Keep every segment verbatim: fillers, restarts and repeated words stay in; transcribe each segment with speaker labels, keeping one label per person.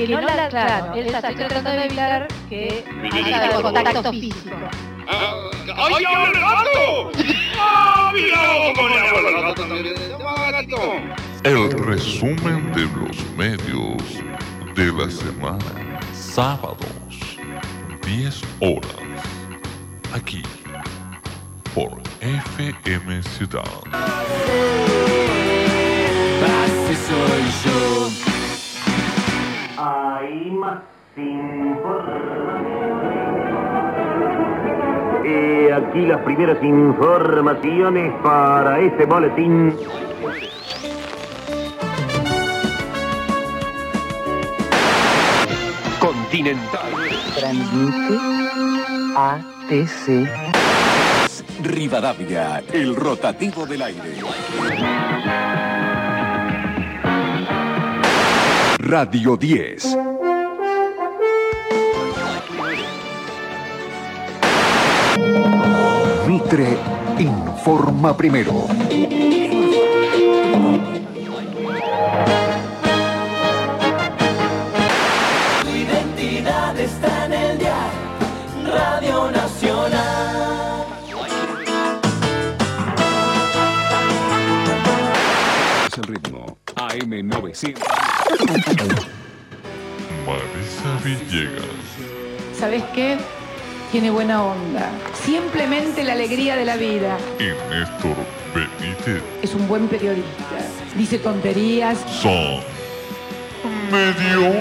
Speaker 1: que no la, claro, él está tratando de evitar que haya contacto físico.
Speaker 2: ¡Ay, habla el gato! ¡Ah, mira cómo le habla el gato también!
Speaker 3: El resumen de los medios de la semana. Sábados, diez horas. Aquí, por F M Ciudad.
Speaker 4: Así soy yo.
Speaker 5: Hay más informaciones. Eh, aquí las primeras informaciones para este boletín.
Speaker 6: Continental.
Speaker 7: Transmite A T C.
Speaker 4: Rivadavia, el rotativo del aire. Radio diez. Mitre informa primero.
Speaker 8: Tu identidad está en el dial, Radio Nacional.
Speaker 4: Es el ritmo. A M novecientos.
Speaker 3: Marisa Villegas.
Speaker 1: ¿Sabes qué? Tiene buena onda. Simplemente la alegría de la vida.
Speaker 3: Y Néstor Benítez.
Speaker 1: Es un buen periodista. Dice tonterías.
Speaker 3: Son medio.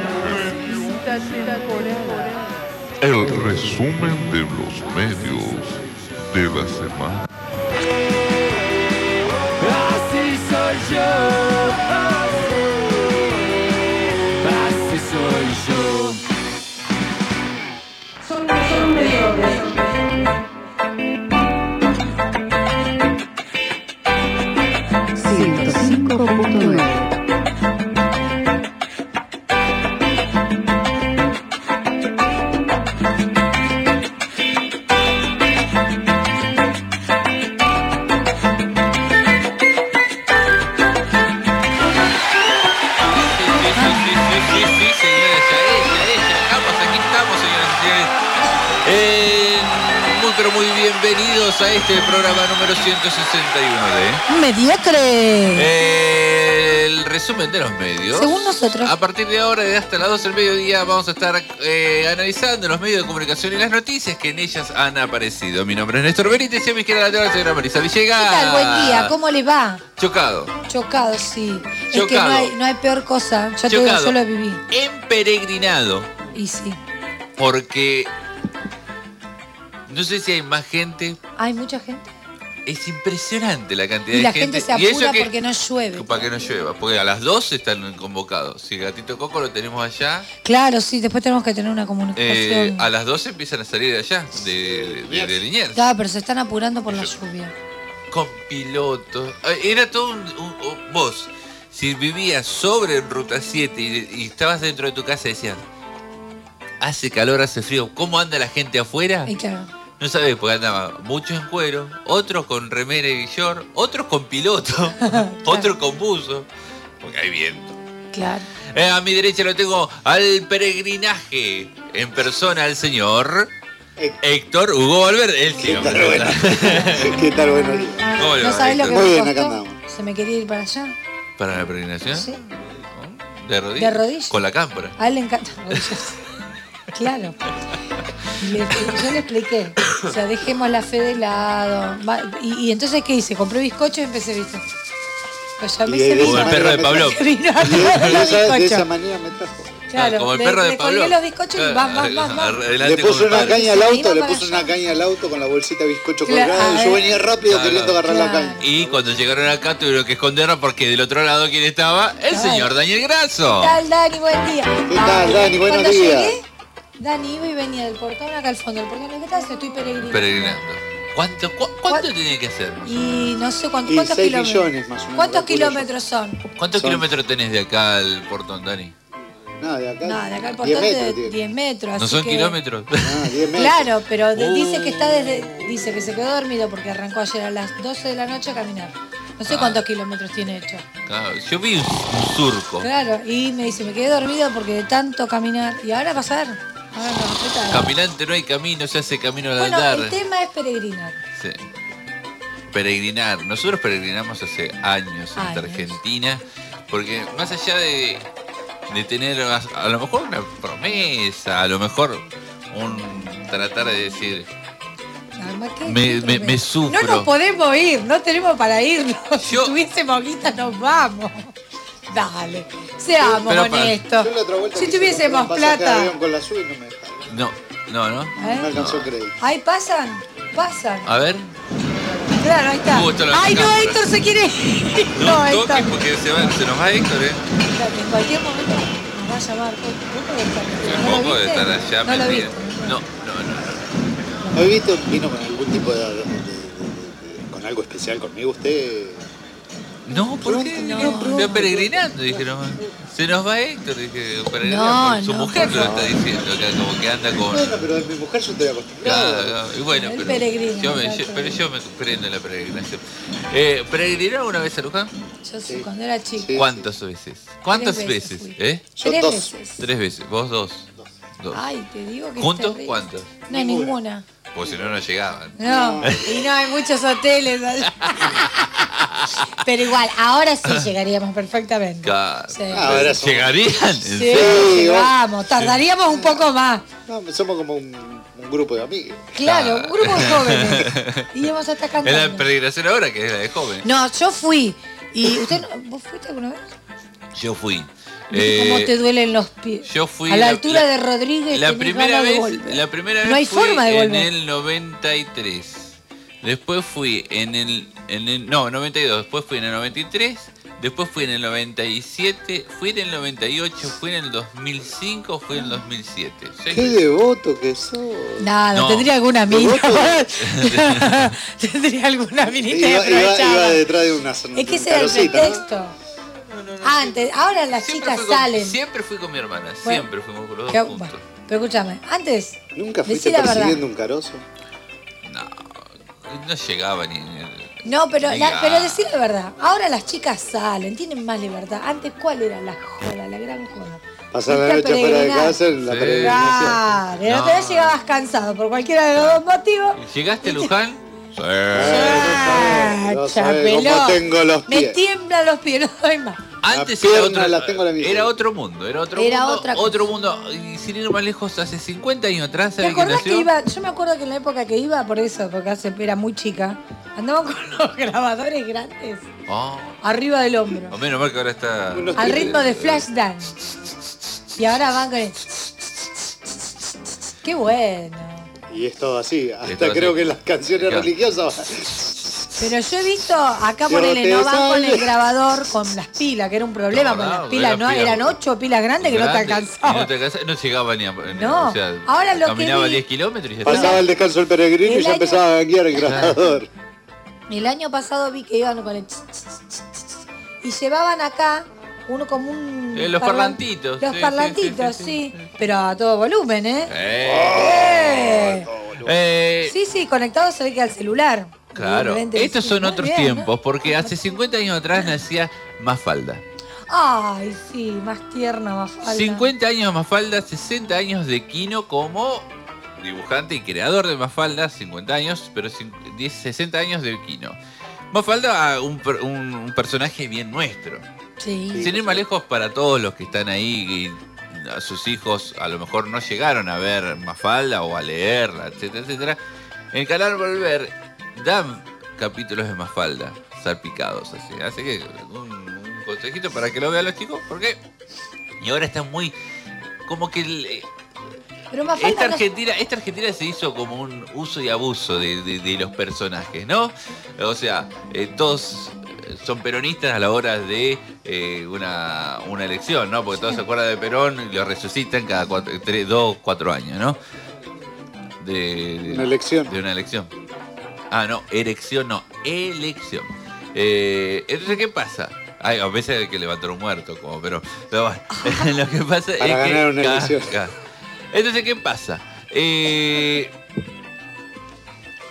Speaker 3: El resumen de los medios de la semana.
Speaker 4: Así soy yo. Así soy yo.
Speaker 1: Son, son mediocres.
Speaker 7: ciento cinco punto nueve.
Speaker 9: Bienvenidos a este programa número ciento sesenta y uno de
Speaker 10: Mediocre.
Speaker 9: El resumen de los medios.
Speaker 10: Según nosotros.
Speaker 9: A partir de ahora, de hasta las doce del mediodía, vamos a estar eh, analizando los medios de comunicación y las noticias que en ellas han aparecido. Mi nombre es Néstor Benítez y a mi izquierda la tengo la señora Marisa Villegas.
Speaker 10: ¿Qué tal? Buen día. ¿Cómo le va?
Speaker 9: Chocado.
Speaker 10: Chocado, sí.
Speaker 9: Chocado.
Speaker 10: Es que no hay, no hay peor cosa. Yo, te digo, yo lo viví.
Speaker 9: Emperegrinado.
Speaker 10: Y sí.
Speaker 9: Porque no sé si hay más gente.
Speaker 10: Hay mucha gente.
Speaker 9: Es impresionante la cantidad
Speaker 10: Y
Speaker 9: de
Speaker 10: la
Speaker 9: gente.
Speaker 10: gente se apura
Speaker 9: que,
Speaker 10: porque no llueve.
Speaker 9: Para que no llueva. Porque a las doce están convocados. Si el Gatito Coco lo tenemos allá.
Speaker 10: Claro, sí. Después tenemos que tener una comunicación.
Speaker 9: Eh, a las doce empiezan a salir de allá, de, de, de, de Liniers.
Speaker 10: Claro, pero se están apurando por la lluvia.
Speaker 9: Con pilotos. Era todo un, un, un... Vos, si vivías sobre Ruta siete y, y estabas dentro de tu casa y decías, hace calor, hace frío, ¿cómo anda la gente afuera?
Speaker 10: Y claro.
Speaker 9: No sabés, porque andaba muchos en cuero, otros con remera y short, otros con piloto, claro. Otros con buzo, porque hay viento.
Speaker 10: Claro.
Speaker 9: Eh, a mi derecha lo tengo al peregrinaje en persona al señor Héctor Hugo Valverde. Él
Speaker 11: ¿Qué tal, bueno? ¿Qué tal, bueno?
Speaker 9: ¿Cómo le va,
Speaker 10: ¿No sabés lo que
Speaker 11: Muy
Speaker 10: me
Speaker 11: bien,
Speaker 10: costó?
Speaker 11: acá andamos.
Speaker 10: Se me quería ir para allá.
Speaker 9: ¿Para la peregrinación?
Speaker 10: Sí.
Speaker 9: ¿De rodillas?
Speaker 10: De rodillas.
Speaker 9: Con la cámpora.
Speaker 10: A él le encanta rodillas. Claro. Le, yo le expliqué. O sea, dejemos la fe de lado. Y, y entonces, ¿qué hice? Compré bizcocho y empecé, ¿viste? Pues ya me
Speaker 11: Y de-
Speaker 10: hice
Speaker 11: de
Speaker 9: Como el
Speaker 11: esa
Speaker 9: perro de
Speaker 11: manera
Speaker 9: Pablo.
Speaker 11: me
Speaker 10: vino a
Speaker 11: trajo. Y de-
Speaker 10: comer
Speaker 11: de
Speaker 10: los
Speaker 11: esa- de esa
Speaker 10: bizcochos.
Speaker 11: manera me trajo.
Speaker 10: Claro,
Speaker 9: Como el
Speaker 10: le-
Speaker 9: perro de
Speaker 10: le
Speaker 9: Pablo.
Speaker 10: colgué los bizcochos y vas, vas, vas, vas.
Speaker 9: Adelante
Speaker 11: Le puso
Speaker 9: como el
Speaker 11: una
Speaker 9: padre.
Speaker 11: caña al
Speaker 10: Se
Speaker 11: auto,
Speaker 10: iba
Speaker 11: le
Speaker 10: para
Speaker 11: puso
Speaker 10: allá.
Speaker 11: una caña al auto con la bolsita de bizcocho
Speaker 10: Claro,
Speaker 11: colgada.
Speaker 10: a
Speaker 11: Y yo
Speaker 10: ver.
Speaker 11: venía rápido
Speaker 9: Claro.
Speaker 11: queriendo agarrar la
Speaker 10: Claro.
Speaker 11: caña.
Speaker 9: Y cuando llegaron acá tuvieron que esconderla porque del otro lado, ¿quién estaba? El
Speaker 10: Claro.
Speaker 9: señor Daniel Grasso.
Speaker 10: ¿Qué tal, Dani? Buen día.
Speaker 11: ¿Qué tal, Dani? Buenos
Speaker 10: Cuando
Speaker 11: días.
Speaker 10: llegué, Dani iba y venía del portón acá al fondo. El portón, ¿qué tal? Estoy peregrinando.
Speaker 9: Peregrinando. ¿Cuánto, cu- ¿Cuánto tenía que hacer?
Speaker 10: Y no sé cuánto,
Speaker 11: Y
Speaker 10: cuántos
Speaker 11: seis
Speaker 10: kilómetros.
Speaker 11: millones más o menos.
Speaker 10: ¿Cuántos
Speaker 11: calculo yo.
Speaker 10: kilómetros son?
Speaker 9: ¿Cuántos
Speaker 11: Son-
Speaker 9: kilómetros tenés de acá al portón, Dani?
Speaker 11: No, de acá.
Speaker 10: No, de acá al
Speaker 11: diez
Speaker 10: portón
Speaker 11: metros,
Speaker 10: de
Speaker 11: tiene.
Speaker 10: diez metros.
Speaker 9: ¿No
Speaker 10: así
Speaker 9: son
Speaker 10: que-
Speaker 9: kilómetros?
Speaker 11: Ah, diez metros.
Speaker 10: Claro, pero de-
Speaker 9: Uh.
Speaker 10: dice que está desde. Dice que se quedó dormido porque arrancó ayer a las doce de la noche a caminar. No sé cuántos kilómetros tiene hecho.
Speaker 9: Claro, yo vi un, un surco.
Speaker 10: Claro, y me dice, me quedé dormido porque de tanto caminar. Y ahora vas a ver. Ahora nos aprieta.
Speaker 9: Caminante no hay camino, se hace camino al
Speaker 10: Bueno,
Speaker 9: andar.
Speaker 10: el tema es peregrinar.
Speaker 9: Sí. Peregrinar. Nosotros peregrinamos hace años en
Speaker 10: Años.
Speaker 9: Argentina, porque más allá de, de tener a, a lo mejor una promesa, a lo mejor un tratar de decir,
Speaker 10: Alma, ¿qué?
Speaker 9: me, me, me sufro.
Speaker 10: No nos podemos ir, no tenemos para irnos.
Speaker 9: Yo-
Speaker 10: Si tuviésemos guita nos vamos. Dale, seamos
Speaker 9: Pero para-
Speaker 10: honestos.
Speaker 11: Yo la otra vuelta
Speaker 10: Si
Speaker 11: quise
Speaker 10: tuviésemos
Speaker 11: comprar un pasaje de
Speaker 10: plata.
Speaker 11: avión con la SUBE y no me dejaron.
Speaker 9: No, no, ¿no?
Speaker 10: ¿Eh?
Speaker 11: No me alcanzó el crédito.
Speaker 10: Ahí pasan, pasan.
Speaker 9: A ver,
Speaker 10: Claro, ahí está.
Speaker 9: Uh, esto lo
Speaker 10: Ay, no,
Speaker 9: sacamos.
Speaker 10: Héctor se quiere ir.
Speaker 9: no,
Speaker 10: No,
Speaker 9: toques
Speaker 10: Héctor.
Speaker 9: porque se, va, se nos va Héctor, ¿eh?
Speaker 10: Espérate, en cualquier momento nos va a llamar. ¿Vos podés estar?
Speaker 9: Un
Speaker 10: ¿No lo
Speaker 9: poco de
Speaker 10: viste?
Speaker 9: estar allá
Speaker 10: No lo
Speaker 9: metida.
Speaker 10: viste.
Speaker 9: No, no, no.
Speaker 11: ¿No he visto? ¿Vino con algún tipo de, de- de- de- de- con algo especial conmigo usted?
Speaker 9: No, ¿por qué?
Speaker 10: No.
Speaker 9: No, Fui peregrinando, dijeron. Se nos va Héctor, dije,
Speaker 10: No,
Speaker 9: peregrinando. Su
Speaker 10: no,
Speaker 9: mujer
Speaker 10: por
Speaker 9: lo está
Speaker 10: favor.
Speaker 9: diciendo, que como que anda con...
Speaker 11: Bueno, pero de mi mujer yo estoy acostumbrado.
Speaker 9: Claro, claro, y bueno,
Speaker 10: Él
Speaker 9: pero
Speaker 10: peregrina,
Speaker 9: yo me,
Speaker 10: claro,
Speaker 9: yo-
Speaker 10: pero-
Speaker 9: pero yo me prendo en la peregrinación. Eh, ¿Peregrinó una vez a Luján?
Speaker 10: Yo sí,
Speaker 11: Sí.
Speaker 10: cuando era chica.
Speaker 11: Sí.
Speaker 9: ¿Cuántas veces? ¿Cuántas
Speaker 10: Tres
Speaker 9: veces?
Speaker 10: fui.
Speaker 9: ¿Eh?
Speaker 11: Yo
Speaker 10: Tres
Speaker 11: dos.
Speaker 10: veces.
Speaker 9: Tres veces. ¿Vos dos? Dos.
Speaker 10: Ay, te digo que es
Speaker 9: ¿Juntos?
Speaker 10: terrible.
Speaker 9: ¿Cuántas?
Speaker 10: No, ninguna.
Speaker 9: Pues si no, no llegaban.
Speaker 10: No, y no, hay muchos hoteles allá. Pero igual, ahora sí llegaríamos perfectamente.
Speaker 9: Claro.
Speaker 10: Sí.
Speaker 11: Ah, ahora somos-
Speaker 9: ¿Llegarían? ¿En
Speaker 10: Sí,
Speaker 9: serio?
Speaker 10: llegamos, tardaríamos un poco más.
Speaker 11: No, somos como un, un grupo de amigos.
Speaker 10: Claro,
Speaker 9: Claro.
Speaker 10: un grupo de jóvenes. Y íbamos hasta
Speaker 9: Es la
Speaker 10: cantando.
Speaker 9: peregrinación ahora, que es la de joven.
Speaker 10: No, yo fui. ¿Y usted, no- vos fuiste alguna vez?
Speaker 9: Yo fui.
Speaker 10: ¿Viste cómo
Speaker 9: Eh,
Speaker 10: te duelen los pies?
Speaker 9: Yo fui
Speaker 10: A la,
Speaker 9: la-
Speaker 10: altura
Speaker 9: la-
Speaker 10: de Rodríguez
Speaker 9: La
Speaker 10: tenés
Speaker 9: primera
Speaker 10: ganas de
Speaker 9: vez,
Speaker 10: volver.
Speaker 9: la primera vez
Speaker 10: No hay
Speaker 9: fui
Speaker 10: forma de
Speaker 9: en
Speaker 10: volver.
Speaker 9: el noventa y tres. Después fui en el, en el no, noventa y dos, después fui en el noventa y tres, después fui en el noventa y siete, fui en el noventa y ocho, fui en el dos mil cinco, fui en el dos mil siete. Seis
Speaker 11: Qué
Speaker 9: veces.
Speaker 11: devoto que sos.
Speaker 10: Nada,
Speaker 9: No.
Speaker 10: tendría alguna
Speaker 11: Los
Speaker 10: mina.
Speaker 11: votos-
Speaker 10: tendría alguna minita y
Speaker 11: Iba, iba,
Speaker 10: aprovechaba.
Speaker 11: iba detrás de una
Speaker 10: Es que ese era el
Speaker 11: carocita, ¿no?
Speaker 10: pretexto. Antes, ahora las
Speaker 9: Siempre
Speaker 10: chicas
Speaker 9: fui con-
Speaker 10: salen.
Speaker 9: Siempre fui con mi hermana,
Speaker 10: Bueno,
Speaker 9: siempre fuimos con los
Speaker 10: Que-
Speaker 9: dos
Speaker 10: bueno,
Speaker 9: juntos.
Speaker 10: pero escúchame, antes,
Speaker 11: ¿Nunca
Speaker 10: decí
Speaker 11: fuiste
Speaker 10: la verdad.
Speaker 11: persiguiendo un carozo?
Speaker 9: No, no llegaba ni...
Speaker 10: No, pero,
Speaker 9: Diga.
Speaker 10: la, pero decir la verdad, ahora las chicas salen, tienen más libertad. Antes, ¿cuál era la joda, la gran joda?
Speaker 11: Pasar la
Speaker 10: Irte a
Speaker 11: noche fuera de
Speaker 10: peregrinar.
Speaker 11: casa en la
Speaker 9: Sí.
Speaker 11: peregrinación.
Speaker 10: Claro, y
Speaker 9: No.
Speaker 10: otra vez llegabas cansado por cualquiera de los dos motivos.
Speaker 9: ¿Llegaste a Luján? Sí.
Speaker 10: Ah,
Speaker 11: no sabe cómo
Speaker 10: chapeló.
Speaker 11: tengo los
Speaker 10: Me
Speaker 11: pies.
Speaker 10: tiemblan los pies, no doy más.
Speaker 9: Antes
Speaker 11: La
Speaker 9: era
Speaker 11: pierna
Speaker 9: otro,
Speaker 11: la tengo la misma.
Speaker 9: era otro mundo, era otro
Speaker 10: Era
Speaker 9: mundo,
Speaker 10: otra cosa.
Speaker 9: otro mundo. Y sin ir más lejos, hace cincuenta años atrás,
Speaker 10: ¿Te
Speaker 9: ¿sabes quién
Speaker 10: acordás que
Speaker 9: nació?
Speaker 10: iba? Yo me acuerdo que en la época que iba, por eso, porque hace, era muy chica, andaban con los grabadores grandes
Speaker 9: Oh,
Speaker 10: arriba del hombro,
Speaker 9: o menos mal que ahora está...
Speaker 11: Unos
Speaker 10: al
Speaker 11: tiene-
Speaker 10: ritmo de Flashdance. Y ahora van con el... ¡Qué bueno!
Speaker 11: Y es todo así. Hasta
Speaker 9: todo
Speaker 11: creo
Speaker 9: así.
Speaker 11: que las canciones
Speaker 9: Claro.
Speaker 11: religiosas.
Speaker 10: Pero yo he visto, acá
Speaker 11: Yo
Speaker 10: ponele,
Speaker 11: te
Speaker 10: no van con
Speaker 11: salve.
Speaker 10: el grabador, con las pilas, que era un problema,
Speaker 9: No,
Speaker 10: con
Speaker 9: no,
Speaker 10: las pilas,
Speaker 9: eran
Speaker 10: no,
Speaker 9: pilas.
Speaker 10: eran ocho pilas grandes que no te
Speaker 9: Grande, y
Speaker 10: alcanzaban.
Speaker 9: No, te alcanzaba, no llegaba ni a... ni-
Speaker 10: No,
Speaker 9: o sea,
Speaker 10: ahora lo que
Speaker 9: caminaba
Speaker 10: vi-
Speaker 9: diez kilómetros y ya
Speaker 11: Pasaba
Speaker 9: estaba.
Speaker 11: el descanso del peregrino
Speaker 10: El
Speaker 11: y ya
Speaker 10: año-
Speaker 11: empezaba a guiar el grabador.
Speaker 10: El año pasado vi que iban con el... ch, ch, ch, ch, y llevaban acá uno como un...
Speaker 9: Eh, los
Speaker 10: parlan-
Speaker 9: parlantitos,
Speaker 10: Los
Speaker 9: sí, sí,
Speaker 10: parlantitos,
Speaker 9: sí,
Speaker 10: sí,
Speaker 9: sí, sí.
Speaker 10: pero a todo volumen, ¿eh?
Speaker 9: Eh,
Speaker 10: Eh.
Speaker 9: eh,
Speaker 10: Sí, sí, conectado se ve que al celular.
Speaker 9: Claro,
Speaker 10: Evidentemente,
Speaker 9: estos
Speaker 10: sí.
Speaker 9: son
Speaker 10: Muy
Speaker 9: otros
Speaker 10: bien,
Speaker 9: tiempos,
Speaker 10: ¿no?
Speaker 9: porque hace cincuenta años atrás nacía Mafalda.
Speaker 10: Ay, sí, más tierna, más falta.
Speaker 9: cincuenta años Mafalda, sesenta años de Quino como dibujante y creador de Mafalda, cincuenta años, pero cin- diez, sesenta años de Quino. Mafalda, un, per- un- un personaje bien nuestro.
Speaker 10: Sí.
Speaker 9: Sin ir más lejos, para todos los que están ahí y a sus hijos a lo mejor no llegaron a ver Mafalda o a leerla, etcétera, etcétera. En el canal Volver dan capítulos de Mafalda salpicados así. Así que un, un consejito para que lo vean los chicos, porque y ahora está muy como que el-
Speaker 10: Pero más falta
Speaker 9: esta
Speaker 10: no-
Speaker 9: Argentina, esta Argentina se hizo como un uso y abuso de, de- de los personajes, ¿no? O sea, eh, todos son peronistas a la hora de eh, una, una elección, ¿no? Porque todos se acuerdan de Perón y lo resucitan cada cuatro, tres, dos, cuatro años, ¿no? De, de-
Speaker 11: Una elección.
Speaker 9: De una elección. Ah, no, erección no, elección. Eh, entonces, ¿qué pasa? Ay, a veces hay que levantar un muerto, como, pero, pero bueno, lo que pasa
Speaker 11: Para
Speaker 9: es que...
Speaker 11: ganar una
Speaker 9: ca-
Speaker 11: elección.
Speaker 9: ca- Entonces, ¿qué pasa? Eh,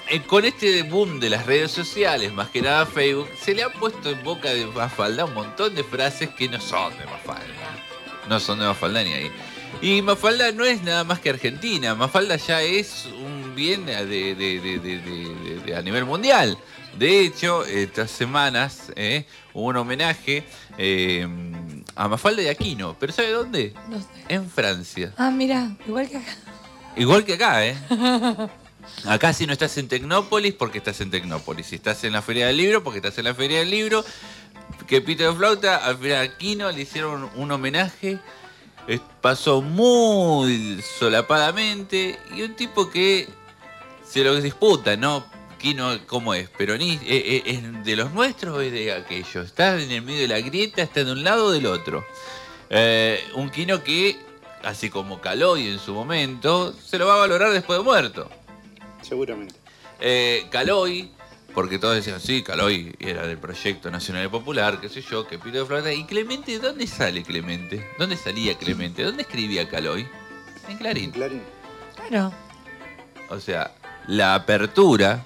Speaker 9: eh, con este boom de las redes sociales, más que nada Facebook, se le ha puesto en boca de Mafalda un montón de frases que no son de Mafalda. No son de Mafalda ni ahí. Y Mafalda no es nada más que Argentina. Mafalda ya es un bien de, de, de, de, de, de, de a nivel mundial. De hecho, estas semanas eh, hubo un homenaje eh, a Mafalda y Aquino. ¿Pero sabe dónde?
Speaker 10: No sé.
Speaker 9: En Francia.
Speaker 10: Ah, mira, igual que acá.
Speaker 9: Igual que acá, ¿eh? Acá si no estás en Tecnópolis, porque estás en Tecnópolis. Si estás en la Feria del Libro, porque estás en la Feria del Libro. Que Pito de Flauta, al final a Aquino le hicieron un homenaje. Pasó muy solapadamente. Y un tipo que se lo disputa, ¿no? Aquino, ¿cómo es? ¿Peronista? ¿Es de los nuestros o es de aquellos? Está en el medio de la grieta, está de un lado o del otro. Eh, un Quino que, así como Caloi en su momento, se lo va a valorar después de muerto.
Speaker 11: Seguramente.
Speaker 9: Eh, Caloi, porque todos decían, sí, Caloi era del Proyecto Nacional y Popular, qué sé yo, que Pito de Flauta. ¿Y Clemente? ¿Dónde sale Clemente? ¿Dónde salía Clemente? ¿Dónde escribía Caloi? En Clarín.
Speaker 11: En Clarín.
Speaker 10: Claro.
Speaker 9: O sea, la apertura...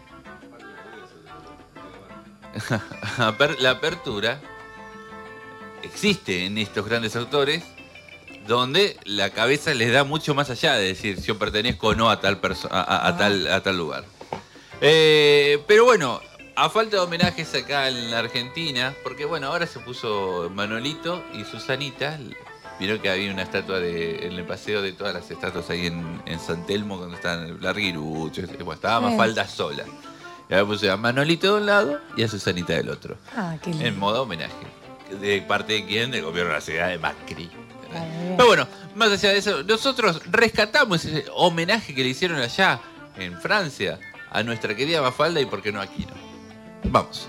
Speaker 9: la apertura existe en estos grandes autores, donde la cabeza les da mucho más allá de decir si yo pertenezco o no a tal, perso- a, a, a tal, a tal lugar. Eh, pero bueno, a falta de homenajes acá en la Argentina, porque bueno, ahora se puso Manolito y Susanita. Vieron que había una estatua de, en el paseo de todas las estatuas ahí en, en San Telmo, cuando estaban Larguirucho, bueno, estaba Mafalda sola. Y ahora puse a Manolito de un lado y a Susanita del otro.
Speaker 10: Ah, qué lindo.
Speaker 9: En modo homenaje. ¿De parte de quién? Del gobierno de la ciudad de Macri. Pero bueno, más allá de eso, nosotros rescatamos ese homenaje que le hicieron allá en Francia a nuestra querida Mafalda y por qué no a Aquino. Vamos.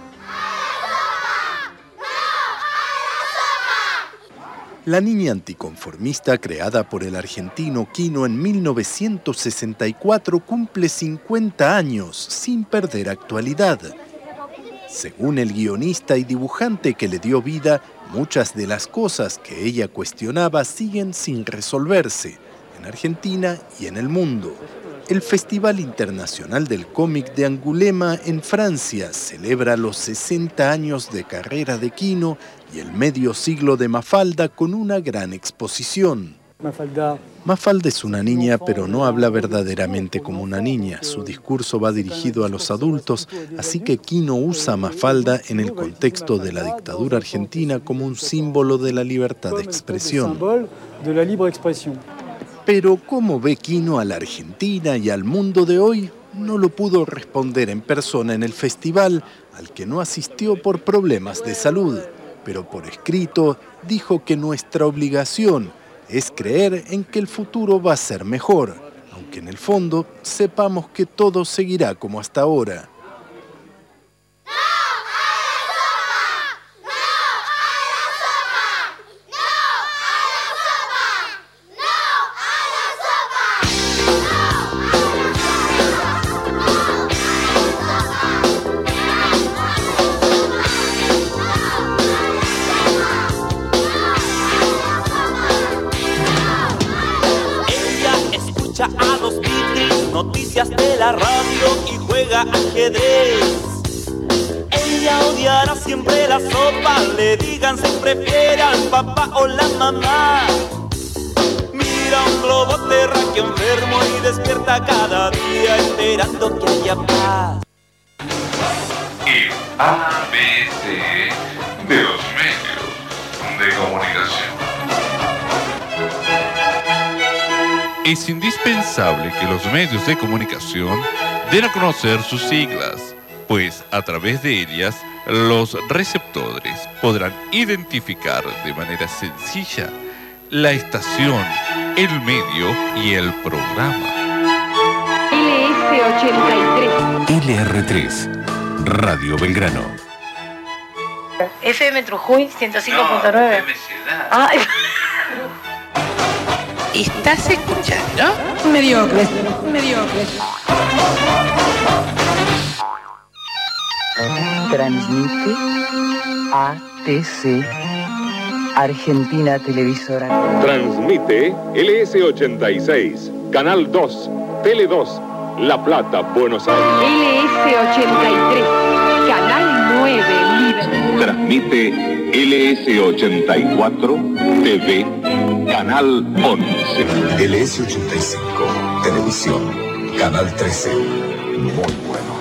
Speaker 6: La niña anticonformista creada por el argentino Quino en mil novecientos sesenta y cuatro cumple cincuenta años sin perder actualidad. Según el guionista y dibujante que le dio vida, muchas de las cosas que ella cuestionaba siguen sin resolverse en Argentina y en el mundo. El Festival Internacional del Cómic de Angulema en Francia celebra los sesenta años de carrera de Quino y el medio siglo de Mafalda con una gran exposición. Mafalda. Mafalda es una niña, pero no habla verdaderamente como una niña. Su discurso va dirigido a los adultos, así que Quino usa a Mafalda en el contexto de la dictadura argentina como un símbolo de la libertad de expresión. Pero ¿cómo ve Quino a la Argentina y al mundo de hoy? No lo pudo responder en persona en el festival, al que no asistió por problemas de salud. Pero por escrito dijo que nuestra obligación es creer en que el futuro va a ser mejor, aunque en el fondo sepamos que todo seguirá como hasta ahora.
Speaker 8: A los Beatles, noticias de la radio y juega ajedrez. Ella odiará siempre la sopa, le digan si prefiere al papá o la mamá. Mira un globo terráqueo enfermo y despierta cada día esperando que haya paz.
Speaker 3: El A B C de los medios de comunicación. Es indispensable que los medios de comunicación den a conocer sus siglas, pues a través de ellas los receptores podrán identificar de manera sencilla la estación, el medio y el programa.
Speaker 1: L S ochenta y tres.
Speaker 4: L R tres, Radio Belgrano.
Speaker 10: F M Trujuy ciento cinco punto nueve.
Speaker 9: F M Ciudad.
Speaker 10: Ah,
Speaker 1: Estás escuchando Mediocres, Mediocres.
Speaker 7: Transmite A T C, Argentina Televisora.
Speaker 12: Transmite L S ochenta y seis, Canal dos, Tele dos,
Speaker 4: La Plata, Buenos Aires.
Speaker 1: L S ochenta y tres, Canal nueve, Libre.
Speaker 4: Transmite L S ochenta y cuatro T V, Canal once.
Speaker 12: L S ochenta y cinco, Televisión, Canal trece. Muy bueno.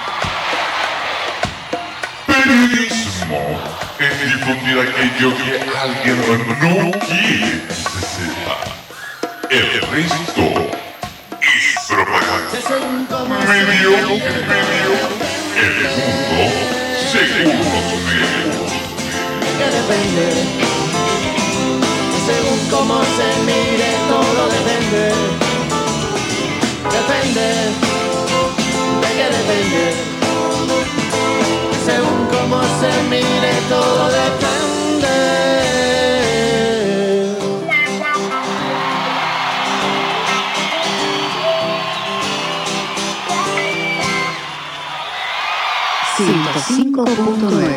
Speaker 2: Periodismo es difundir aquello que alguien no quiere que se sepa. El resto es propaganda. Medio, medio, el mundo según los medios.
Speaker 13: Que depende, según cómo se mire, todo depende. Depende, de que depende. Según cómo se mire, todo depende.
Speaker 14: ciento cinco punto nueve.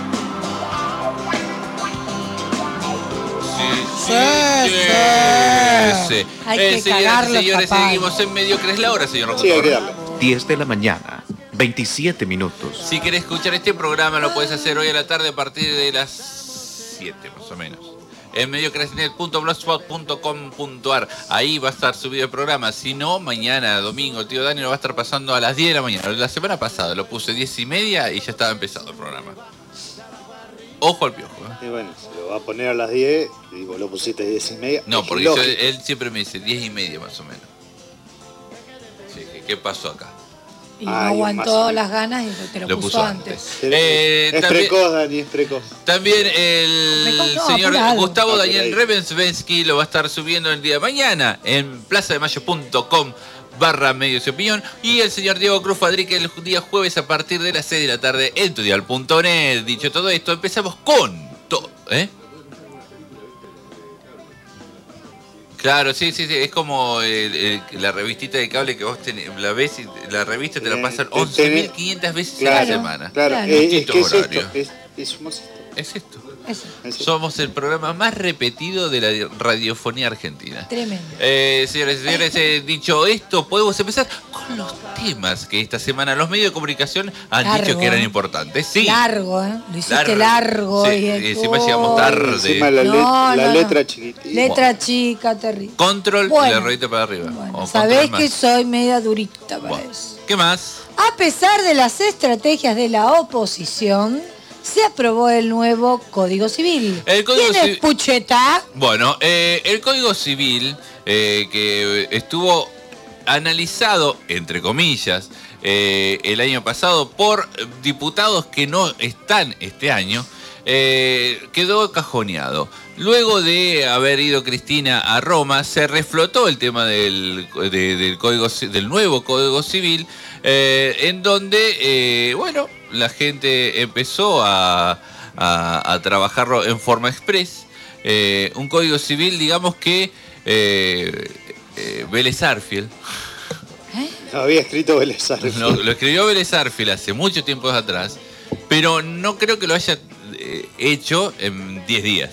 Speaker 9: Sí, sí.
Speaker 10: Hay
Speaker 9: Eh,
Speaker 10: que
Speaker 9: señoras y
Speaker 10: cagarlo,
Speaker 9: señores,
Speaker 10: papá.
Speaker 9: seguimos en Mediocres la hora, señor
Speaker 11: Sí, hay que
Speaker 9: locutor.
Speaker 11: darle.
Speaker 15: diez de la mañana, veintisiete minutos.
Speaker 9: Si querés escuchar este programa, lo puedes hacer hoy a la tarde a partir de las siete, más o menos. En mediocresnet punto blogspot punto com punto ar. Ahí va a estar subido el programa. Si no, mañana, domingo, el tío Dani lo va a estar pasando a las diez de la mañana. La semana pasada lo puse diez y media y ya estaba empezado el programa. Ojo al piojo. ¿eh?
Speaker 11: Y bueno, se lo va a poner a las diez y vos lo pusiste diez y media.
Speaker 9: No,
Speaker 11: Es
Speaker 9: porque yo-
Speaker 11: ilógico.
Speaker 9: él siempre me dice diez y media más o menos. Sí, ¿qué- ¿qué pasó acá?
Speaker 10: Y no
Speaker 11: Ay,
Speaker 10: aguantó
Speaker 11: más-
Speaker 10: las ganas y te lo,
Speaker 9: Lo
Speaker 10: puso,
Speaker 9: puso
Speaker 10: antes.
Speaker 9: Eh,
Speaker 11: es
Speaker 9: también-
Speaker 11: precoz, Dani, es precoz.
Speaker 9: También el
Speaker 10: No,
Speaker 9: señor
Speaker 10: apurado.
Speaker 9: Gustavo
Speaker 11: Ah,
Speaker 9: Daniel
Speaker 11: por ahí.
Speaker 9: Rebensvensky lo va a estar subiendo el día de mañana en plaza de mayo punto com barra medios y opinión. Y el señor Diego Cruz Fadrique el día jueves a partir de las seis de la tarde en tudial punto net. Dicho todo esto, empezamos con todo, ¿eh? Claro, sí, sí, sí, es como el- el- la revistita de cable que vos tenés, la ves y la revista te la pasan
Speaker 11: Eh,
Speaker 9: once mil
Speaker 11: tenés-
Speaker 9: quinientas veces
Speaker 11: Claro,
Speaker 9: a la semana.
Speaker 11: Claro,
Speaker 10: Claro.
Speaker 11: eh, es,
Speaker 9: Distintos
Speaker 11: que es esto,
Speaker 9: horarios.
Speaker 11: es, es, somos esto.
Speaker 9: Es esto.
Speaker 10: Eso,
Speaker 11: Es esto.
Speaker 9: Somos el programa más repetido de la radiofonía argentina.
Speaker 10: tremendo.
Speaker 9: Eh, señores y señores, eh, dicho esto, podemos empezar con los temas que esta semana los medios de comunicación han
Speaker 10: Largo,
Speaker 9: dicho que eran
Speaker 10: ¿eh?
Speaker 9: importantes. Sí,
Speaker 10: Largo, ¿eh? Lo hiciste
Speaker 9: Largo.
Speaker 10: largo.
Speaker 9: Sí,
Speaker 10: y
Speaker 9: y encima llegamos tarde.
Speaker 11: Encima la,
Speaker 10: No,
Speaker 11: let-
Speaker 10: no,
Speaker 11: la
Speaker 10: no.
Speaker 11: letra chiquitita.
Speaker 10: Letra chica, terrible.
Speaker 9: control
Speaker 10: Bueno.
Speaker 9: y la ruedita para arriba.
Speaker 10: Bueno,
Speaker 9: O
Speaker 10: sabés
Speaker 9: control
Speaker 10: que
Speaker 9: más.
Speaker 10: soy media durita para
Speaker 9: Bueno,
Speaker 10: eso.
Speaker 9: ¿qué más?
Speaker 10: A pesar de las estrategias de la oposición, se aprobó el nuevo Código Civil.
Speaker 9: El Código
Speaker 10: ¿Quién es
Speaker 9: Civil-
Speaker 10: Pucheta?
Speaker 9: Bueno, eh, el Código Civil eh, que estuvo analizado, entre comillas, eh, el año pasado por diputados que no están este año, eh, quedó cajoneado. Luego de haber ido Cristina a Roma, se reflotó el tema del, de- del, código, ci- del nuevo Código Civil, eh, en donde, eh, bueno, la gente empezó a, a- a trabajarlo en forma express. Eh, un Código Civil, digamos que eh, eh, Vélez Arfield,
Speaker 11: No había escrito Vélez Arfield.
Speaker 9: lo, lo escribió Vélez Arfield hace mucho tiempo atrás, pero no creo que lo haya eh, hecho en diez días.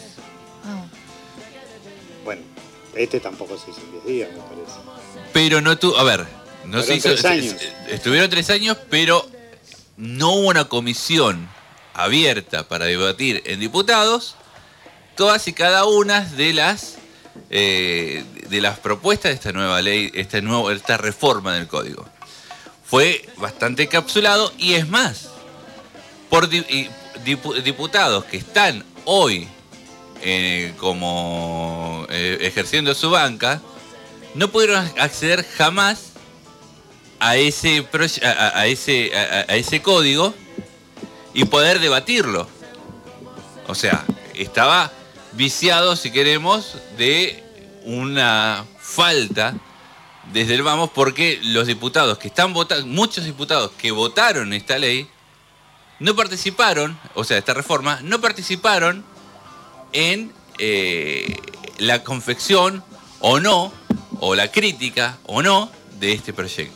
Speaker 11: Bueno, este tampoco se hizo en diez días, me parece.
Speaker 9: Pero no tuvo, a ver, no se
Speaker 11: Fueron
Speaker 9: hizo,
Speaker 11: tres años.
Speaker 9: se- estuvieron tres años, pero no hubo una comisión abierta para debatir en diputados todas y cada una de las eh, de las propuestas de esta nueva ley, esta nueva, esta reforma del código. Fue bastante encapsulado y es más, por di- y dipu- diputados que están hoy eh, como eh, ejerciendo su banca, no pudieron acceder jamás a ese proye- a, a- a ese a, a ese código y poder debatirlo. O sea, estaba viciado, si queremos, de una falta desde el vamos, porque los diputados que están votando, muchos diputados que votaron esta ley, no participaron, o sea, esta reforma, no participaron en eh, la confección o no, o la crítica o no, de este proyecto.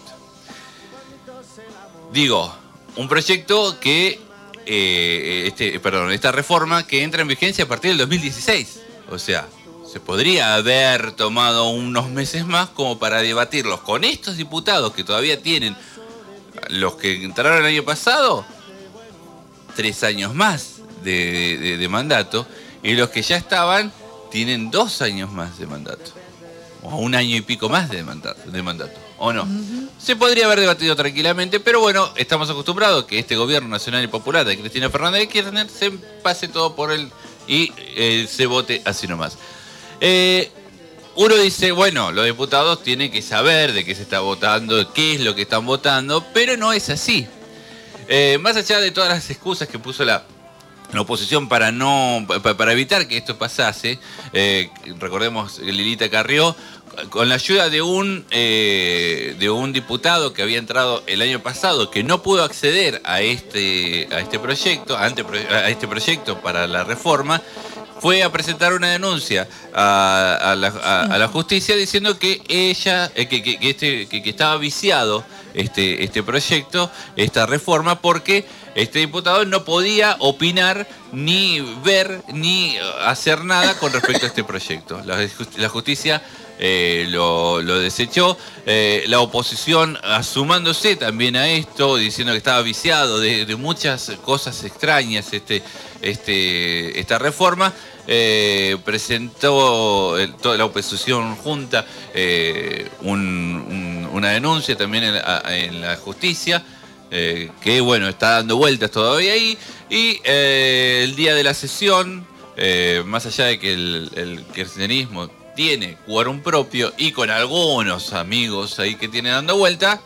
Speaker 9: Digo, un proyecto que, eh, este, perdón, esta reforma que entra en vigencia a partir del dos mil dieciséis. O sea, se podría haber tomado unos meses más como para debatirlos con estos diputados que todavía tienen, los que entraron el año pasado, tres años más de, de, de mandato, y los que ya estaban tienen dos años más de mandato, o un año y pico más de mandato, de mandato ¿o no? Uh-huh. Se podría haber debatido tranquilamente, pero bueno, estamos acostumbrados a que este gobierno nacional y popular de Cristina Fernández de Kirchner se pase todo por él y eh, se vote así nomás. Eh, uno dice, bueno, los diputados tienen que saber de qué se está votando, qué es lo que están votando, pero no es así. Eh, más allá de todas las excusas que puso la, la oposición para no para evitar que esto pasase, eh, recordemos Lilita Carrió, con la ayuda de un eh, de un diputado que había entrado el año pasado, que no pudo acceder a este a este proyecto, a, antepro, a este proyecto para la reforma, fue a presentar una denuncia a, a, la, a, a la justicia diciendo que ella eh, que, que, que, este, que, que estaba viciado este este proyecto, esta reforma, porque este diputado no podía opinar, ni ver, ni hacer nada con respecto a este proyecto. La, la justicia eh, lo, lo desechó, eh, la oposición asumándose también a esto, diciendo que estaba viciado de, de muchas cosas extrañas este, este, esta reforma. Eh, presentó el, toda la oposición junta eh, un, un, una denuncia también en la, en la justicia, eh, que bueno, está dando vueltas todavía ahí, y eh, el día de la sesión, eh, más allá de que el, el kirchnerismo tiene quórum propio y con algunos amigos ahí que tiene dando vuelta,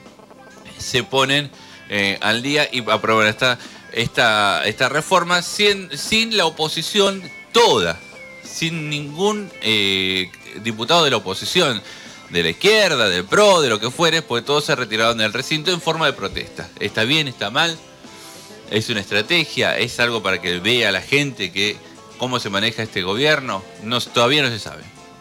Speaker 9: se ponen eh, al día y aprueban esta, esta, esta reforma sin, sin la oposición toda, sin ningún eh, diputado de la oposición, de la izquierda, del P R O, de lo que fuere, porque todos se retiraron del recinto en forma de protesta. ¿Está bien? ¿Está mal? ¿Es una estrategia? ¿Es algo para que vea la gente que cómo se maneja este gobierno? No, todavía no se sabe.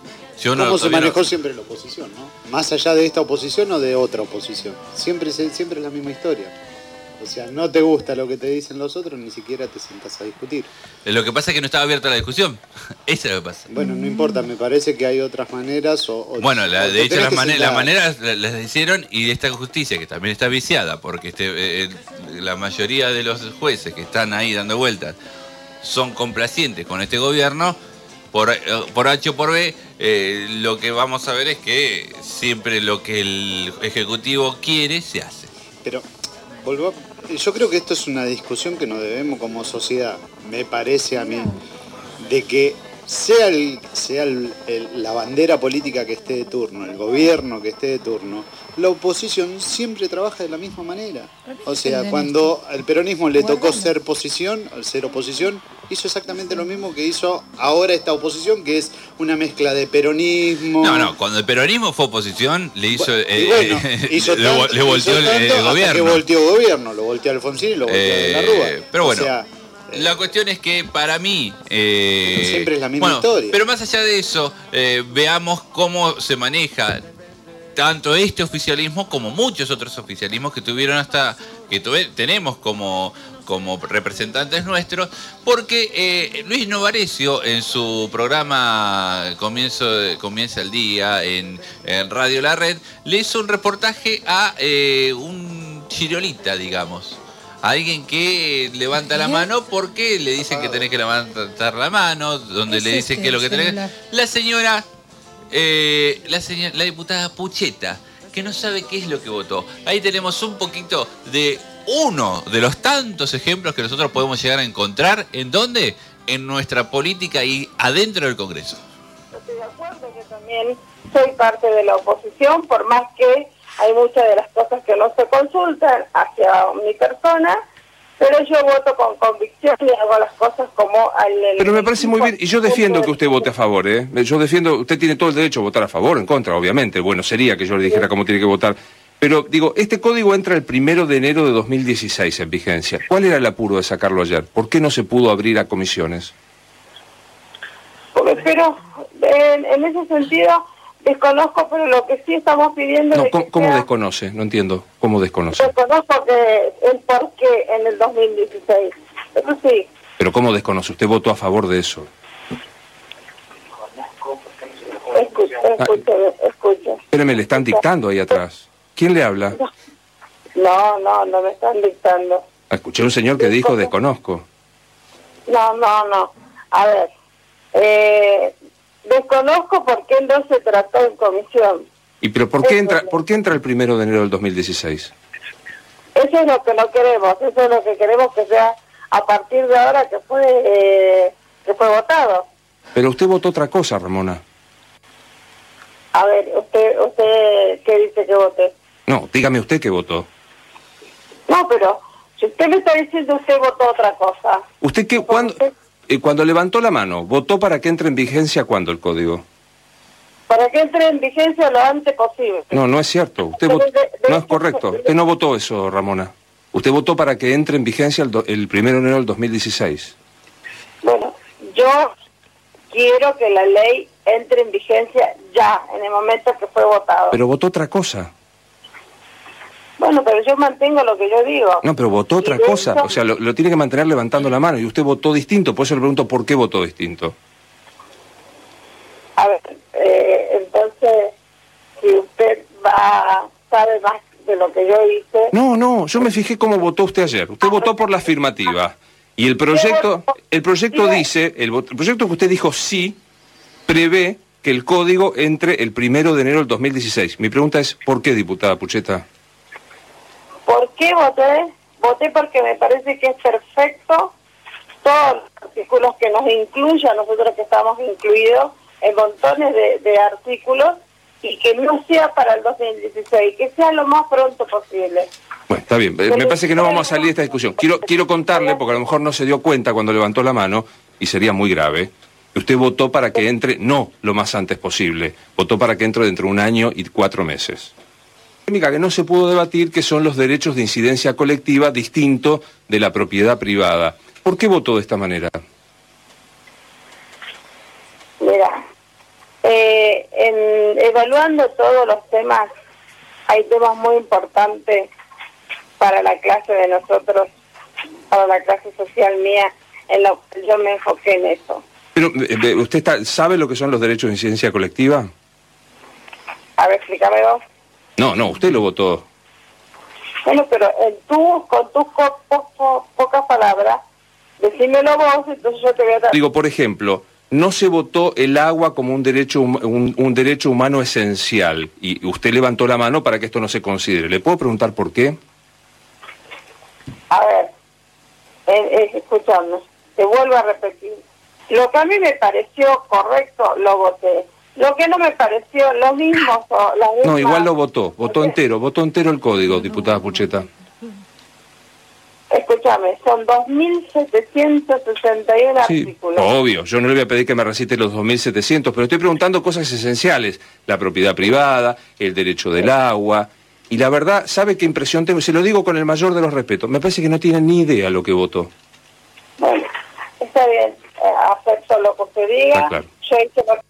Speaker 9: Yo
Speaker 11: ¿Cómo
Speaker 9: no,
Speaker 11: se manejó
Speaker 9: no...
Speaker 11: siempre la oposición, no? Más allá de esta oposición o de otra oposición. Siempre, siempre es la misma historia. O sea, no te gusta lo que te dicen los otros, ni siquiera te sientas a discutir.
Speaker 9: Lo que pasa es que no estaba abierta la discusión. Eso es lo que pasa.
Speaker 11: Bueno, no importa, me parece que hay otras maneras. O, o
Speaker 9: bueno, la,
Speaker 11: o
Speaker 9: de hecho las, maner las maneras
Speaker 11: las
Speaker 9: las hicieron, y esta justicia, que también está viciada, porque este, eh, la mayoría de los jueces que están ahí dando vueltas son complacientes con este gobierno, por, por H o por B, eh, lo que vamos a ver es que siempre lo que el Ejecutivo quiere se hace.
Speaker 11: Pero, volvo a... Yo creo que esto es una discusión que nos debemos como sociedad, me parece a mí, de que sea, el, sea el, el, la bandera política que esté de turno, el gobierno que esté de turno, la oposición siempre trabaja de la misma manera. O sea, cuando al peronismo le tocó ser posición, al ser oposición, hizo exactamente lo mismo que hizo ahora esta oposición, que es una mezcla de peronismo...
Speaker 9: No, no, cuando el peronismo fue oposición, le hizo...
Speaker 11: Bueno,
Speaker 9: eh,
Speaker 11: bueno,
Speaker 9: eh,
Speaker 11: hizo
Speaker 9: le,
Speaker 11: tanto,
Speaker 9: le volteó
Speaker 11: hizo
Speaker 9: el,
Speaker 11: tanto
Speaker 9: el gobierno.
Speaker 11: Que volteó gobierno, lo volteó Alfonsín y lo volteó
Speaker 9: eh,
Speaker 11: de la Rúa.
Speaker 9: Pero bueno,
Speaker 11: o sea,
Speaker 9: la cuestión es que para mí... Eh,
Speaker 11: siempre es la misma
Speaker 9: bueno,
Speaker 11: historia.
Speaker 9: Pero más allá de eso, eh, veamos cómo se maneja tanto este oficialismo como muchos otros oficialismos que tuvieron hasta que tuve, tenemos como, como representantes nuestros, porque eh, Luis Novarecio en su programa Comienzo, Comienza el Día en, en Radio La Red le hizo un reportaje a eh, un chirolita, digamos, a alguien que levanta la mano porque le dicen que tenés que levantar la mano, donde le dicen que es lo que tenés que... La señora... Eh, la, señora, la diputada Pucheta, que no sabe qué es lo que votó. Ahí tenemos un poquito de uno de los tantos ejemplos que nosotros podemos llegar a encontrar. ¿En dónde? En nuestra política y adentro del Congreso.
Speaker 14: Estoy de acuerdo, yo también soy parte de la oposición, por más que hay muchas de las cosas que no se consultan hacia mi persona, pero yo voto con convicción y hago las cosas como al...
Speaker 16: Pero me parece muy bien, y yo defiendo que usted vote a favor, ¿eh? Yo defiendo, usted tiene todo el derecho a votar a favor, en contra, obviamente. Bueno, sería que yo le dijera cómo tiene que votar. Pero, digo, este código entra el primero de enero de dos mil dieciséis en vigencia. ¿Cuál era el apuro de sacarlo ayer? ¿Por qué no se pudo abrir a comisiones?
Speaker 14: Porque, pero, en, en ese sentido... Desconozco, pero lo que sí estamos pidiendo...
Speaker 16: No,
Speaker 14: de
Speaker 16: ¿cómo,
Speaker 14: que
Speaker 16: ¿cómo
Speaker 14: sea,
Speaker 16: desconoce? No entiendo. ¿Cómo desconoce?
Speaker 14: Desconozco que el por qué en el dos mil dieciséis. Eso sí.
Speaker 16: Pero ¿cómo desconoce? Usted votó a favor de eso.
Speaker 14: Escucha, escucha, escucha.
Speaker 16: Espéreme, le están dictando ahí atrás. ¿Quién le habla?
Speaker 14: No, no, no me están dictando.
Speaker 16: Escuché a un señor que dijo desconozco.
Speaker 14: No, no, no. A ver, eh, desconozco por qué no se trató en comisión.
Speaker 16: ¿Y pero por qué entra, por qué entra el primero de enero del dos mil dieciséis?
Speaker 14: Eso es lo que no queremos, eso es lo que queremos que sea a partir de ahora que fue eh, que fue votado.
Speaker 16: Pero usted votó otra cosa, Ramona.
Speaker 14: A ver, usted, usted, ¿qué dice que voté?
Speaker 16: No, dígame usted qué votó.
Speaker 14: No, pero si usted me está diciendo usted votó otra cosa.
Speaker 16: ¿Usted qué, cuándo, eh, cuando levantó la mano, votó para que entre en vigencia cuándo el código?
Speaker 14: Para que entre en vigencia lo antes posible.
Speaker 16: No, no es cierto. Usted
Speaker 14: Pero
Speaker 16: votó,
Speaker 14: de- de
Speaker 16: no es
Speaker 14: hecho,
Speaker 16: correcto. Usted no votó eso, Ramona. Usted votó para que entre en vigencia el, do- el primero de enero del dos mil dieciséis.
Speaker 14: Bueno, yo quiero que la ley entre en vigencia ya, en el momento que fue votado.
Speaker 16: Pero votó otra cosa.
Speaker 14: Bueno, pero yo mantengo lo que yo digo.
Speaker 16: No, pero votó otra
Speaker 14: Y de
Speaker 16: cosa.
Speaker 14: hecho-
Speaker 16: O sea, lo, lo tiene que mantener levantando la mano. Y usted votó distinto. Por eso le pregunto por qué votó distinto.
Speaker 14: A ver, eh, entonces, si usted va, sabe más de lo que yo hice...
Speaker 16: No, no, yo me fijé cómo votó usted ayer. Usted votó por la afirmativa. Y el proyecto, el proyecto dice, el, vo- el proyecto que usted dijo sí, prevé que el código entre el primero de enero del dos mil dieciséis. Mi pregunta es, ¿por qué, diputada Pucheta?
Speaker 14: ¿Por qué voté? Voté porque me parece que es perfecto todos los artículos que nos incluye a nosotros que estamos incluidos en montones de, de artículos y que no sea para el dos mil dieciséis, que sea lo más pronto posible.
Speaker 16: Bueno, está bien. Me parece que no vamos a salir de esta discusión. Quiero, quiero contarle, porque a lo mejor no se dio cuenta cuando levantó la mano, y sería muy grave, que usted votó para que entre, no lo más antes posible, votó para que entre dentro de un año y cuatro meses. Que no se pudo debatir, que son los derechos de incidencia colectiva distinto de la propiedad privada. ¿Por qué votó de esta manera?
Speaker 14: Mira, eh, en, evaluando todos los temas, hay temas muy importantes para la clase de nosotros, para la clase social mía, en lo que yo me enfoqué en eso.
Speaker 16: Pero, eh, ¿usted está- sabe lo que son los derechos de incidencia colectiva?
Speaker 14: A ver, explícame vos.
Speaker 16: No, no, usted lo votó.
Speaker 14: Bueno, pero en tu, con tus co- po- po- pocas palabras, decímelo vos, entonces yo te voy a dar...
Speaker 16: Digo, por ejemplo, no se votó el agua como un derecho, hum- un, un derecho humano esencial, y usted levantó la mano para que esto no se considere. ¿Le puedo preguntar por qué?
Speaker 14: A ver, eh, eh, escuchame, te vuelvo a repetir. Lo que a mí me pareció correcto, lo voté. Lo que no me pareció, lo mismo, o las
Speaker 16: No,
Speaker 14: mismas-
Speaker 16: igual lo votó, votó entero, votó entero el código, diputada Pucheta.
Speaker 14: Escúchame, son dos mil setecientos sesenta y uno
Speaker 16: Sí,
Speaker 14: artículos.
Speaker 16: obvio, yo no le voy a pedir que me recite los dos mil setecientos, pero estoy preguntando cosas esenciales, la propiedad privada, el derecho del agua, y la verdad, ¿sabe qué impresión tengo? Se lo digo con el mayor de los respetos, me parece que no tiene ni idea lo que votó.
Speaker 14: Bueno, está bien, eh, acepto lo que usted diga.
Speaker 16: Ah, claro.
Speaker 14: Yo hice lo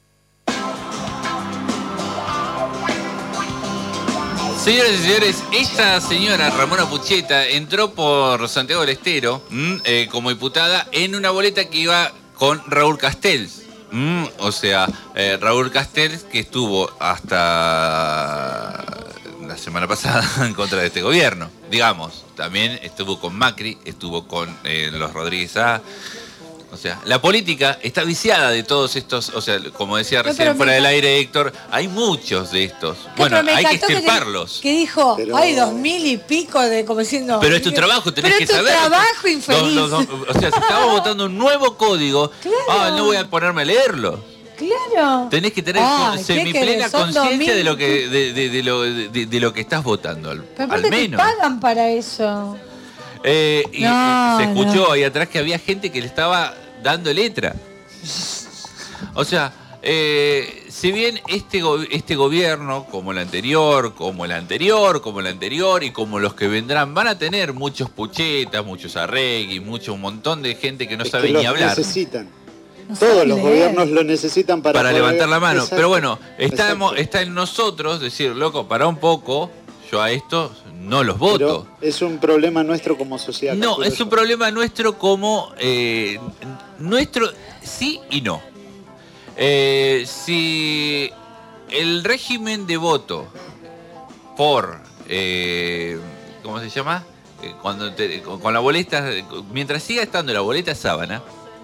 Speaker 9: Señoras y señores, esta señora Ramona Pucheta entró por Santiago del Estero mm, eh, como diputada en una boleta que iba con Raúl Castells. Mm, o sea, eh, Raúl Castells que estuvo hasta la semana pasada en contra de este gobierno, digamos. También estuvo con Macri, estuvo con eh, los Rodríguez A. O sea, la política está viciada de todos estos, o sea, como decía
Speaker 10: No,
Speaker 9: recién
Speaker 10: pero
Speaker 9: fuera
Speaker 10: me
Speaker 9: del
Speaker 10: encanta-
Speaker 9: aire Héctor, hay muchos de estos.
Speaker 10: No,
Speaker 9: Bueno,
Speaker 10: pero me
Speaker 9: hay que
Speaker 10: encantó que te-
Speaker 9: extirparlos.
Speaker 10: Que dijo,
Speaker 9: Pero-
Speaker 10: hay dos mil y pico de como diciendo.
Speaker 9: Pero es tu trabajo, tenés
Speaker 10: pero
Speaker 9: que
Speaker 10: es tu
Speaker 9: saber.
Speaker 10: trabajo, infeliz.
Speaker 9: Los- los- los- o sea, si estamos votando un nuevo código,
Speaker 10: Claro.
Speaker 9: ah, no voy a ponerme a leerlo.
Speaker 10: Claro.
Speaker 9: Tenés que tener
Speaker 10: Ay, ¿qué
Speaker 9: semiplena
Speaker 10: querés? Son dos
Speaker 9: conciencia
Speaker 10: mil.
Speaker 9: de lo que de, de- de lo, de, de lo que estás votando, al,
Speaker 10: Pero
Speaker 9: al
Speaker 10: aparte te
Speaker 9: menos.
Speaker 10: pagan para eso.
Speaker 9: Eh, y
Speaker 10: No,
Speaker 9: se escuchó
Speaker 10: no.
Speaker 9: ahí atrás que había gente que le estaba dando letra. O sea, eh, si bien este, go- este gobierno, como el anterior, como el anterior, como el anterior y como los que vendrán, van a tener muchos puchetas, muchos arregui, mucho un montón de gente que no
Speaker 11: Es
Speaker 9: sabe
Speaker 11: que
Speaker 9: ni
Speaker 11: los
Speaker 9: hablar.
Speaker 11: necesitan.
Speaker 10: No
Speaker 11: Todos
Speaker 10: saben
Speaker 11: los
Speaker 10: leer.
Speaker 11: gobiernos lo necesitan para,
Speaker 9: Para
Speaker 11: poder-
Speaker 9: levantar la mano.
Speaker 11: Exacto.
Speaker 9: Pero bueno, estamos,
Speaker 11: Exacto.
Speaker 9: está en nosotros decir, loco, para un poco, yo a estos no los voto.
Speaker 11: Pero es un problema nuestro como sociedad.
Speaker 9: No,
Speaker 11: calculo
Speaker 9: es
Speaker 11: yo.
Speaker 9: un problema nuestro como... eh, nuestro sí y no. Eh, si el régimen de voto por, eh, ¿cómo se llama? Eh, cuando te- con, con la boleta, mientras siga estando la boleta sábana,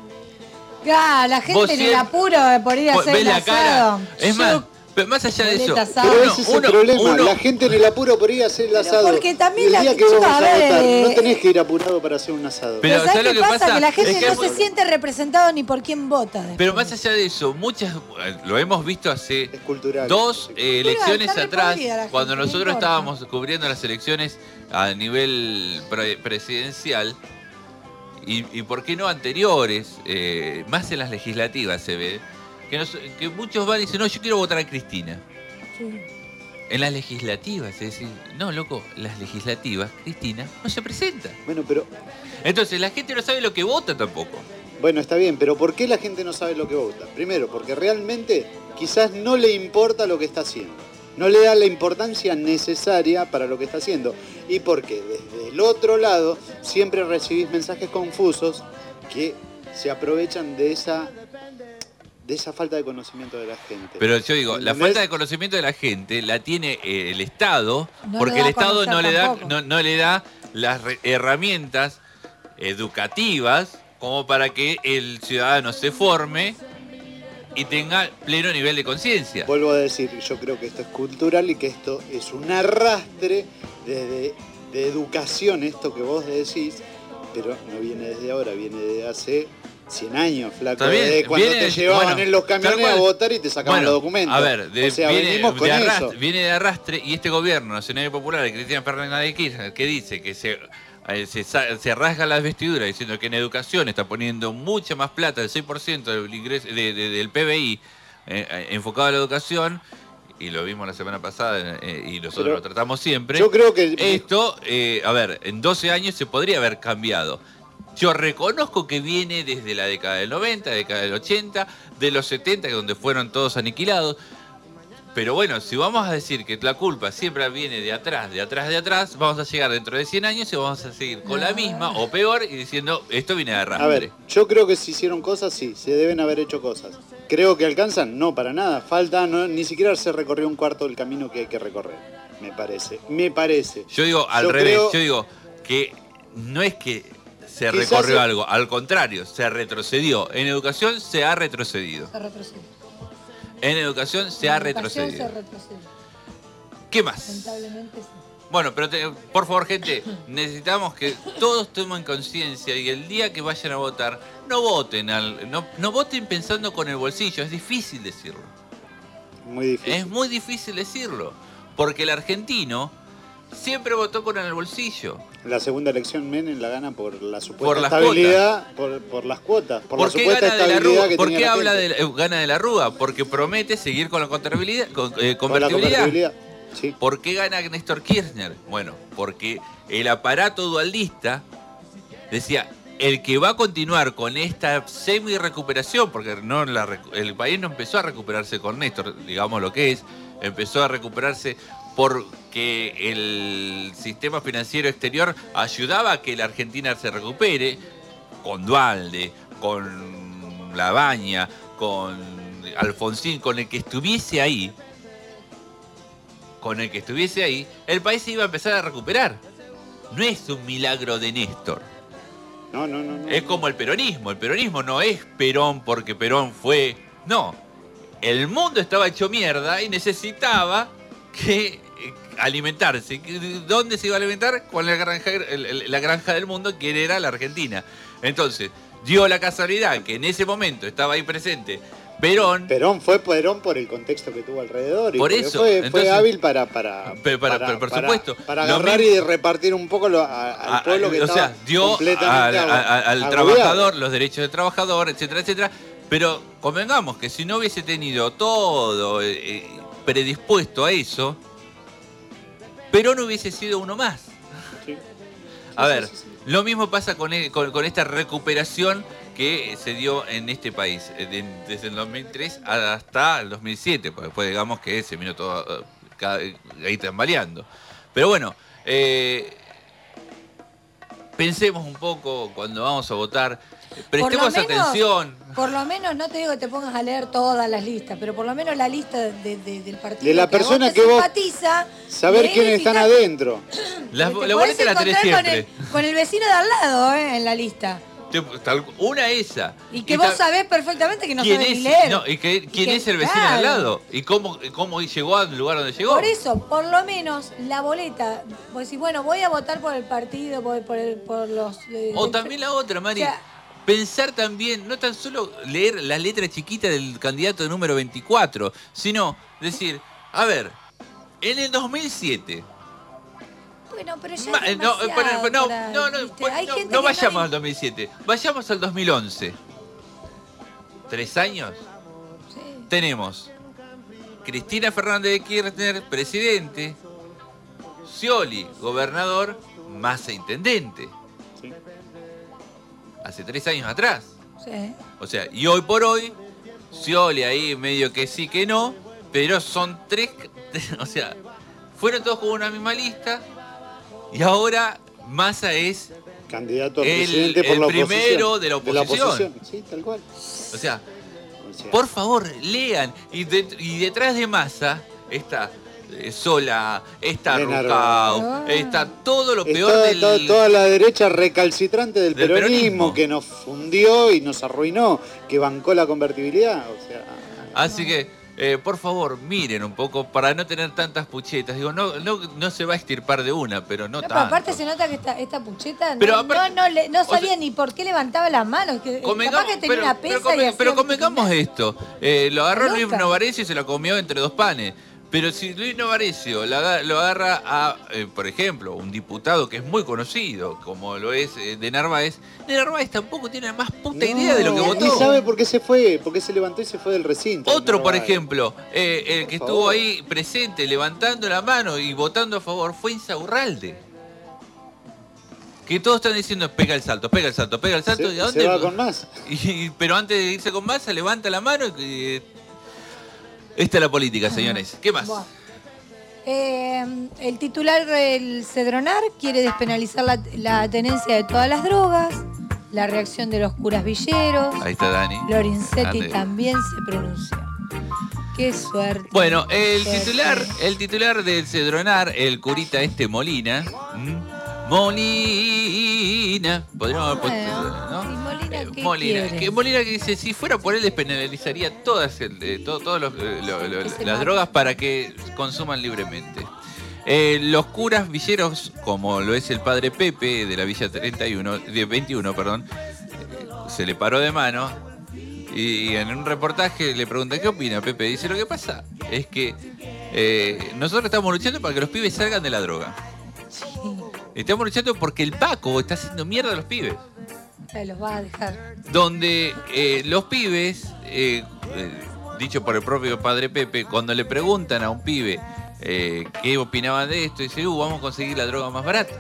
Speaker 10: Claro, la gente
Speaker 9: Vos
Speaker 10: en el
Speaker 9: siempre-
Speaker 10: apuro de por ir a
Speaker 9: vos
Speaker 10: hacer
Speaker 9: ves
Speaker 10: el
Speaker 9: la
Speaker 10: asado.
Speaker 9: cara. Es
Speaker 10: Yo-
Speaker 9: más, pero más allá de eso,
Speaker 10: boleta asada.
Speaker 11: Pero
Speaker 9: uno-
Speaker 11: ese es el
Speaker 9: uno-
Speaker 11: problema.
Speaker 9: uno-
Speaker 11: La gente en el apuro por ir a hacer el asado.
Speaker 10: porque también
Speaker 11: Y el
Speaker 10: la-
Speaker 11: día que
Speaker 10: chicos,
Speaker 11: vamos a,
Speaker 10: a ver,
Speaker 11: votar,
Speaker 10: eh,
Speaker 11: no tenés que ir apurado para hacer un asado.
Speaker 9: Pero
Speaker 10: Pero ¿sabes
Speaker 9: ¿sabes
Speaker 10: qué
Speaker 9: lo que
Speaker 10: pasa?
Speaker 9: pasa?
Speaker 10: Que la gente
Speaker 9: Es que
Speaker 10: no
Speaker 9: es-
Speaker 10: se siente representado ni por quién vota. después.
Speaker 9: Pero más allá de eso, muchas, lo hemos visto hace
Speaker 11: cultural.
Speaker 9: dos eh, elecciones
Speaker 10: está re
Speaker 9: atrás,
Speaker 10: podrida la gente,
Speaker 9: cuando
Speaker 10: no
Speaker 9: nosotros
Speaker 10: importa.
Speaker 9: estábamos cubriendo las elecciones a nivel pre- presidencial, y, y por qué no anteriores, eh, más en las legislativas se ve, que, nos- que muchos van y dicen, no, yo quiero votar a Cristina. En las legislativas, es decir, no, loco, las legislativas, Cristina no se presenta.
Speaker 11: Bueno, pero
Speaker 9: Entonces la gente no sabe lo que vota tampoco.
Speaker 11: Bueno, está bien, pero ¿por qué la gente no sabe lo que vota? Primero, porque realmente quizás no le importa lo que está haciendo. No le da la importancia necesaria para lo que está haciendo. Y porque desde el otro lado siempre recibís mensajes confusos que se aprovechan de esa, de esa falta de conocimiento de la gente.
Speaker 9: Pero yo digo, la
Speaker 11: ¿Entendés?
Speaker 9: falta de conocimiento de la gente la tiene eh, el Estado,
Speaker 10: No
Speaker 9: porque
Speaker 10: le da
Speaker 9: el Estado
Speaker 10: a conocer
Speaker 9: no le da
Speaker 10: tampoco.
Speaker 9: no, no le da las re- herramientas educativas como para que el ciudadano se forme y tenga pleno nivel de conciencia.
Speaker 11: Vuelvo a decir, yo creo que esto es cultural y que esto es un arrastre de, de educación, esto que vos decís, pero no viene desde ahora, viene desde hace cien años, flaco.
Speaker 9: Está bien,
Speaker 11: Desde cuando
Speaker 9: viene
Speaker 11: te
Speaker 9: de-
Speaker 11: llevaban
Speaker 9: bueno,
Speaker 11: en los
Speaker 9: tal
Speaker 11: camiones
Speaker 9: cual.
Speaker 11: a votar y te sacaban
Speaker 9: Bueno,
Speaker 11: los documentos.
Speaker 9: A ver, de-
Speaker 11: o sea,
Speaker 9: viene,
Speaker 11: venimos con
Speaker 9: de
Speaker 11: eso.
Speaker 9: arrastre, viene de arrastre y este gobierno nacional y popular de Cristina Fernández de Kirchner, que dice que se, eh, se, sa- se rasga las vestiduras diciendo que en educación está poniendo mucha más plata, el seis por ciento del, ingreso, de- de- del P B I eh, eh, enfocado a la educación, y lo vimos la semana pasada eh, y nosotros
Speaker 11: Pero
Speaker 9: lo tratamos siempre.
Speaker 11: yo creo que-
Speaker 9: Esto, eh, a ver, en doce años se podría haber cambiado. Yo reconozco que viene desde la década del noventa, década del ochenta, de los setenta, donde fueron todos aniquilados. Pero bueno, si vamos a decir que la culpa siempre viene de atrás, de atrás, de atrás, vamos a llegar dentro de cien años y vamos a seguir con la misma o peor y diciendo, esto viene de arrastre.
Speaker 11: A ver, yo creo que si hicieron cosas, sí, se deben haber hecho cosas. Creo que alcanzan, no, para nada. Falta, no, ni siquiera se recorrió un cuarto del camino que hay que recorrer, me parece. Me parece.
Speaker 9: Yo digo al
Speaker 11: Yo
Speaker 9: revés,
Speaker 11: creo-
Speaker 9: yo digo que no es que se
Speaker 11: Quizás
Speaker 9: recorrió
Speaker 11: se-
Speaker 9: algo, al contrario, se retrocedió. En educación se ha retrocedido.
Speaker 10: Se retrocede.
Speaker 9: En educación se ha
Speaker 10: En educación
Speaker 9: retrocedido.
Speaker 10: se retrocede.
Speaker 9: ¿Qué más?
Speaker 10: Lamentablemente sí.
Speaker 9: Bueno, pero te- por favor, gente, necesitamos que todos tomen conciencia y el día que vayan a votar, no voten al, no, no voten pensando con el bolsillo, es difícil decirlo.
Speaker 11: Muy difícil.
Speaker 9: Es muy difícil decirlo, porque el argentino siempre votó con el bolsillo.
Speaker 11: La segunda elección Menem la gana por la supuesta
Speaker 9: Por las
Speaker 11: estabilidad, por, por las cuotas, por, la
Speaker 9: ¿Por qué
Speaker 11: supuesta
Speaker 9: gana de la
Speaker 11: estabilidad
Speaker 9: Rúa?
Speaker 11: que
Speaker 9: ¿Por
Speaker 11: tenía
Speaker 9: qué
Speaker 11: la
Speaker 9: habla
Speaker 11: gente.
Speaker 9: de la- eh, gana de la Rúa? Porque promete seguir con la convertibilidad. Con, eh,
Speaker 11: Con la
Speaker 9: convertibilidad.
Speaker 11: convertibilidad. Sí.
Speaker 9: ¿Por qué gana Néstor Kirchner? Bueno, porque el aparato dualdista decía, el que va a continuar con esta semi-recuperación, porque no la recu- el país no empezó a recuperarse con Néstor, digamos lo que es, empezó a recuperarse porque el sistema financiero exterior ayudaba a que la Argentina se recupere, con Dualde, con Labaña, con Alfonsín, con el que estuviese ahí, con el que estuviese ahí, el país se iba a empezar a recuperar. No es un milagro de Néstor.
Speaker 11: No, no, no, no.
Speaker 9: Es como el peronismo. El peronismo no es Perón porque Perón fue... No. El mundo estaba hecho mierda y necesitaba que eh, alimentarse. ¿Dónde se iba a alimentar? Con la granja, el- el- la granja del mundo, que era la Argentina. Entonces, dio la casualidad que en ese momento estaba ahí presente Perón.
Speaker 11: Perón fue Perón por el contexto que tuvo alrededor. Y
Speaker 9: Por
Speaker 11: porque
Speaker 9: eso,
Speaker 11: Fue,
Speaker 9: entonces-
Speaker 11: fue hábil para, para,
Speaker 9: Pero para- pero por supuesto.
Speaker 11: para
Speaker 9: Lo
Speaker 11: agarrar
Speaker 9: mismo-
Speaker 11: y repartir un poco lo- a- al
Speaker 9: A-
Speaker 11: pueblo que
Speaker 9: o
Speaker 11: estaba
Speaker 9: sea, dio
Speaker 11: completamente
Speaker 9: al,
Speaker 11: ag-
Speaker 9: al- al
Speaker 11: agobiado.
Speaker 9: trabajador los derechos del trabajador, etcétera, etcétera. Pero convengamos que si no hubiese tenido todo eh, eh, predispuesto a eso, Perón hubiese sido uno más. A ver, lo mismo pasa con, e- con- con esta recuperación que se dio en este país, eh, de- desde el dos mil tres hasta el dos mil siete, porque después digamos que se vino todo eh, cada- ahí tambaleando. Pero bueno, eh, pensemos un poco cuando vamos a votar Prestemos
Speaker 10: por lo menos-
Speaker 9: atención.
Speaker 10: Por lo menos, no te digo que te pongas a leer todas las listas, pero por lo menos la lista de, de- del partido
Speaker 11: De la
Speaker 10: que a
Speaker 11: persona
Speaker 10: vos te
Speaker 11: que vos-
Speaker 10: simpatiza,
Speaker 11: Saber
Speaker 10: leer y
Speaker 11: quiénes están
Speaker 10: fijar-
Speaker 11: adentro.
Speaker 9: La,
Speaker 10: te
Speaker 9: la
Speaker 10: podés
Speaker 9: boleta la tenés
Speaker 10: encontrar con
Speaker 9: siempre.
Speaker 10: el, con el vecino de al lado, ¿eh? En la lista.
Speaker 9: Te- tal- Una esa.
Speaker 10: Y que vos
Speaker 9: ta-
Speaker 10: sabés perfectamente que no
Speaker 9: ¿Quién
Speaker 10: sabés
Speaker 9: es,
Speaker 10: ni leer.
Speaker 9: no, y que- quién
Speaker 10: que-
Speaker 9: es el vecino
Speaker 10: claro.
Speaker 9: de al lado? ¿Y cómo, cómo llegó al lugar donde llegó?
Speaker 10: Por eso, por lo menos, la boleta, vos decís, bueno, voy a votar por el partido, por, por, el- por los... eh,
Speaker 9: O
Speaker 10: de-
Speaker 9: también la otra, Mari.
Speaker 10: O sea,
Speaker 9: Pensar también, no tan solo leer la letra chiquita del candidato número veinticuatro, sino decir, a ver, en el dos mil siete...
Speaker 10: bueno, pero ya
Speaker 9: Ma-
Speaker 10: es
Speaker 9: eh, no, eh,
Speaker 10: demasiado
Speaker 9: pero- no,
Speaker 10: para-
Speaker 9: no, no,
Speaker 10: ¿viste?
Speaker 9: pues,
Speaker 10: Hay
Speaker 9: no,
Speaker 10: gente
Speaker 9: no
Speaker 10: que
Speaker 9: vayamos
Speaker 10: está
Speaker 9: al dos mil siete, vayamos al dos mil once. ¿Tres años? Tenemos Cristina Fernández de Kirchner, presidente, Scioli, gobernador, Massa, intendente. Hace tres años atrás.
Speaker 10: Sí.
Speaker 9: O sea, y hoy por hoy, Scioli ahí medio que sí que no, pero son tres, o sea, fueron todos con una misma lista y ahora Massa es
Speaker 11: Candidato a
Speaker 9: el,
Speaker 11: presidente por
Speaker 9: el
Speaker 11: la
Speaker 9: primero
Speaker 11: oposición.
Speaker 9: de la oposición.
Speaker 11: Sí, tal cual.
Speaker 9: O sea, por favor, lean. Y, de- y detrás de Massa está eh, Sola, está
Speaker 11: Elena
Speaker 9: Rucao,
Speaker 11: Argao.
Speaker 9: está todo lo peor
Speaker 11: Está
Speaker 9: del...
Speaker 11: toda, toda la derecha recalcitrante del,
Speaker 9: del
Speaker 11: peronismo,
Speaker 9: peronismo.
Speaker 11: que nos fundió y nos arruinó, que bancó la convertibilidad. O sea,
Speaker 9: Así que, eh, por favor, miren un poco para no tener tantas puchetas. Digo, no, no, no se va a extirpar de una, pero no,
Speaker 10: No, pero
Speaker 9: tanto.
Speaker 10: aparte se nota que esta, esta pucheta
Speaker 9: Pero
Speaker 10: no,
Speaker 9: aparte-
Speaker 10: no, no, le- no
Speaker 9: o sea-
Speaker 10: sabía ni por qué levantaba las manos. Que,
Speaker 9: Convengamos-
Speaker 10: capaz que tenía
Speaker 9: pero,
Speaker 10: una
Speaker 9: pero
Speaker 10: pesa
Speaker 9: conven-
Speaker 10: y hacía
Speaker 9: pero
Speaker 10: un-
Speaker 9: convengamos esto. Eh, lo agarró
Speaker 10: Está
Speaker 9: Luis
Speaker 10: loca.
Speaker 9: Novarecio y se lo comió entre dos panes. Pero si Luis Novarecio lo aga- lo agarra a, eh, por ejemplo, un diputado que es muy conocido, como lo es eh, de Narváez, de Narváez tampoco tiene la más puta idea de lo que
Speaker 11: no,
Speaker 9: votó.
Speaker 11: ni sabe por qué se fue, por qué se levantó y se fue del recinto.
Speaker 9: Otro, por
Speaker 11: Narváez.
Speaker 9: ejemplo, eh, el que
Speaker 11: Por
Speaker 9: estuvo
Speaker 11: favor.
Speaker 9: ahí presente, levantando la mano y votando a favor, fue Insaurralde. Que todos están diciendo, pega el salto, pega el salto, pega el salto.
Speaker 11: Se-
Speaker 9: ¿Y a dónde?
Speaker 11: se va con Massa.
Speaker 9: Y- pero antes de irse con Massa, levanta la mano y... eh, esta es la política, señores. ¿Qué más?
Speaker 10: Buah. Eh, el titular del Cedronar quiere despenalizar la, la tenencia de todas las drogas, la reacción de los curas villeros.
Speaker 9: Ahí está Dani.
Speaker 10: Lorenzetti
Speaker 9: Grande.
Speaker 10: también se pronunció. Qué suerte.
Speaker 9: Bueno, el
Speaker 10: Suerte.
Speaker 9: titular, el titular del Cedronar, el curita este Molina. ¿m? Molina. Podríamos haber puesto, ¿no?
Speaker 10: ¿Y Molina qué
Speaker 9: Molina,
Speaker 10: quiere?
Speaker 9: que Molina que dice, si fuera por él despenalizaría todas el- eh, todo- todos los, eh, lo- lo-
Speaker 10: Que se
Speaker 9: las
Speaker 10: mate.
Speaker 9: drogas para que consuman libremente. Eh, los curas villeros, como lo es el padre Pepe de la Villa treinta y uno, de veintiuno, perdón, eh, se le paró de mano y en un reportaje le pregunta, ¿qué opina Pepe? Dice, lo que pasa es que eh, nosotros estamos luchando para que los pibes salgan de la droga. Estamos luchando porque el Paco está haciendo mierda a los pibes.
Speaker 10: Ahí los va a dejar.
Speaker 9: Donde eh, los pibes, eh, eh, dicho por el propio padre Pepe, cuando le preguntan a un pibe eh, qué opinaban de esto, dice, uh, vamos a conseguir la droga más barata.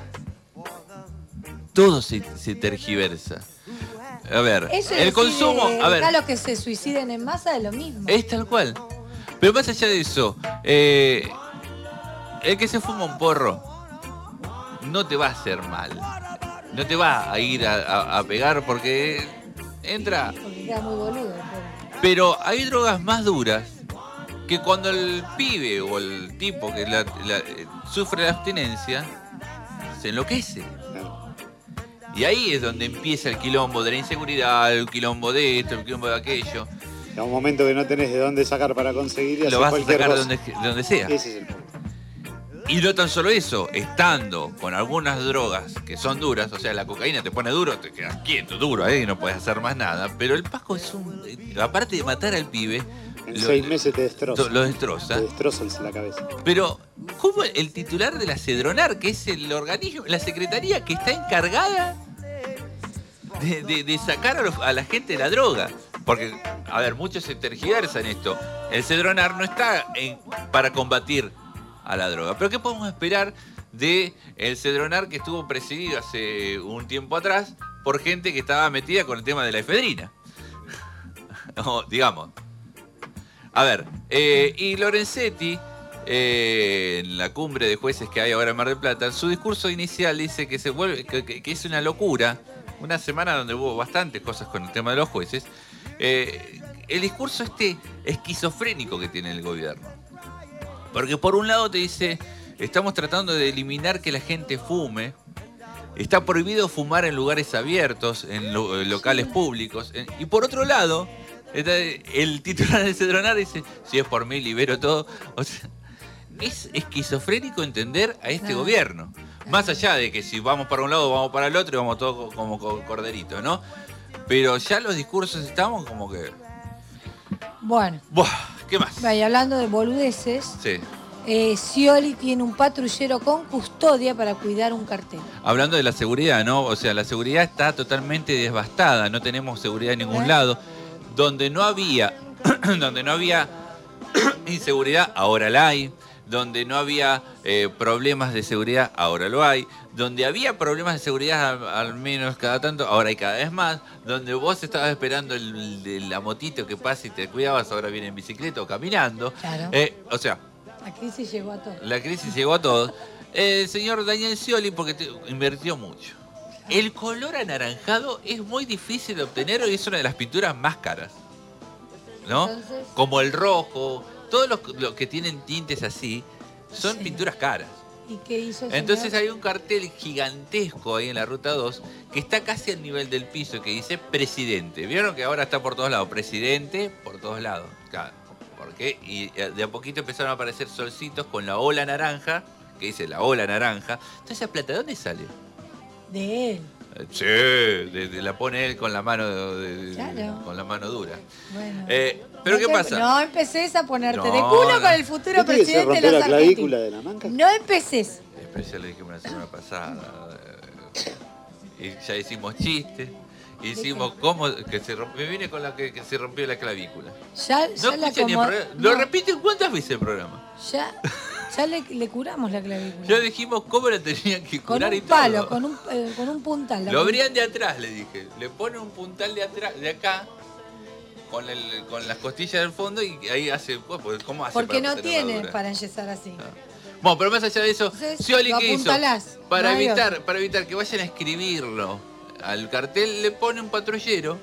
Speaker 9: Todo se, se tergiversa. A ver,
Speaker 10: Eso
Speaker 9: el
Speaker 10: es
Speaker 9: consumo,
Speaker 10: decir,
Speaker 9: a ver,
Speaker 10: acá los que se suiciden en masa es lo mismo.
Speaker 9: es tal cual. Pero más allá de eso, eh, el que se fuma un porro no te va a hacer mal. No te va a ir a, a- a pegar porque entra.
Speaker 10: Porque queda muy boludo. pero-
Speaker 9: Pero hay drogas más duras que cuando el pibe o el tipo que la- la- eh, sufre la abstinencia se enloquece. Y ahí es donde empieza el quilombo de la inseguridad, el quilombo de esto, el quilombo de aquello.
Speaker 11: A un momento que no tenés de dónde sacar para conseguir y hacer
Speaker 9: Lo vas a
Speaker 11: cualquier
Speaker 9: sacar de
Speaker 11: cosa.
Speaker 9: donde, de donde sea.
Speaker 11: Ese es el punto.
Speaker 9: Y no tan solo eso, estando con algunas drogas que son duras, o sea, la cocaína te pone duro, te quedas quieto, duro, ahí no puedes hacer más nada. Pero el Paco es un. Aparte de matar al pibe,
Speaker 11: En
Speaker 9: lo,
Speaker 11: seis meses te destroza.
Speaker 9: lo destroza.
Speaker 11: Te destroza la cabeza.
Speaker 9: Pero, ¿cómo el titular de la Cedronar, que es el organismo, la secretaría que está encargada de, de- de sacar a, los- a la gente de la droga? Porque, a ver, muchos se tergiversan esto. El Cedronar no está en- para combatir a la droga. Pero ¿qué podemos esperar de el Cedronar que estuvo presidido hace un tiempo atrás por gente que estaba metida con el tema de la efedrina? O, digamos. A ver, eh, y Lorenzetti, eh, en la cumbre de jueces que hay ahora en Mar del Plata, su discurso inicial dice que se vuelve, que, que- que es una locura una semana donde hubo bastantes cosas con el tema de los jueces, eh, el discurso este esquizofrénico que tiene el gobierno. Porque por un lado te dice, estamos tratando de eliminar que la gente fume, está prohibido fumar en lugares abiertos, en, lo, en locales públicos, en, y por otro lado, el titular de Cedronar dice, si es por mí libero todo. O sea, es esquizofrénico entender a este no. gobierno. Más allá de que si vamos para un lado, vamos para el otro y vamos todos como corderitos, ¿no? Pero ya los discursos estamos como que...
Speaker 10: Bueno.
Speaker 9: Buah, ¿qué más?
Speaker 10: Vaya, hablando de boludeces,
Speaker 9: sí.
Speaker 10: eh, Scioli tiene un patrullero con custodia para cuidar un cartel.
Speaker 9: Hablando de la seguridad, ¿no? O sea, la seguridad está totalmente devastada, no tenemos seguridad en ningún ¿Eh? lado. Donde no había, donde no había inseguridad, ahora la hay. Donde no había eh, problemas de seguridad, ahora lo hay. Donde había problemas de seguridad, al, al menos cada tanto, ahora hay cada vez más. Donde vos estabas esperando el, el, la motito que pase y te cuidabas, ahora viene en bicicleta o caminando.
Speaker 10: Claro.
Speaker 9: Eh, o sea...
Speaker 10: La crisis llegó a todos.
Speaker 9: La crisis llegó a todos. El señor Daniel Scioli, porque te, invirtió mucho. El color anaranjado es muy difícil de obtener y es una de las pinturas más caras. ¿No? Entonces... Como el rojo... Todos los, los que tienen tintes así son sí. pinturas caras.
Speaker 10: ¿Y qué hizo el
Speaker 9: Entonces
Speaker 10: señor?
Speaker 9: Hay un cartel gigantesco ahí en la ruta dos que está casi al nivel del piso que dice presidente. ¿Vieron que ahora está por todos lados? Presidente por todos lados. Claro. ¿Por qué? Y de a poquito empezaron a aparecer solcitos con la ola naranja, que dice la ola naranja. Entonces, ¿esa plata de dónde sale?
Speaker 10: De él.
Speaker 9: Sí, de, de la pone él con la mano de, de,
Speaker 10: claro.
Speaker 9: con la mano dura.
Speaker 10: Bueno.
Speaker 9: Eh, ¿Pero
Speaker 10: no
Speaker 9: qué
Speaker 10: te,
Speaker 9: pasa?
Speaker 10: No empeces a ponerte
Speaker 9: no,
Speaker 10: de culo
Speaker 9: no.
Speaker 10: con el futuro presidente de
Speaker 11: la
Speaker 10: los
Speaker 11: clavícula de la manca?
Speaker 10: No empeces.
Speaker 9: Después ya le dijimos la semana pasada. Y ya hicimos chistes. Hicimos cómo que se rompió. Me vine con la que, que se rompió la clavícula.
Speaker 10: Ya,
Speaker 9: no
Speaker 10: ya la
Speaker 9: escuché ni el
Speaker 10: como...
Speaker 9: programa.
Speaker 10: no.
Speaker 9: Lo repiten cuántas veces el programa.
Speaker 10: Ya, ya le, le curamos la clavícula.
Speaker 9: Ya dijimos cómo la tenían que curar
Speaker 10: con un
Speaker 9: y todo.
Speaker 10: palo, con un, eh, con un puntal.
Speaker 9: Lo abrían de atrás, le dije. Le ponen un puntal de atrás, de acá, con el, con las costillas del fondo y ahí hace. Pues, ¿cómo hace?
Speaker 10: Porque
Speaker 9: para
Speaker 10: no tiene
Speaker 9: armadura?
Speaker 10: Para enyesar así.
Speaker 9: No. Bueno, pero más allá de eso, Scioli, ¿qué hizo? Para
Speaker 10: no
Speaker 9: evitar, para evitar que vayan a escribirlo al cartel, le pone un patrullero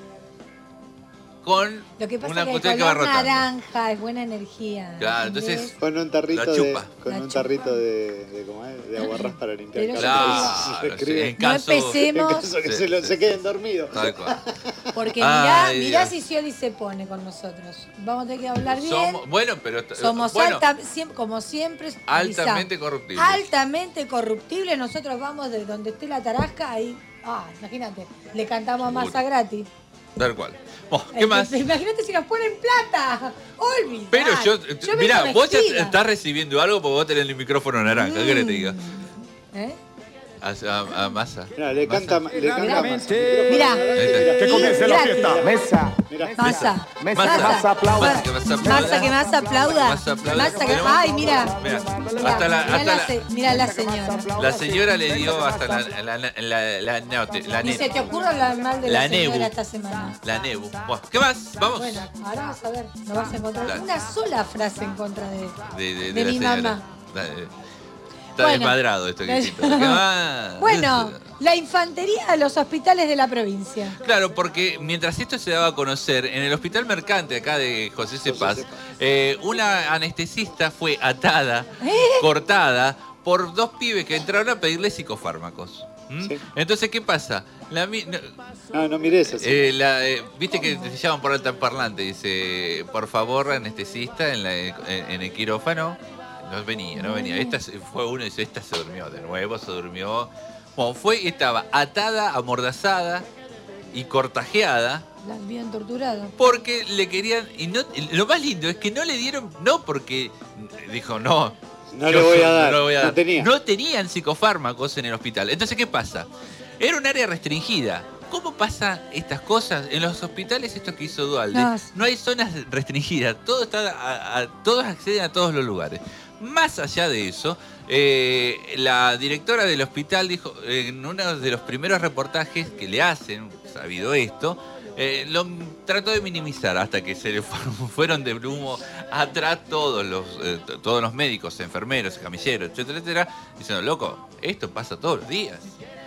Speaker 9: con
Speaker 10: Lo que pasa
Speaker 9: una
Speaker 10: es que
Speaker 9: cuestión
Speaker 10: el
Speaker 9: que va
Speaker 10: color
Speaker 9: rotando.
Speaker 10: naranja es buena energía.
Speaker 9: Claro, entonces
Speaker 11: con un tarrito
Speaker 9: la
Speaker 11: de
Speaker 9: chupa.
Speaker 11: con
Speaker 10: La
Speaker 11: un
Speaker 10: chupa.
Speaker 11: tarrito de, de, ¿cómo es? de aguarrás para limpiar
Speaker 10: Pero
Speaker 11: carteles.
Speaker 9: claro,
Speaker 11: Se
Speaker 9: sí, en
Speaker 10: No
Speaker 9: caso,
Speaker 10: empecemos.
Speaker 11: En caso que
Speaker 9: Sí,
Speaker 11: se, lo-
Speaker 9: sí.
Speaker 11: se queden dormidos.
Speaker 9: Tal cual.
Speaker 10: Porque mirá,
Speaker 9: Ay,
Speaker 10: mirá
Speaker 9: Dios.
Speaker 10: si Scioli se pone con nosotros. Vamos a tener que hablar bien.
Speaker 9: Somos, bueno, pero
Speaker 10: Somos
Speaker 9: bueno,
Speaker 10: alta, siempre, como siempre.
Speaker 9: altamente
Speaker 10: avisamos.
Speaker 9: corruptibles.
Speaker 10: Altamente corruptibles. Nosotros vamos de donde esté la tarasca, ahí. Ah, imagínate, le cantamos a masa
Speaker 9: Seguro.
Speaker 10: gratis.
Speaker 9: Tal cual. Bueno, ¿qué más?
Speaker 10: Entonces, imagínate si nos ponen plata. Olvidá.
Speaker 9: Pero yo,
Speaker 10: me
Speaker 9: mirá,
Speaker 10: pongo
Speaker 9: vos ya
Speaker 10: vestida.
Speaker 9: estás recibiendo algo porque vos tenés el micrófono naranja. ¿Qué querés que te diga?
Speaker 10: ¿Eh?
Speaker 9: A, a, a Massa.
Speaker 11: Mirá, le canta, le canta Massa.
Speaker 10: Mirá.
Speaker 13: Que comience la fiesta. Mesa.
Speaker 11: Mirá.
Speaker 10: Masa.
Speaker 13: Mesa.
Speaker 10: Masa.
Speaker 13: Masa aplauda.
Speaker 9: Massa, que Massa aplauda.
Speaker 10: Masa, que más aplauda.
Speaker 9: Massa aplauda.
Speaker 10: Massa que...
Speaker 9: Tenemos-
Speaker 10: Ay, mira.
Speaker 9: Mirá,
Speaker 10: Mirá,
Speaker 9: hasta la,
Speaker 10: mirá
Speaker 9: hasta
Speaker 10: la
Speaker 9: la,
Speaker 10: se- mirá la señora.
Speaker 9: la señora le dio hasta la, la, la, la, la, neote- la,
Speaker 10: Ni
Speaker 9: ne-
Speaker 10: se te ocurra hablar mal de la,
Speaker 9: La
Speaker 10: señora
Speaker 9: Nebu.
Speaker 10: esta semana.
Speaker 9: la Nebu. Bueno, ¿qué más? Vamos.
Speaker 10: Bueno, ahora vas a ver, no vas a encontrar
Speaker 9: Dale.
Speaker 10: una sola frase en contra de,
Speaker 9: De, de, de
Speaker 10: de
Speaker 9: la
Speaker 10: mi
Speaker 9: señora.
Speaker 10: mamá.
Speaker 9: Dale. Está
Speaker 10: Bueno.
Speaker 9: desmadrado esto que hiciste. ¿Qué más?
Speaker 10: Bueno, la infantería de los hospitales de la provincia.
Speaker 9: Claro, porque mientras esto se daba a conocer, en el hospital mercante acá de José Cepaz, eh, una anestesista fue atada,
Speaker 10: ¿Eh?
Speaker 9: cortada, por dos pibes que entraron a pedirle psicofármacos. ¿Mm?
Speaker 11: Sí.
Speaker 9: Entonces, ¿qué pasa? La, mi- no,
Speaker 11: No, no mires así.
Speaker 9: eh, la, eh, Viste que te llaman por altaparlante, dice, por favor, anestesista en, la- en, en el quirófano. No venía, no venía. Esta se- fue uno y dice, esta se durmió de nuevo, se durmió. Bueno, fue y estaba atada, amordazada y cortajeada
Speaker 10: La habían torturado.
Speaker 9: porque le querían. Y no, lo más lindo es que no le dieron. No porque dijo, no.
Speaker 11: No
Speaker 9: yo
Speaker 11: le voy a
Speaker 9: soy-
Speaker 11: dar,
Speaker 9: le voy a
Speaker 11: no
Speaker 9: dar.
Speaker 11: tenía.
Speaker 9: No tenían psicofármacos en el hospital. Entonces, ¿qué pasa? Era un área restringida. ¿Cómo pasa estas cosas? En los hospitales, esto que hizo Dualde,
Speaker 10: No.
Speaker 9: no hay zonas restringidas. Todo está a- a- todos acceden a todos los lugares. Más allá de eso, eh, la directora del hospital dijo, eh, en uno de los primeros reportajes que le hacen, sabido esto, eh, lo trató de minimizar hasta que se le fueron, fueron de humo atrás todos los, eh, t- todos los médicos, enfermeros, camilleros, etcétera, etcétera, diciendo, loco, esto pasa todos los días.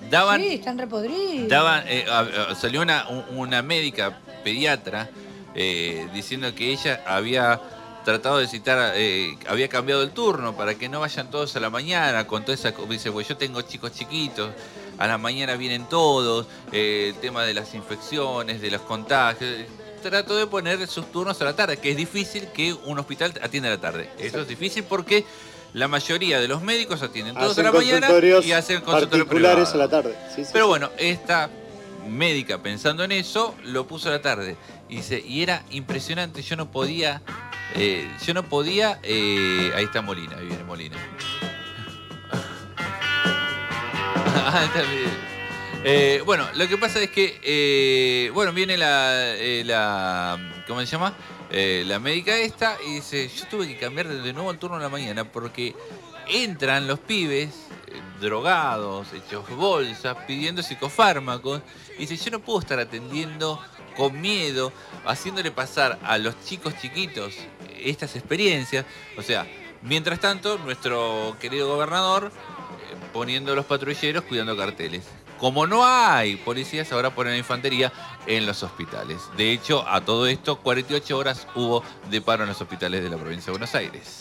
Speaker 9: daban,
Speaker 10: Sí, están repodridos.
Speaker 9: daban eh, a- a- salió una, un- una médica pediatra eh, diciendo que ella había tratado de citar, eh, había cambiado el turno para que no vayan todos a la mañana con toda esa... co- Dice, pues yo tengo chicos chiquitos, a la mañana vienen todos, eh, el tema de las infecciones, de los contagios. Trato de poner sus turnos a la tarde, que es difícil que un hospital atienda a la tarde. Eso es difícil porque la mayoría de los médicos atienden todos
Speaker 11: Hacen
Speaker 9: a la mañana
Speaker 11: consultorios
Speaker 9: y hacen consultorios
Speaker 11: particulares
Speaker 9: privados.
Speaker 11: a la tarde. Sí, sí,
Speaker 9: Pero
Speaker 11: sí.
Speaker 9: bueno, esta médica pensando en eso, lo puso a la tarde. Y, dice, y era impresionante, yo no podía, eh, yo no podía, eh, ahí está Molina, ahí viene Molina. Ah, está bien. Eh, bueno, lo que pasa es que, eh, bueno, viene la, eh, la, ¿cómo se llama? Eh, la médica esta y dice, yo tuve que cambiar de nuevo el turno a la mañana porque entran los pibes eh, drogados, hechos bolsas, pidiendo psicofármacos. Y dice, yo no puedo estar atendiendo con miedo, haciéndole pasar a los chicos chiquitos estas experiencias. O sea, mientras tanto, nuestro querido gobernador eh, poniendo los patrulleros, cuidando carteles. Como no hay policías, ahora ponen infantería en los hospitales. De hecho, a todo esto, cuarenta y ocho horas hubo de paro en los hospitales de la provincia de Buenos Aires.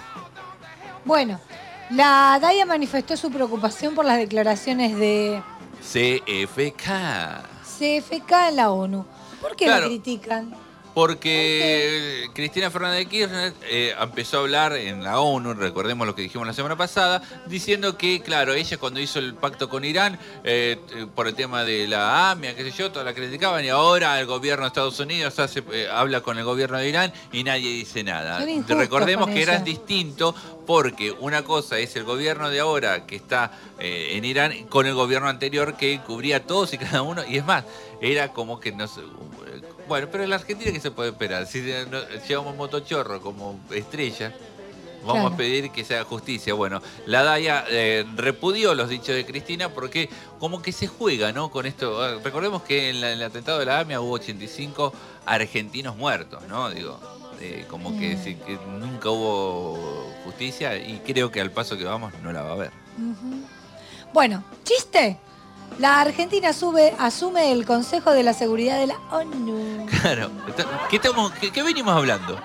Speaker 10: Bueno, la DAIA manifestó su preocupación por las declaraciones de
Speaker 9: C F K.
Speaker 10: C F K en la ONU. ¿Por qué
Speaker 9: Claro.
Speaker 10: la critican?
Speaker 9: Porque Cristina Fernández de Kirchner eh, empezó a hablar en la ONU, recordemos lo que dijimos la semana pasada, diciendo que, claro, ella cuando hizo el pacto con Irán, eh, eh, por el tema de la A M I A, qué sé yo, todas la criticaban, y ahora el gobierno de Estados Unidos hace, eh, habla con el gobierno de Irán y nadie dice nada.
Speaker 10: Son injustos
Speaker 9: Recordemos
Speaker 10: con
Speaker 9: que
Speaker 10: eso.
Speaker 9: era distinto porque una cosa es el gobierno de ahora que está eh, en Irán con el gobierno anterior que cubría a todos y cada uno, y es más, era como que no sé, bueno, pero en la Argentina, ¿qué se puede esperar? Si no, llevamos motochorro como estrella, vamos
Speaker 10: Claro.
Speaker 9: a pedir que se haga justicia. Bueno, la DAIA eh, repudió los dichos de Cristina porque como que se juega, ¿no? Con esto. Ah, recordemos que en, la- en el atentado de la A M I A hubo ochenta y cinco argentinos muertos, ¿no? Digo, eh, como que,
Speaker 10: Mm.
Speaker 9: sí, que nunca hubo justicia y creo que al paso que vamos no la va a haber.
Speaker 10: Ujú. Bueno, chiste. La Argentina sube, asume el Consejo de la Seguridad de la ONU.
Speaker 9: Claro. ¿Qué, estamos, qué, qué venimos hablando?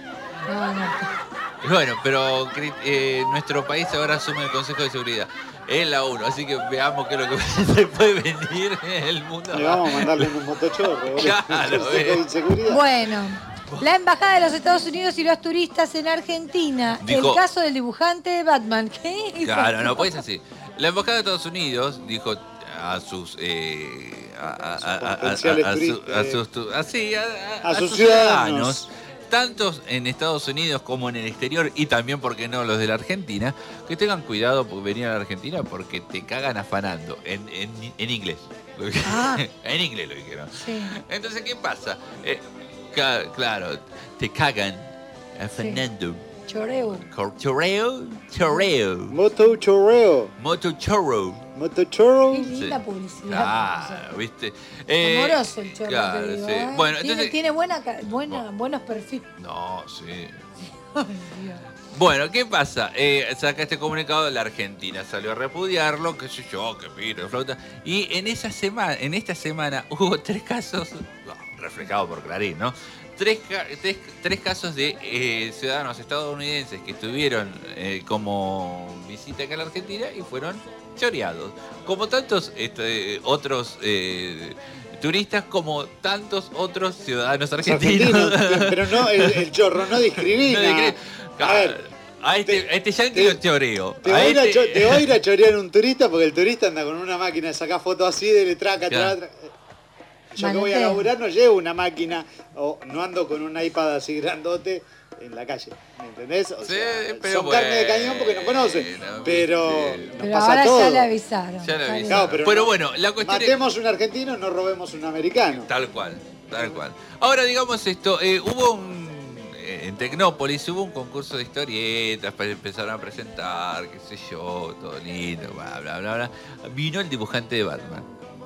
Speaker 10: No, no.
Speaker 9: Bueno, pero eh, nuestro país ahora asume el Consejo de Seguridad en la ONU, así que veamos qué es lo que se puede venir en el mundo.
Speaker 11: Le vamos a mandarle un motochorro, boludo.
Speaker 9: Claro,
Speaker 11: Consejo
Speaker 9: eh.
Speaker 11: de Inseguridad.
Speaker 10: Bueno, la Embajada de los Estados Unidos y los turistas en Argentina.
Speaker 9: Dijo-
Speaker 10: el caso del dibujante de Batman. ¿Qué?
Speaker 9: Claro, no puede ser así. La Embajada de Estados Unidos dijo a sus eh, a, a- a- a- a-
Speaker 11: potenciales
Speaker 9: a su-
Speaker 11: turistas,
Speaker 9: a
Speaker 11: eh.
Speaker 9: sus tu- así, a- a-
Speaker 11: A
Speaker 9: a
Speaker 11: sus
Speaker 9: sus
Speaker 11: ciudadanos.
Speaker 9: ciudadanos, tantos en Estados Unidos como en el exterior y también, ¿por qué no?, los de la Argentina, que tengan cuidado por venir a la Argentina porque te cagan afanando en, en, en inglés.
Speaker 10: Ah.
Speaker 9: En inglés lo dijeron.
Speaker 10: Sí.
Speaker 9: Entonces, ¿qué pasa? Eh, ca- claro, te cagan afanando.
Speaker 10: Choreo.
Speaker 9: Cor- Choreo, choreo.
Speaker 11: Moto chorreo.
Speaker 9: Moto chorro.
Speaker 11: Moto chorro.
Speaker 10: Qué linda
Speaker 9: Sí.
Speaker 10: publicidad.
Speaker 9: Ah, ¿viste? Eh,
Speaker 10: Amoroso el chorro,
Speaker 9: claro,
Speaker 10: te digo,
Speaker 9: sí.
Speaker 10: ¿eh?
Speaker 9: Bueno,
Speaker 10: tiene,
Speaker 9: entonces...
Speaker 10: tiene buena, ca- buena, buenos perfiles.
Speaker 9: No, sí.
Speaker 10: Ay, Dios.
Speaker 9: Bueno, ¿qué pasa? Eh, saca este comunicado, la Argentina salió a repudiarlo, qué sé yo, qué piro, flauta. Y en esa semana, en esta semana hubo tres casos, no, reflejado por Clarín, ¿no? Tres, ca- tres, tres casos de eh, ciudadanos estadounidenses que estuvieron eh, como visita acá a la Argentina y fueron choreados. Como tantos este, otros eh, turistas, como tantos otros ciudadanos argentinos.
Speaker 11: Argentinos, pero no, el, el chorro no discrimina.
Speaker 9: No discrimina.
Speaker 11: A ver,
Speaker 9: A este, a este yankee lo choreo.
Speaker 11: te va, a ir a
Speaker 9: este-
Speaker 11: cho- te va a ir a chorear un turista porque el turista anda con una máquina de sacar fotos así, de traca,
Speaker 9: Claro.
Speaker 11: traca, traca. Yo que voy a
Speaker 10: Manoteo.
Speaker 11: laburar no llevo una máquina o no ando con un iPad así grandote en la calle. ¿Me entendés? O
Speaker 9: Sí,
Speaker 11: sea,
Speaker 9: pero
Speaker 11: son carne de
Speaker 9: bueno,
Speaker 11: cañón porque no conocen. Pero nos
Speaker 10: Pero
Speaker 11: pasa
Speaker 10: ahora
Speaker 11: todo.
Speaker 10: ya le avisaron.
Speaker 9: Ya lo
Speaker 10: Ya
Speaker 9: avisaron.
Speaker 10: le-
Speaker 11: Claro, pero
Speaker 9: pero
Speaker 11: no-
Speaker 9: bueno, la cuestión es...
Speaker 11: Matemos un argentino, no robemos un americano.
Speaker 9: Tal cual, tal cual. Ahora digamos esto, eh, hubo un... eh, en Tecnópolis hubo un concurso de historietas, para empezaron a presentar, qué sé yo, todo lindo, bla, bla, bla, bla. Vino el dibujante de Batman,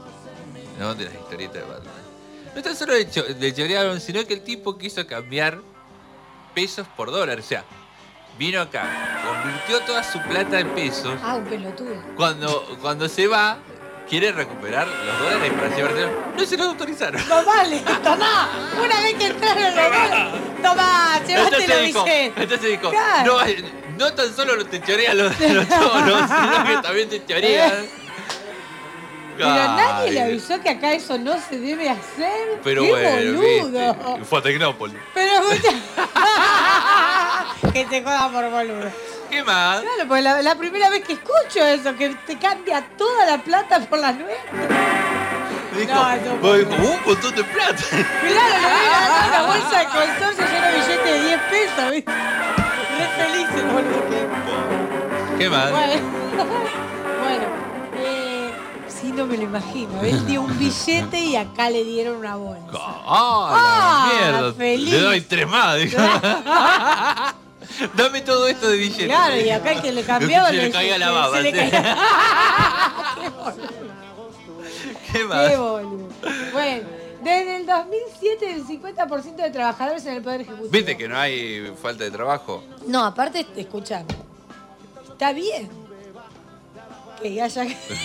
Speaker 9: ¿no? De las historietas de Batman. No tan solo le, cho- le chorearon, sino que el tipo quiso cambiar pesos por dólares. O sea, vino acá, convirtió toda su plata en pesos.
Speaker 10: Ah, un pelotudo.
Speaker 9: Cuando, cuando se va, quiere recuperar los dólares para llevárselo. No se los autorizaron.
Speaker 10: No vale, tomá. Una vez que entraron los dólares, tomá, llevaste los
Speaker 9: dijo,
Speaker 10: billetes.
Speaker 9: entonces dijo,
Speaker 10: Claro.
Speaker 9: no, no tan solo te chorean los, los choros, sino que también te chorean.
Speaker 10: Pero nadie
Speaker 9: Ay,
Speaker 10: le avisó que acá eso no se debe hacer.
Speaker 9: Pero
Speaker 10: ¡Qué
Speaker 9: bueno,
Speaker 10: boludo!
Speaker 9: viste, fue a Tecnópolis.
Speaker 10: Pero que te jodan por boludo.
Speaker 9: ¿Qué más?
Speaker 10: Claro, porque la, la primera vez que escucho eso, que te cambia toda la plata por la nueva.
Speaker 9: Dijo,
Speaker 10: No, eso
Speaker 9: vos dijo, un montón de plata.
Speaker 10: Claro, le voy a dar una bolsa de consorcio llena de billetes de diez pesos, ¿viste? Re felices, boludo.
Speaker 9: ¿Qué más?
Speaker 10: Bueno, bueno eh, sí, no me lo imagino. Él dio un billete y acá le dieron una bolsa.
Speaker 9: ¡Ah, la mierda!
Speaker 10: feliz.
Speaker 9: Le doy tres más, dijo. Dame todo esto de billetes.
Speaker 10: Claro, y acá el que le cambiaba
Speaker 9: Se le
Speaker 10: le-
Speaker 9: caía la
Speaker 10: se-
Speaker 9: baba.
Speaker 10: se le
Speaker 9: sí.
Speaker 10: caía-
Speaker 9: ¿Qué más?
Speaker 10: Qué boludo. Bueno, desde el dos mil siete el cincuenta por ciento de trabajadores en el Poder Ejecutivo.
Speaker 9: ¿Viste que no hay falta de trabajo?
Speaker 10: No, aparte, escuchame. Está bien. Que haya...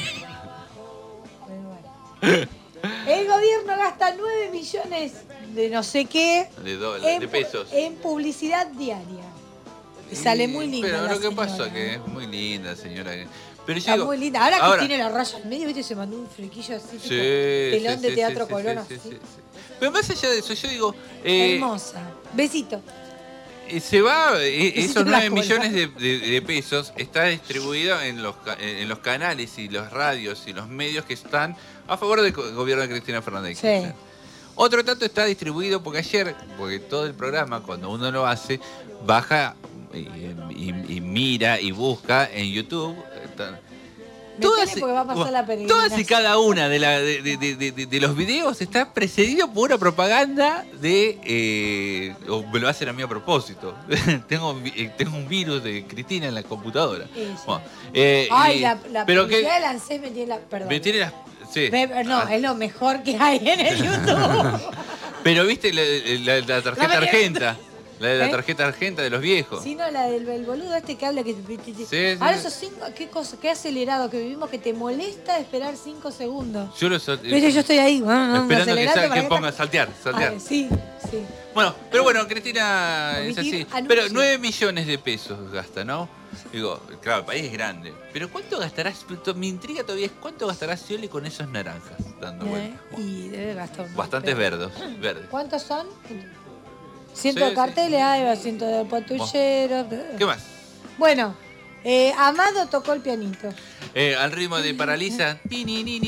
Speaker 10: El gobierno gasta nueve millones de no sé qué
Speaker 9: De dólares,
Speaker 10: en,
Speaker 9: de pesos.
Speaker 10: en publicidad diaria. Y sale muy linda.
Speaker 9: Pero
Speaker 10: la
Speaker 9: lo que
Speaker 10: señora.
Speaker 9: pasa que es muy linda, señora. Pero yo
Speaker 10: Está
Speaker 9: digo,
Speaker 10: muy linda. Ahora,
Speaker 9: ahora-
Speaker 10: que tiene la raya en medio, ¿viste? Se mandó un friquillo así, tipo
Speaker 9: Sí,
Speaker 10: telón
Speaker 9: sí,
Speaker 10: de
Speaker 9: sí,
Speaker 10: Teatro
Speaker 9: sí,
Speaker 10: Colón.
Speaker 9: sí, sí,
Speaker 10: así.
Speaker 9: sí, sí. Pero más allá de eso, yo digo, eh,
Speaker 10: Hermosa. Besito.
Speaker 9: eh, se va, eh,
Speaker 10: Besito
Speaker 9: esos
Speaker 10: en la
Speaker 9: nueve
Speaker 10: cola.
Speaker 9: millones de, de- de pesos está distribuido en los, ca- en los canales y los radios y los medios que están a favor del co- gobierno de Cristina Fernández de
Speaker 10: Sí.
Speaker 9: Kirchner. Otro tanto está distribuido porque ayer, porque todo el programa, cuando uno lo hace, baja y, y- y mira y busca en YouTube. está-
Speaker 10: Todas, porque va a pasar la peregrinación.
Speaker 9: Todas y cada una de, la, de, de- de- de- de los videos está precedido por una propaganda de... eh, o me lo hacen a mí a propósito. tengo, un vi- eh, tengo un virus de Cristina en la computadora.
Speaker 10: Eso.
Speaker 9: Bueno, eh,
Speaker 10: Ay,
Speaker 9: y-
Speaker 10: la, la
Speaker 9: pero
Speaker 10: publicidad
Speaker 9: que
Speaker 10: de Lancés me tiene la... Perdón.
Speaker 9: me tiene las... Sí.
Speaker 10: Ve- No,
Speaker 9: Ah,
Speaker 10: es lo mejor que hay en el YouTube.
Speaker 9: pero viste la, la- la tarjeta
Speaker 10: La-
Speaker 9: argenta. La de la
Speaker 10: ¿Eh?
Speaker 9: tarjeta argenta de los viejos.
Speaker 10: Sí, no, la del el boludo este que habla que...
Speaker 9: sí,
Speaker 10: Ahora
Speaker 9: sí.
Speaker 10: esos cinco... ¿Qué cosa? Qué acelerado que vivimos que te molesta esperar cinco segundos.
Speaker 9: Yo lo sal-
Speaker 10: Viste, yo estoy ahí.
Speaker 9: Esperando que,
Speaker 10: acelerando
Speaker 9: sal-
Speaker 10: para
Speaker 9: que
Speaker 10: que-
Speaker 9: ponga saltear, saltear.
Speaker 10: Ah, sí, sí.
Speaker 9: Bueno, pero bueno, Cristina es
Speaker 10: Omitir
Speaker 9: así.
Speaker 10: anuncio.
Speaker 9: Pero nueve millones de pesos gasta, ¿no? Digo, claro, el país es grande. Pero ¿cuánto gastarás? Mi intriga todavía es ¿cuánto gastará Scioli con esos naranjas dando
Speaker 10: Eh,
Speaker 9: vueltas?
Speaker 10: Y debe gastar un
Speaker 9: Bastantes
Speaker 10: pero-
Speaker 9: verdes, verdes.
Speaker 10: ¿Cuántos son? Ciento
Speaker 9: Sí,
Speaker 10: de
Speaker 9: sí.
Speaker 10: carteles, hay, ciento de patulleros.
Speaker 9: ¿Qué más?
Speaker 10: Bueno, eh, Amado tocó el pianito.
Speaker 9: Eh, al ritmo de Paraliza. ¿Qué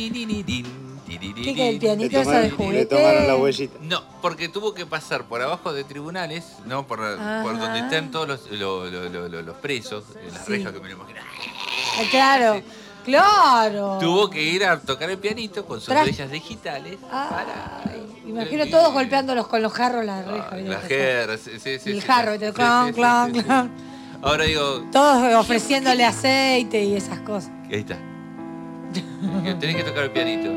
Speaker 10: ¿Qué que el pianito
Speaker 11: Le
Speaker 10: eso de
Speaker 11: tomaron-
Speaker 10: juguete?
Speaker 11: le tomaron la huellita.
Speaker 9: No, porque tuvo que pasar por abajo de tribunales, ¿no? Por, por
Speaker 10: Ajá.
Speaker 9: donde están todos los, lo- lo- lo- lo- los presos, en las
Speaker 10: Sí.
Speaker 9: rejas que me lo imagino.
Speaker 10: Ah, claro, claro.
Speaker 9: Tuvo que ir a tocar el pianito con sus
Speaker 10: Tras-
Speaker 9: huellas digitales.
Speaker 10: Ay, imagino todos golpeándolos con los jarros la reja. ¿viste?
Speaker 9: Las guerras, sí, sí, sí.
Speaker 10: Y el
Speaker 9: sí,
Speaker 10: jarro,
Speaker 9: sí,
Speaker 10: ¿viste?
Speaker 9: sí,
Speaker 10: clon,
Speaker 9: sí,
Speaker 10: clon,
Speaker 9: sí, sí.
Speaker 10: clon.
Speaker 9: Ahora digo,
Speaker 10: Todos ofreciéndole aceite y esas cosas.
Speaker 9: ahí está. Que tenés que tocar el pianito.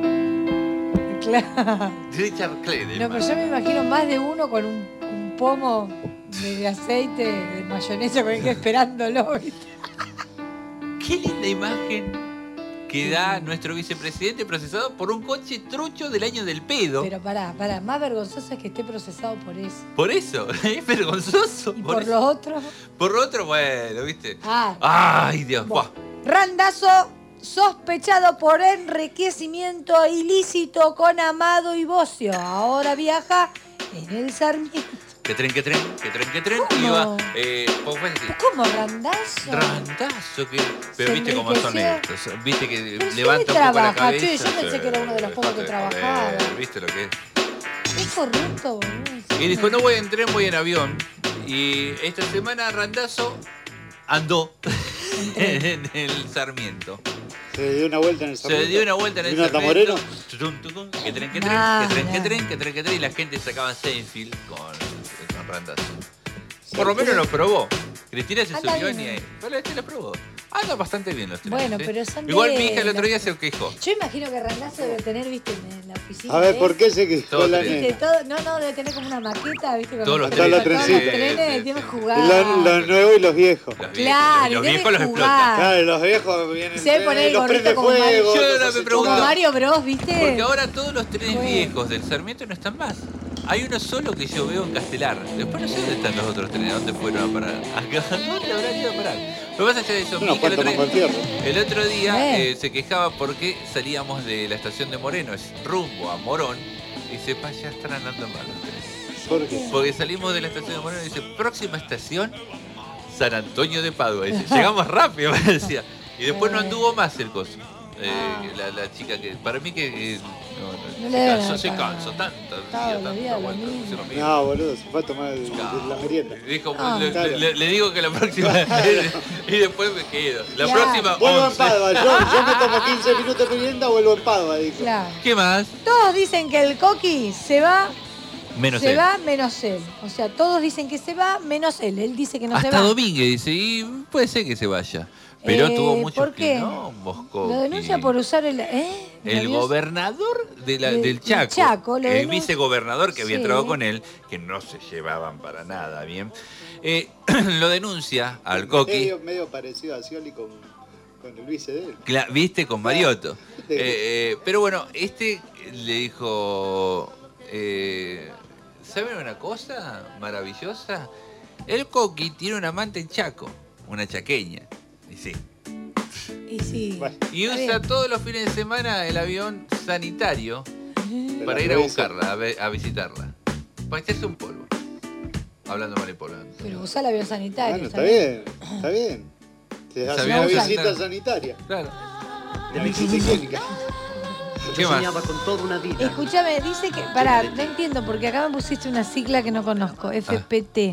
Speaker 10: Claro.
Speaker 9: Richard Clayton.
Speaker 10: No, pero yo me imagino más de uno con un, un pomo de, de aceite, de mayonesa, con el que esperándolo. ¿viste?
Speaker 9: Qué linda imagen que da nuestro vicepresidente procesado por un coche trucho del año del pedo.
Speaker 10: Pero pará, pará, más vergonzoso es que esté procesado por eso.
Speaker 9: Por eso, es vergonzoso.
Speaker 10: Y
Speaker 9: Por,
Speaker 10: por
Speaker 9: eso.
Speaker 10: lo otro.
Speaker 9: Por lo otro, bueno, ¿viste?
Speaker 10: Ah,
Speaker 9: Ay, Dios.
Speaker 10: Bueno.
Speaker 9: Buah.
Speaker 10: Randazo sospechado por enriquecimiento ilícito con Amado y Bocio. Ahora viaja en el Sarmiento.
Speaker 9: Que tren, que tren, que tren, que tren.
Speaker 10: ¿Cómo?
Speaker 9: Iba, eh, ¿cómo fue así?
Speaker 10: ¿Cómo Randazo?
Speaker 9: Randazo, que... Pero
Speaker 10: Se
Speaker 9: viste cómo son
Speaker 10: enriqueció.
Speaker 9: estos. Viste que
Speaker 10: Pero si
Speaker 9: levanta
Speaker 10: él
Speaker 9: un poco la
Speaker 10: trabaja,
Speaker 9: cabeza.
Speaker 10: che, yo pensé que era uno de los pocos que
Speaker 9: Dejate de
Speaker 10: trabajaba.
Speaker 9: joder, ¿viste lo que es?
Speaker 10: Es corrupto, boludo.
Speaker 9: Y dijo, no voy en tren, voy en avión. Y esta semana Randazo andó en el Sarmiento.
Speaker 11: Se dio una vuelta en el
Speaker 9: Se
Speaker 11: Sarmiento.
Speaker 9: dio una vuelta en el
Speaker 11: ¿Vino hasta
Speaker 9: Sarmiento.
Speaker 11: Moreno?
Speaker 9: Tutum, tutum, que tren, que tren,
Speaker 10: Ah,
Speaker 9: que tren, que
Speaker 10: ya.
Speaker 9: tren, que tren, que tren. Y la gente sacaba Seinfeld con, con Randazo. Por lo menos lo probó. Cristina se
Speaker 10: Anda
Speaker 9: subió
Speaker 10: bien.
Speaker 9: ni ahí. Pero este lo probó. Andan bastante bien los trenes.
Speaker 10: Bueno,
Speaker 9: ¿eh?
Speaker 10: pero son de-
Speaker 9: Igual mi hija el otro día se quejó.
Speaker 10: Yo imagino que Randazzo debe tener, viste, en la oficina.
Speaker 11: A ver,
Speaker 10: ¿eh?
Speaker 11: ¿por qué se quejó
Speaker 9: Todo
Speaker 11: la
Speaker 9: trenes.
Speaker 10: ¿Viste?
Speaker 11: nena?
Speaker 10: Todo, no, no, debe tener como una maqueta, viste. con
Speaker 9: Todos los
Speaker 10: todos
Speaker 11: trenes.
Speaker 10: Todos
Speaker 11: Sí,
Speaker 10: los
Speaker 11: sí,
Speaker 10: trenes
Speaker 9: sí,
Speaker 10: tienen
Speaker 9: sí.
Speaker 10: jugar.
Speaker 11: Y Los, los nuevos y los viejos.
Speaker 9: Los
Speaker 10: Claro,
Speaker 9: los
Speaker 10: debe
Speaker 9: viejos los
Speaker 10: jugar.
Speaker 9: explotan.
Speaker 11: Claro, los viejos vienen.
Speaker 10: Se pone el
Speaker 11: los
Speaker 10: gorrito
Speaker 11: prende
Speaker 10: como
Speaker 11: fuego.
Speaker 10: Mario.
Speaker 9: Yo
Speaker 11: cosas
Speaker 9: ahora me
Speaker 11: así.
Speaker 9: pregunto-
Speaker 10: Como Mario Bros, viste.
Speaker 9: Porque ahora todos los trenes
Speaker 10: Bueno.
Speaker 9: viejos del Sarmiento no están más. Hay uno solo que yo veo en Castelar. Después no sé dónde están los otros trenes, dónde fueron a parar. ¿A dónde habrán ido a parar? Lo que pasa es que eso,
Speaker 11: Unos
Speaker 9: mi hija el,
Speaker 11: cuantos
Speaker 9: otro,
Speaker 11: más con fierro.
Speaker 9: el otro día
Speaker 10: Eh.
Speaker 9: eh, se quejaba porque salíamos de la estación de Moreno, es rumbo a Morón, y dice, pa, ya están andando mal los trenes.
Speaker 11: ¿Por qué?
Speaker 9: Porque salimos de la estación de Moreno y dice, próxima estación, San Antonio de Padua. Dice, llegamos rápido, me decía. Y después no anduvo más el coso. Eh, la, la chica que, para mí que eh, no, no,
Speaker 10: No
Speaker 9: se
Speaker 10: le deben
Speaker 9: cansó, se
Speaker 10: dar
Speaker 9: cansó tanto,
Speaker 10: Todos
Speaker 9: día,
Speaker 10: los
Speaker 9: tanta
Speaker 10: días lo
Speaker 9: vuelta,
Speaker 10: mismo.
Speaker 9: hizo lo mismo.
Speaker 11: No, boludo, se fue a tomar el- la merienda.
Speaker 9: Dijo,
Speaker 10: Ah.
Speaker 9: le,
Speaker 11: Claro.
Speaker 9: le- le digo que la próxima y después me quedo. La
Speaker 10: Claro.
Speaker 9: próxima
Speaker 11: Vuelvo en
Speaker 9: once.
Speaker 11: Padua. Yo, yo me tomo quince minutos de merienda, vuelvo en Padua, dijo.
Speaker 10: Claro.
Speaker 9: ¿Qué más?
Speaker 10: Todos dicen que el Coqui se va,
Speaker 9: Menos
Speaker 10: se
Speaker 9: él.
Speaker 10: va menos él. O sea, todos dicen que se va menos él. Él dice que no se
Speaker 9: Hasta
Speaker 10: va.
Speaker 9: Domínguez dice, y puede ser que se vaya. Pero
Speaker 10: Eh,
Speaker 9: tuvo muchos
Speaker 10: ¿por qué?
Speaker 9: quilombos, Coqui.
Speaker 10: Lo denuncia por usar el... ¿eh?
Speaker 9: El
Speaker 10: Nervioso.
Speaker 9: gobernador de la-
Speaker 10: Del-
Speaker 9: del Chaco,
Speaker 10: Chaco, lo
Speaker 9: el
Speaker 10: denun-
Speaker 9: vicegobernador que había
Speaker 10: Sí.
Speaker 9: entrado con él, que no se llevaban para nada bien, eh, lo denuncia al Coqui,
Speaker 11: Medio, medio parecido a Scioli con, con el vice de él.
Speaker 9: cla- viste, con Mariotto.
Speaker 11: Sí.
Speaker 9: Eh, eh, pero bueno, este le dijo, eh, ¿saben una cosa maravillosa? El Coqui tiene un amante en Chaco, una chaqueña. Y sí.
Speaker 10: Y sí.
Speaker 11: Bueno,
Speaker 9: Y
Speaker 10: Está
Speaker 9: usa
Speaker 10: bien.
Speaker 9: todos los fines de semana el avión sanitario
Speaker 11: de
Speaker 9: para
Speaker 11: la
Speaker 9: ir a
Speaker 11: provincia.
Speaker 9: buscarla, a, ve- a visitarla. Para echarse un polvo. Hablando mal y polvo.
Speaker 10: Pero usa el avión sanitario.
Speaker 11: Bueno, está bien, está bien. Te hace
Speaker 9: Sabía
Speaker 11: una
Speaker 9: usar-
Speaker 11: visita sanitaria.
Speaker 9: Claro.
Speaker 11: Una visita higiénica.
Speaker 9: ¿Qué más?
Speaker 13: con toda una vida.
Speaker 10: Escúchame, dice que... Pará, no entiendo, porque acá me pusiste una sigla que no conozco. F P T.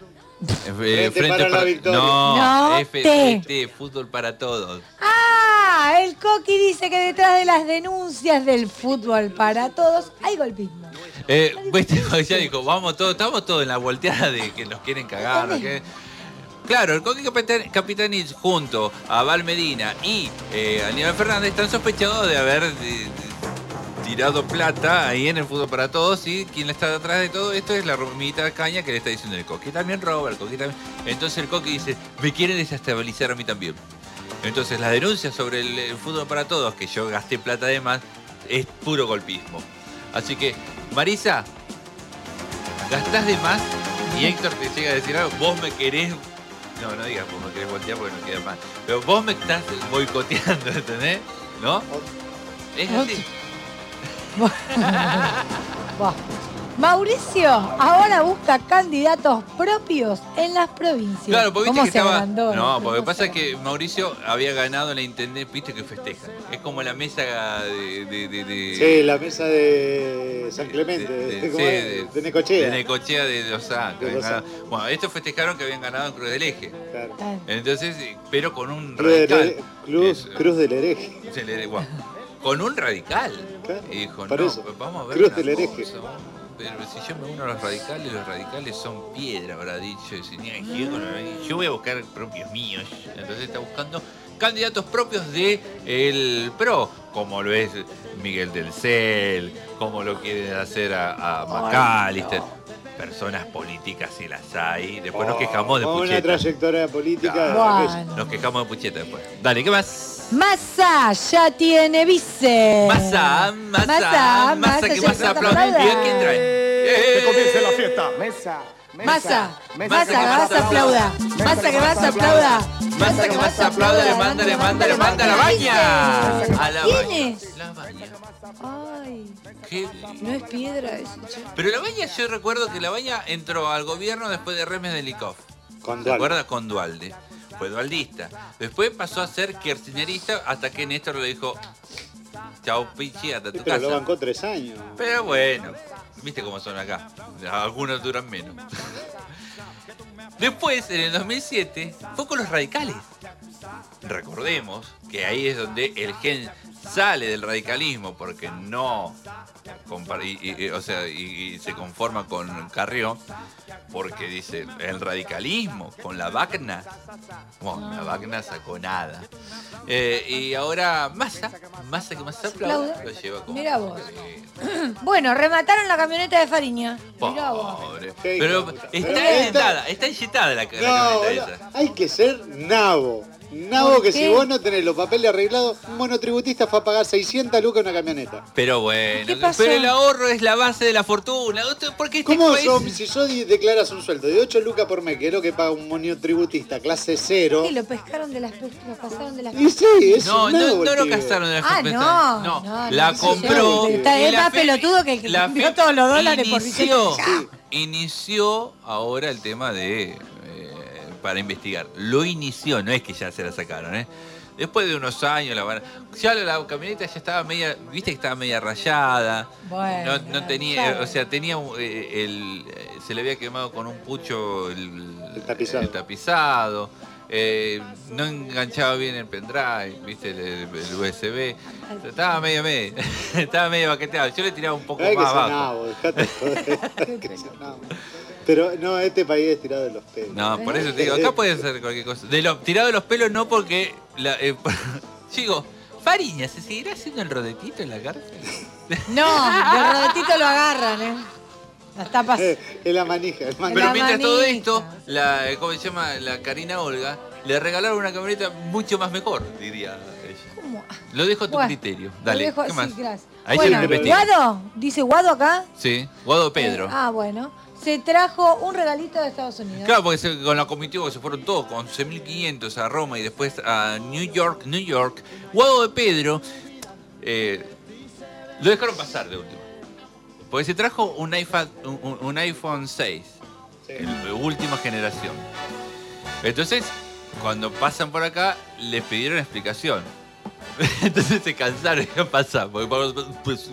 Speaker 9: Eh,
Speaker 11: Frente para la victoria.
Speaker 9: No,
Speaker 10: No,
Speaker 9: F P
Speaker 10: T.
Speaker 9: T, fútbol para todos.
Speaker 10: Ah, el Coqui dice que detrás de las denuncias del fútbol para todos hay golpismo.
Speaker 9: Eh, viste, ya dijo, vamos todos, estamos todos en la volteada de que nos quieren cagar. ¿no? Que- Claro, el Coqui Capitan- Capitanich junto a Val Medina y eh, Aníbal Fernández están sospechados de haber de- de- tirado plata ahí en el fútbol para todos, y quien está detrás de todo esto es la rumita caña que le está diciendo el Coqui. También roba, el Coqui también. Entonces el Coqui dice, me quieren desestabilizar a mí también. Entonces las denuncias sobre el, el fútbol para todos, que yo gasté plata de más, es puro golpismo. Así que, Marisa, gastás de más y Héctor te llega a decir algo, vos me querés... No, no digas vos me querés voltear porque no queda más. Pero vos me estás boicoteando, ¿entendés? ¿No? Es así.
Speaker 10: Buah. Mauricio ahora busca candidatos propios en las provincias.
Speaker 9: Claro, porque viste
Speaker 10: ¿Cómo
Speaker 9: que
Speaker 10: se
Speaker 9: estaba...
Speaker 10: agrandó?
Speaker 9: No, porque pasa es que Mauricio había ganado la intendencia, viste que festejan. Es como la mesa de... de, de, de-
Speaker 11: Sí, la mesa de San Clemente,
Speaker 9: de-
Speaker 11: de,
Speaker 9: de-
Speaker 11: ¿cómo
Speaker 9: sí,
Speaker 11: es?
Speaker 9: de-
Speaker 11: de Necochea.
Speaker 9: De Necochea de Los Santos.
Speaker 11: De
Speaker 9: habían
Speaker 11: Los
Speaker 9: ganado. Bueno, estos festejaron que habían ganado en Cruz del Eje.
Speaker 11: Claro.
Speaker 9: Entonces, pero con un
Speaker 11: Cruz, del
Speaker 9: radical.
Speaker 11: Here- Cruz,
Speaker 9: Eso.
Speaker 11: Cruz del Hereje.
Speaker 9: Se le- bueno, con un radical.
Speaker 11: Claro,
Speaker 9: Y dijo,
Speaker 11: por
Speaker 9: no,
Speaker 11: eso.
Speaker 9: pues vamos a ver
Speaker 11: Cruz
Speaker 9: una
Speaker 11: del Hereje.
Speaker 9: cosa, pero si yo me uno a los radicales, los radicales son piedra, habrá dicho. Y si, "Ni aquí, con el- yo voy a buscar propios míos". Entonces está buscando candidatos propios de el PRO, como lo es Miguel del Cel, como lo quieren hacer a, a McAllister. Personas políticas si las hay. Después nos quejamos de
Speaker 11: Con una
Speaker 9: Pucheta.
Speaker 11: trayectoria política.
Speaker 10: Bueno.
Speaker 9: Nos quejamos de Pucheta después. Dale, ¿qué más?
Speaker 10: Massa ya tiene vice.
Speaker 9: Massa, massa,
Speaker 10: Massa,
Speaker 9: massa, que
Speaker 10: ya
Speaker 9: massa
Speaker 10: se
Speaker 9: aplaude.
Speaker 10: aplauda.
Speaker 9: ¿Y a quién trae?
Speaker 13: Que comience la fiesta. Mesa.
Speaker 10: Massa,
Speaker 9: Massa,
Speaker 10: Massa, que Massa aplauda. Massa, que Massa aplauda.
Speaker 9: Massa, que Massa aplauda, le manda, le manda, le manda a la baña. A la
Speaker 10: ¿Quién
Speaker 9: baña.
Speaker 10: es?
Speaker 9: La baña.
Speaker 10: Ay,
Speaker 9: ¿Qué?
Speaker 10: no es piedra eso, che.
Speaker 9: Pero la baña, yo recuerdo que la baña entró al gobierno después de Remes de Likov.
Speaker 11: Con
Speaker 9: ¿Se
Speaker 11: Dualde.
Speaker 9: acuerda? Con Dualde. Fue dualdista. Después pasó a ser kirchnerista hasta que Néstor le dijo, chao Pichi, hasta
Speaker 11: Sí,
Speaker 9: tu
Speaker 11: pero lo
Speaker 9: casa.
Speaker 11: bancó tres años.
Speaker 9: Pero bueno, viste cómo son acá. Algunos duran menos. Después, en el dos mil siete, fue con los radicales. Recordemos que ahí es donde el gen sale del radicalismo porque no compar- y- y- o sea, y, y se conforma con Carrió. porque dice, el radicalismo con la Wagner, bueno, la Wagner sacó nada. Eh, y ahora Massa, Massa que más aplaude, lo lleva como...
Speaker 10: Mirá vos. Bueno, remataron la camioneta de Fariña. Mirá vos.
Speaker 9: Pobre. Pero está
Speaker 11: Pero
Speaker 9: inyectada, está inyectada la, la
Speaker 11: No,
Speaker 9: camioneta
Speaker 11: boludo,
Speaker 9: esa.
Speaker 11: hay que ser nabo. Nabo
Speaker 10: ¿Por
Speaker 11: que
Speaker 10: qué?
Speaker 11: si vos no tenés los papeles arreglados, un monotributista fue a pagar seiscientas lucas una camioneta.
Speaker 9: Pero bueno,
Speaker 10: ¿Qué pasó?
Speaker 9: pero el ahorro es la base de la fortuna. ¿Por qué este
Speaker 11: ¿Cómo
Speaker 9: país-
Speaker 11: son, si yo di- declaras un sueldo de ocho lucas por mes, que es lo que paga un monotributista clase cero?
Speaker 10: ¿Qué? Lo pescaron de las pe- lo pasaron de las
Speaker 11: Y sí, es
Speaker 9: No,
Speaker 11: un
Speaker 9: no,
Speaker 11: nabo
Speaker 9: no
Speaker 11: el
Speaker 9: lo
Speaker 11: pibe.
Speaker 9: casaron de la
Speaker 10: Ah,
Speaker 9: fiesta.
Speaker 10: no,
Speaker 9: no,
Speaker 10: no,
Speaker 9: la
Speaker 10: no,
Speaker 9: compró.
Speaker 10: Está-
Speaker 9: y
Speaker 10: es
Speaker 9: la
Speaker 10: más
Speaker 9: fe-
Speaker 10: pelotudo que el que
Speaker 9: la
Speaker 10: cambió
Speaker 9: fe-
Speaker 10: todos los dólares por
Speaker 9: inició,
Speaker 10: Vicente.
Speaker 9: inició ahora el tema de eh, para investigar. Lo inició, no es que ya se la sacaron, ¿eh? Después de unos años, la, van- ya la camioneta ya estaba media, viste que estaba media rayada.
Speaker 10: Bueno,
Speaker 9: No, no tenía,
Speaker 10: claro.
Speaker 9: o sea, tenía eh, el, eh, se le había quemado con un pucho el,
Speaker 11: El tapizado.
Speaker 9: el tapizado, eh, no enganchaba bien el pendrive, viste, el, el U S B, estaba medio medio, estaba medio baqueteado. Yo le tiraba un poco
Speaker 11: Hay que
Speaker 9: más
Speaker 11: ser
Speaker 9: abajo.
Speaker 11: nabo, dejate de joder. Hay que ser nabo. Pero no, este país es tirado de los pelos.
Speaker 9: No, por eso te digo, acá puede ser cualquier cosa. De los tirado de los pelos no porque la, eh, digo, Fariña, ¿se seguirá haciendo el rodetito en la cárcel?
Speaker 10: No, de rodetito lo agarran, ¿eh? Las tapas.
Speaker 11: Eh, es la manija, es manija.
Speaker 9: Pero mientras todo esto, la, ¿cómo se llama? La Karina Olga, le regalaron una camioneta mucho más mejor, diría ella.
Speaker 10: ¿Cómo?
Speaker 9: Lo dejo a tu
Speaker 10: Bueno,
Speaker 9: criterio.
Speaker 10: Lo
Speaker 9: Dale,
Speaker 10: dejo
Speaker 9: ¿qué
Speaker 10: así,
Speaker 9: más?
Speaker 10: gracias.
Speaker 9: Ahí se
Speaker 10: Bueno,
Speaker 9: lo investiga.
Speaker 10: ¿Guado? ¿Dice Guado acá?
Speaker 9: Sí, Guado Pedro.
Speaker 10: Eh, ah, bueno. Se trajo un regalito de Estados Unidos.
Speaker 9: Claro, porque se- con la comitiva se fueron todos, con once mil quinientos a Roma y después a New York, New York. Guado de Pedro, eh, lo dejaron pasar de último. Porque se trajo un iPhone, un, un iPhone seis, el, de última generación. Entonces, cuando pasan por acá, les pidieron explicación. Entonces se cansaron y no pasar. Porque pues,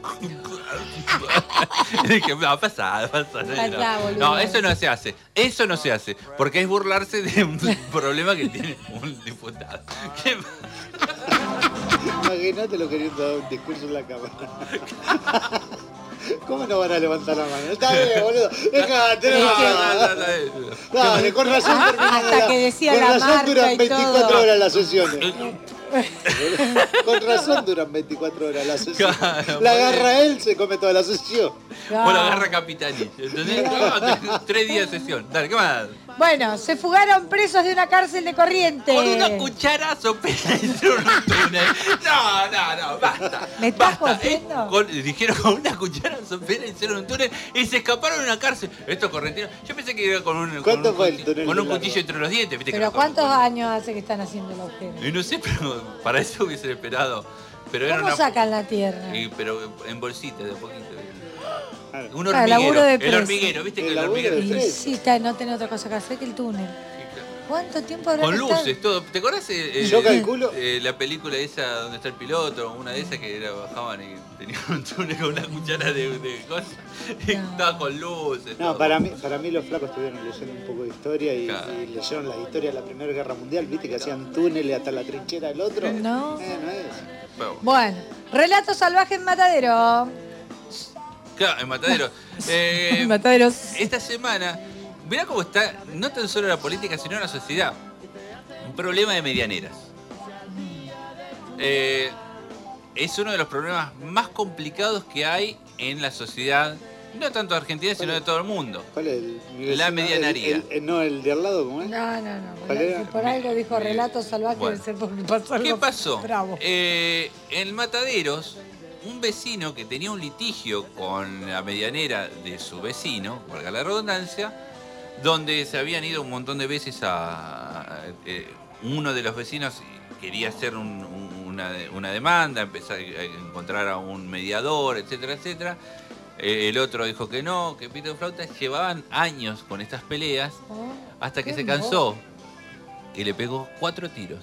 Speaker 9: y dije, no, pasa, pasa.
Speaker 10: Pasá,
Speaker 9: No,
Speaker 10: boludo.
Speaker 9: no, eso no se hace. Eso no se hace. Porque es burlarse de un problema que tiene un diputado. ¿Qué
Speaker 11: Imagínate lo queriendo dar un discurso en la cámara. ¿Cómo no van a levantar la mano? Está bien, boludo. Dejate, no, no, no. Dale, con razón terminó
Speaker 10: Hasta
Speaker 11: la-
Speaker 10: que decía
Speaker 11: con
Speaker 10: la
Speaker 11: razón
Speaker 10: marca
Speaker 11: duran
Speaker 10: y
Speaker 11: veinticuatro
Speaker 10: todo.
Speaker 11: horas las sesiones. Con razón duran veinticuatro horas las sesiones.
Speaker 9: Claro,
Speaker 11: La
Speaker 9: pues.
Speaker 11: agarra él, se come toda la sesión.
Speaker 9: Vos lo agarra Capitanich. ¿Entendés? No, tres- tres días de sesión. Dale, ¿qué más?
Speaker 10: Bueno, se fugaron presos de una cárcel de Corrientes.
Speaker 9: Con una cuchara sopera hicieron un túnel. No, no, no, basta.
Speaker 10: ¿Me estás
Speaker 9: Basta.
Speaker 10: jodiendo?
Speaker 9: Eh, con- dijeron con una cuchara sopera hicieron un túnel y se escaparon de una cárcel. Estos correntinos. Yo pensé que era con un, con
Speaker 11: ¿Cuánto
Speaker 9: un,
Speaker 11: fue el
Speaker 9: cuchi-
Speaker 11: túnel
Speaker 9: con
Speaker 11: de
Speaker 9: un
Speaker 11: largo?
Speaker 9: cuchillo entre los dientes. ¿Viste que
Speaker 10: Pero
Speaker 9: no-
Speaker 10: ¿cuántos años hace que están haciendo el agujero?
Speaker 9: Y no sé, pero para eso hubiesen esperado. Pero era
Speaker 10: ¿Cómo
Speaker 9: una.
Speaker 10: sacan la tierra?
Speaker 9: y- pero en bolsita, de a poquito. Un
Speaker 10: Claro,
Speaker 9: hormiguero.
Speaker 10: laburo de
Speaker 9: El
Speaker 10: preso.
Speaker 9: hormiguero, ¿viste que
Speaker 11: El
Speaker 9: el
Speaker 11: laburo de
Speaker 9: hormiguero?
Speaker 10: Y sí, está, no tenés otra cosa que hacer que el túnel. ¿Cuánto tiempo habrá
Speaker 9: Con
Speaker 10: que estar?
Speaker 9: luces, todo. ¿Te acordás eh,
Speaker 11: Yo
Speaker 9: eh,
Speaker 11: calculo-
Speaker 9: eh, la película esa donde está el piloto? Una de esas que era, bajaban y tenían un túnel con una cuchara de, de cosas. Y estaba con luces.
Speaker 11: No,
Speaker 9: todo.
Speaker 11: para mí, para mí los flacos estuvieron leyendo un poco de historia y,
Speaker 9: Claro.
Speaker 11: y leyeron la historia de la Primera Guerra Mundial, viste que hacían túneles hasta la trinchera del otro.
Speaker 10: No.
Speaker 11: Eh, no es.
Speaker 9: Bueno,
Speaker 10: Bueno, relato salvaje en Matadero.
Speaker 9: claro, en Matadero. Eh,
Speaker 10: Mataderos.
Speaker 9: esta semana, mirá cómo está, no tan solo la política, sino la sociedad. Un problema de medianeras. Eh, es uno de los problemas más complicados que hay en la sociedad, no tanto de Argentina, sino de todo el mundo.
Speaker 11: ¿Cuál es el mi
Speaker 9: La
Speaker 11: vecino?
Speaker 9: medianería.
Speaker 11: El- el- no, el de al lado, ¿cómo es?
Speaker 10: No, no, no.
Speaker 11: ¿Cuál era?
Speaker 10: Por algo dijo relato salvaje
Speaker 9: Bueno.
Speaker 10: debe ser porque pasó algo
Speaker 9: ¿Qué pasó?
Speaker 10: bravo.
Speaker 9: Eh, en Mataderos, un vecino que tenía un litigio con la medianera de su vecino, valga la redundancia, donde se habían ido un montón de veces a... a- eh, uno de los vecinos quería hacer un- un- una, una demanda, empezar a encontrar a un mediador, etcétera, etcétera. Eh, el otro dijo que no, que pito de flauta. Llevaban años con estas peleas
Speaker 10: Oh,
Speaker 9: hasta que
Speaker 10: qué
Speaker 9: se cansó y le pegó cuatro tiros.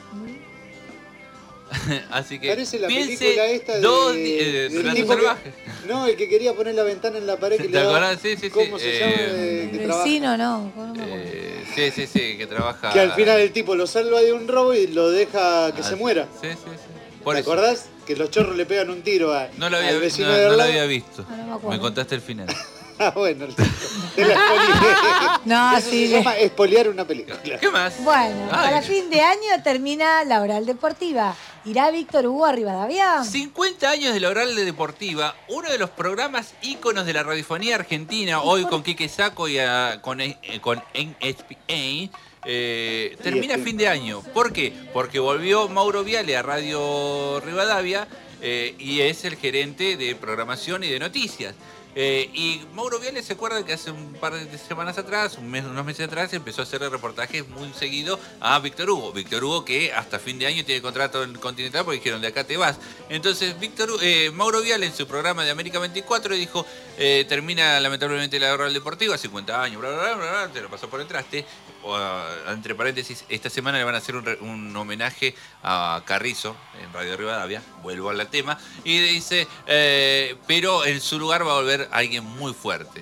Speaker 9: Así que
Speaker 11: Parece la
Speaker 9: piense
Speaker 11: película esta de,
Speaker 9: dos di- eh,
Speaker 11: del
Speaker 9: Relatos
Speaker 11: tipo que-
Speaker 9: salvajes.
Speaker 11: No, el que quería poner la ventana en la pared que
Speaker 9: ¿Te
Speaker 11: le daba-
Speaker 9: acordás? Sí, sí, sí.
Speaker 11: ¿Cómo se
Speaker 9: Eh,
Speaker 11: llama? Eh, que,
Speaker 10: El
Speaker 11: trabaja-
Speaker 10: vecino, no. no me acuerdo.
Speaker 9: Eh, sí, sí, sí, que trabaja.
Speaker 11: que al final el tipo lo salva de un robo y lo deja que
Speaker 9: Ah,
Speaker 11: se muera.
Speaker 9: Sí, sí, sí. Por
Speaker 11: ¿Te
Speaker 9: eso.
Speaker 11: acordás? Que los chorros le pegan un tiro a,
Speaker 9: No lo
Speaker 11: al
Speaker 9: había,
Speaker 11: vecino
Speaker 9: no,
Speaker 11: de al
Speaker 9: no lo
Speaker 11: lado.
Speaker 9: había visto.
Speaker 10: Ah, no me acuerdo.
Speaker 9: Me contaste el final.
Speaker 11: Ah, bueno. Te la expolié.
Speaker 10: No,
Speaker 11: Eso
Speaker 10: sí.
Speaker 11: se llama espoliar una película.
Speaker 9: ¿Qué más?
Speaker 10: Bueno,
Speaker 9: Ay.
Speaker 10: para fin de año termina la Oral Deportiva. ¿Irá Víctor Hugo a Rivadavia?
Speaker 9: cincuenta años de la Oral de Deportiva, uno de los programas íconos de la radiofonía argentina, hoy con Quique Sacco y a- con, eh, con N S P A, eh, termina fin de año. ¿Por qué? Porque volvió Mauro Viale a Radio Rivadavia eh, y es el gerente de programación y de noticias. Eh, y Mauro Viale se acuerda que hace un par de semanas atrás, un mes, unos meses atrás, empezó a hacer reportajes muy seguido a Víctor Hugo. Víctor Hugo que hasta fin de año tiene contrato en Continental porque dijeron de acá te vas. Entonces Víctor, eh, Mauro Viale en su programa de América veinticuatro dijo, eh, termina lamentablemente la Oral Deportiva, cincuenta años, bla, bla, bla, bla, bla, te lo pasó por el traste. O, uh, entre paréntesis, esta semana le van a hacer un, re- un homenaje a Carrizo en Radio Rivadavia, vuelvo al tema, y dice, eh, pero en su lugar va a volver alguien muy fuerte.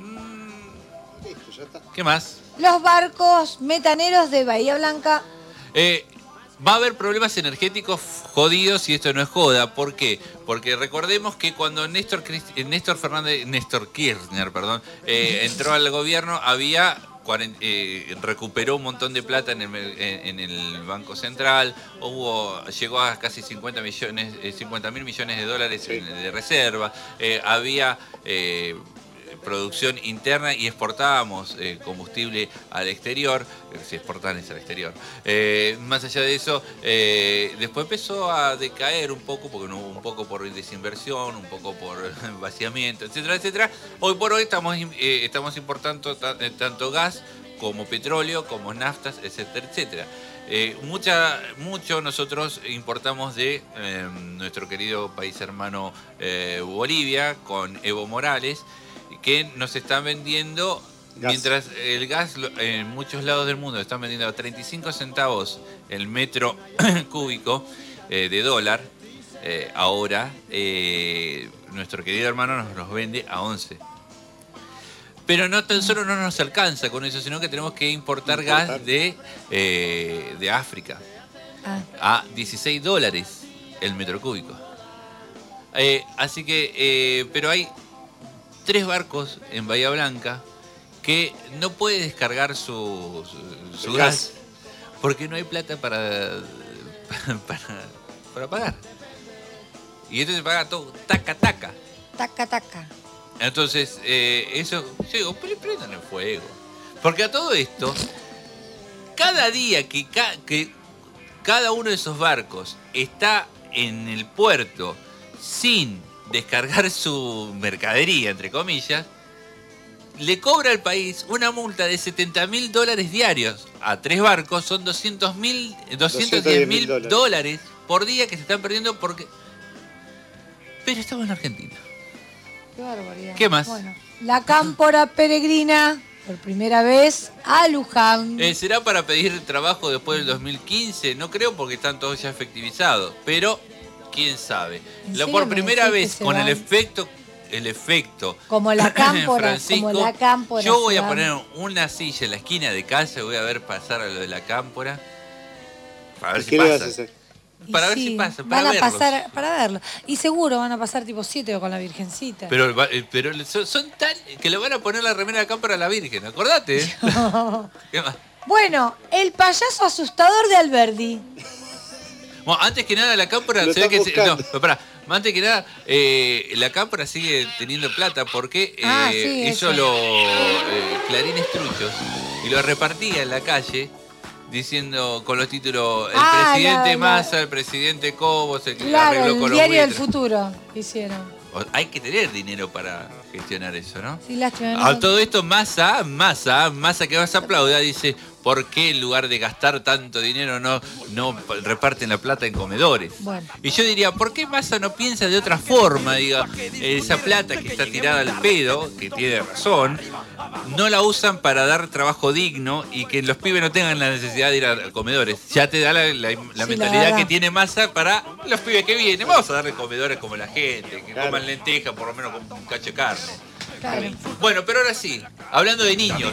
Speaker 11: Listo, ya está.
Speaker 9: ¿Qué más?
Speaker 10: Los barcos metaneros de Bahía Blanca.
Speaker 9: Eh, va a haber problemas energéticos jodidos y esto no es joda. ¿Por qué? Porque recordemos que cuando Néstor, Crist- Néstor Fernández, Néstor Kirchner, perdón, eh, entró al gobierno, había cuaren- eh, recuperó un montón de plata en el, en, en el Banco Central, hubo, llegó a casi cincuenta millones, eh, cincuenta mil millones de dólares en- de reserva, eh, había eh, producción interna y exportábamos eh, combustible al exterior, eh, se exportan es al exterior. Eh, más allá de eso, eh, después empezó a decaer un poco, porque no, un poco por desinversión, un poco por vaciamiento, etcétera, etcétera. Hoy por hoy estamos, eh, estamos importando ta- eh, tanto gas como petróleo, como naftas, etcétera, etcétera. Eh, mucha, mucho nosotros importamos de eh, nuestro querido país hermano eh, Bolivia, con Evo Morales, que nos están vendiendo,
Speaker 11: Gas.
Speaker 9: mientras el gas lo- en muchos lados del mundo están vendiendo a treinta y cinco centavos el metro cúbico eh, de dólar, eh, ahora eh, nuestro querido hermano nos los vende a once. Pero no tan solo no nos alcanza con eso, sino que tenemos que importar,
Speaker 11: Importar.
Speaker 9: gas de, eh, de África
Speaker 10: Ah.
Speaker 9: a dieciséis dólares el metro cúbico. Eh, así que, eh, pero hay tres barcos en Bahía Blanca que no puede descargar su, su, su
Speaker 11: El
Speaker 9: gas,
Speaker 11: gas.
Speaker 9: porque no hay plata para, para, para pagar. Y entonces paga todo taca taca.
Speaker 10: Taca, taca.
Speaker 9: Entonces, eh, eso, yo digo, pero prendan el fuego. Porque a todo esto, cada día que, ca- que cada uno de esos barcos está en el puerto sin descargar su mercadería, entre comillas, le cobra al país una multa de setenta mil dólares diarios. A tres barcos son doscientos mil, doscientos diez mil
Speaker 11: dólares.
Speaker 9: dólares por día que se están perdiendo porque... Pero estamos en Argentina.
Speaker 10: Qué barbaridad.
Speaker 9: ¿Qué más?
Speaker 10: Bueno, la cámpora peregrina, por primera vez, a Luján.
Speaker 9: Eh, ¿Será para pedir trabajo después del dos mil quince? No creo porque están todos ya efectivizados, pero quién sabe.
Speaker 10: ¿En
Speaker 9: La,
Speaker 10: serio
Speaker 9: por
Speaker 10: me
Speaker 9: primera
Speaker 10: decís que
Speaker 9: vez
Speaker 10: se
Speaker 9: con el
Speaker 10: van?
Speaker 9: efecto, el efecto
Speaker 10: Como la cámpora,
Speaker 9: Francisco,
Speaker 10: como la cámpora.
Speaker 9: yo voy
Speaker 10: se
Speaker 9: a
Speaker 10: van.
Speaker 9: poner una silla en la esquina de casa y voy a ver pasar a lo de la cámpora. Para ver
Speaker 11: ¿Y
Speaker 9: si
Speaker 11: qué le vas
Speaker 9: pasa.
Speaker 11: a hacer?
Speaker 10: Y
Speaker 9: Para ver
Speaker 10: sí,
Speaker 9: si pasa, para
Speaker 10: van a
Speaker 9: verlos.
Speaker 10: pasar, para verlo. Y seguro van a pasar tipo siete con la Virgencita.
Speaker 9: Pero, va- eh, pero son, son tan que le van a poner la remera de cámpora a la Virgen, acordate. ¿eh? ¿Qué más?
Speaker 10: Bueno, el payaso asustador de Alberdi.
Speaker 9: Bueno, antes que nada la cámpora
Speaker 11: Lo
Speaker 9: se ve que
Speaker 11: están
Speaker 9: se- no,
Speaker 11: buscando.
Speaker 9: pero pará, antes que nada eh, la cámpora sigue teniendo plata porque eh,
Speaker 10: Ah, sí,
Speaker 9: hizo
Speaker 10: eso.
Speaker 9: los eh, clarines truchos y los repartía en la calle diciendo con los títulos el
Speaker 10: Ah,
Speaker 9: presidente
Speaker 10: la- la-
Speaker 9: Massa, el presidente Cobos, el que
Speaker 10: Claro,
Speaker 9: arregló
Speaker 10: el
Speaker 9: con los
Speaker 10: diario del
Speaker 9: buitres.
Speaker 10: futuro que hicieron.
Speaker 9: O- Hay que tener dinero para gestionar eso, ¿no?
Speaker 10: Sí, lástima. ¿no?
Speaker 9: A todo esto, Massa, Massa, Massa que vas a aplaudir, dice, ¿por qué en lugar de gastar tanto dinero no, no reparten la plata en comedores?
Speaker 10: Bueno.
Speaker 9: Y yo diría, ¿por qué Massa no piensa de otra forma? Diga, esa plata que está tirada al pedo, que tiene razón, no la usan para dar trabajo digno y que los pibes no tengan la necesidad de ir a comedores. Ya te da la, la- la
Speaker 10: la
Speaker 9: mentalidad
Speaker 10: verdad.
Speaker 9: que tiene Massa para los pibes que vienen. Vamos a darle comedores como la gente, que
Speaker 11: Claro.
Speaker 9: coman lenteja, por lo menos con un cacho de carne.
Speaker 10: Claro.
Speaker 9: Bueno, pero ahora sí, hablando de niños.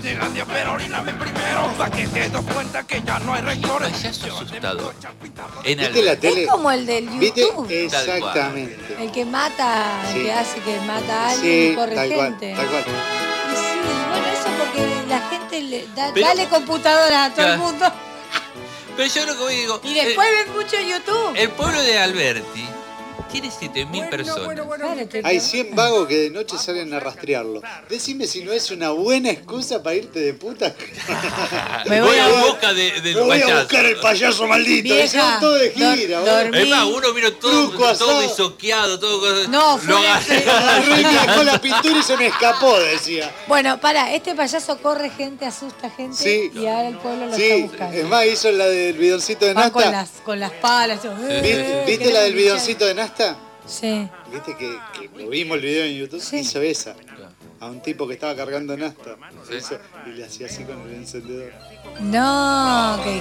Speaker 9: Payaso asustador. En
Speaker 11: ¿Viste
Speaker 9: Albert.
Speaker 11: la tele?
Speaker 10: Es como el del
Speaker 11: ¿Viste?
Speaker 10: YouTube.
Speaker 11: Exactamente.
Speaker 10: El que mata, el
Speaker 11: Sí.
Speaker 10: que hace que mata a alguien
Speaker 11: Sí,
Speaker 10: y corre
Speaker 11: tal cual,
Speaker 10: gente.
Speaker 11: tal cual.
Speaker 10: Y sí, bueno, eso porque la gente le da,
Speaker 9: Pero-
Speaker 10: dale computadora a todo el
Speaker 9: Claro.
Speaker 10: mundo.
Speaker 9: Pero yo lo que voy digo.
Speaker 10: Y después
Speaker 9: eh,
Speaker 10: ven mucho YouTube.
Speaker 9: el pueblo de Alberti tiene siete mil personas.
Speaker 10: Claro, te-
Speaker 11: Hay cien vagos que de noche salen a rastrearlo. Decime si no es una buena excusa para irte de puta.
Speaker 9: Me voy a busca de, del
Speaker 11: Me voy
Speaker 9: payaso.
Speaker 11: a buscar el payaso maldito.
Speaker 10: Vieja,
Speaker 11: Y se van todos de gira.
Speaker 10: dor-
Speaker 11: ¿verdad?
Speaker 10: dormí.
Speaker 9: Es más, uno vino todo,
Speaker 11: Truco asado.
Speaker 9: todo besoqueado, todo.
Speaker 10: No, fue
Speaker 9: lo
Speaker 10: una
Speaker 9: agarré.
Speaker 11: Agarré, me dejó la pintura y se me escapó, decía.
Speaker 10: Bueno, para, este payaso corre gente, asusta gente
Speaker 11: Sí.
Speaker 10: y ahora el pueblo lo
Speaker 11: Sí,
Speaker 10: está buscando.
Speaker 11: es más, hizo la del bidoncito de
Speaker 10: Van con
Speaker 11: Nasta.
Speaker 10: las, con las palas. yo, eh,
Speaker 11: ¿Viste, ¿viste
Speaker 10: queremos
Speaker 11: la del
Speaker 10: luchar.
Speaker 11: bidoncito de Nasta?
Speaker 10: Sí.
Speaker 11: ¿Viste que, que lo vimos el video en YouTube?
Speaker 10: Sí.
Speaker 11: Y se besa a un tipo que estaba cargando Nasta.
Speaker 9: Sí.
Speaker 11: Hizo- y le hacía así con el encendedor.
Speaker 10: No, qué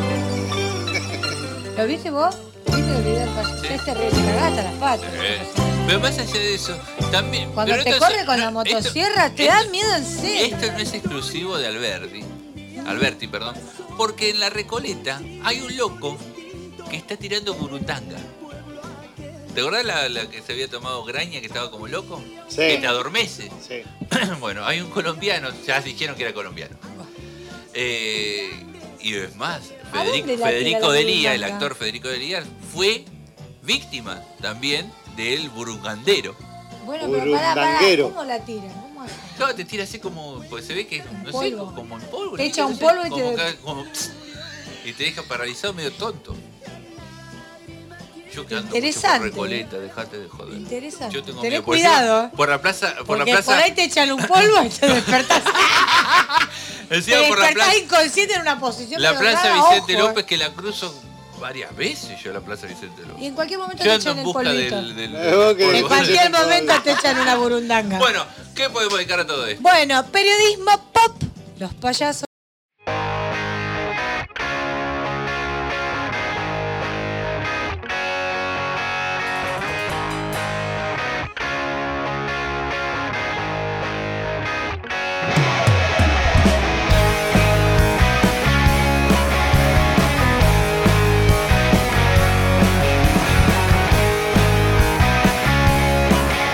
Speaker 10: hijo. ¿Lo viste vos? ¿Viste el video del payaso? Es terrible, te cagaste a las patas.
Speaker 9: Eh, Pero más allá de eso, también.
Speaker 10: Cuando
Speaker 9: pero
Speaker 10: te
Speaker 9: esto
Speaker 10: corre
Speaker 9: es-
Speaker 10: con la
Speaker 9: no,
Speaker 10: motosierra,
Speaker 9: esto-
Speaker 10: te da miedo en serio.
Speaker 9: Esto no es exclusivo de Alberti. Alberti, perdón. Porque en la Recoleta hay un loco que está tirando burundanga. ¿Te acordás la, la que se había tomado Graña, que estaba como loco?
Speaker 11: Sí.
Speaker 9: Que te adormece.
Speaker 11: Sí.
Speaker 9: Bueno, hay un colombiano, ya dijeron que era colombiano. Eh, y es más,
Speaker 10: ¿A
Speaker 9: Federico,
Speaker 10: dónde la
Speaker 9: Federico
Speaker 10: tira la
Speaker 9: Delía, el
Speaker 10: burundanga?
Speaker 9: actor Federico Delía, fue víctima también del burungandero.
Speaker 10: Bueno, pero pará, pará,
Speaker 11: Burundanguero.
Speaker 10: ¿cómo la tiran? ¿Cómo hace?
Speaker 9: Claro, te tira así como, pues se ve que, no sé,
Speaker 10: polvo.
Speaker 9: como en polvo.
Speaker 10: Te
Speaker 9: ¿no?
Speaker 10: echa
Speaker 9: No
Speaker 10: un
Speaker 9: sé,
Speaker 10: polvo y
Speaker 9: como
Speaker 10: te-
Speaker 9: que- como, y te deja paralizado medio tonto. Yo que ando mucho por
Speaker 10: Interesante.
Speaker 9: Recoleta, dejate de joder.
Speaker 10: Interesante.
Speaker 9: Yo tengo
Speaker 10: Tenés
Speaker 9: miedo. Por
Speaker 10: cuidado,
Speaker 9: eso, Por la plaza, por
Speaker 10: Porque
Speaker 9: la plaza.
Speaker 10: por ahí te echan un polvo y te despertás. te
Speaker 9: Encima por la
Speaker 10: despertás
Speaker 9: plaza,
Speaker 10: inconsciente en una posición
Speaker 9: la
Speaker 10: medio
Speaker 9: plaza
Speaker 10: rara,
Speaker 9: Vicente
Speaker 10: ojo,
Speaker 9: López, que la cruzo varias veces yo la plaza Vicente López.
Speaker 10: Y en cualquier momento
Speaker 9: Yo
Speaker 10: te
Speaker 9: ando
Speaker 10: echan
Speaker 9: en
Speaker 10: el
Speaker 9: busca
Speaker 10: polvito.
Speaker 9: del, del,
Speaker 11: Eh, vos que-
Speaker 9: polvo.
Speaker 10: En cualquier momento te echan una burundanga.
Speaker 9: Bueno, ¿qué podemos dedicar a todo esto?
Speaker 10: Bueno, periodismo pop. Los payasos.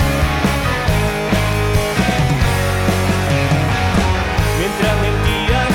Speaker 8: Mientras mentiras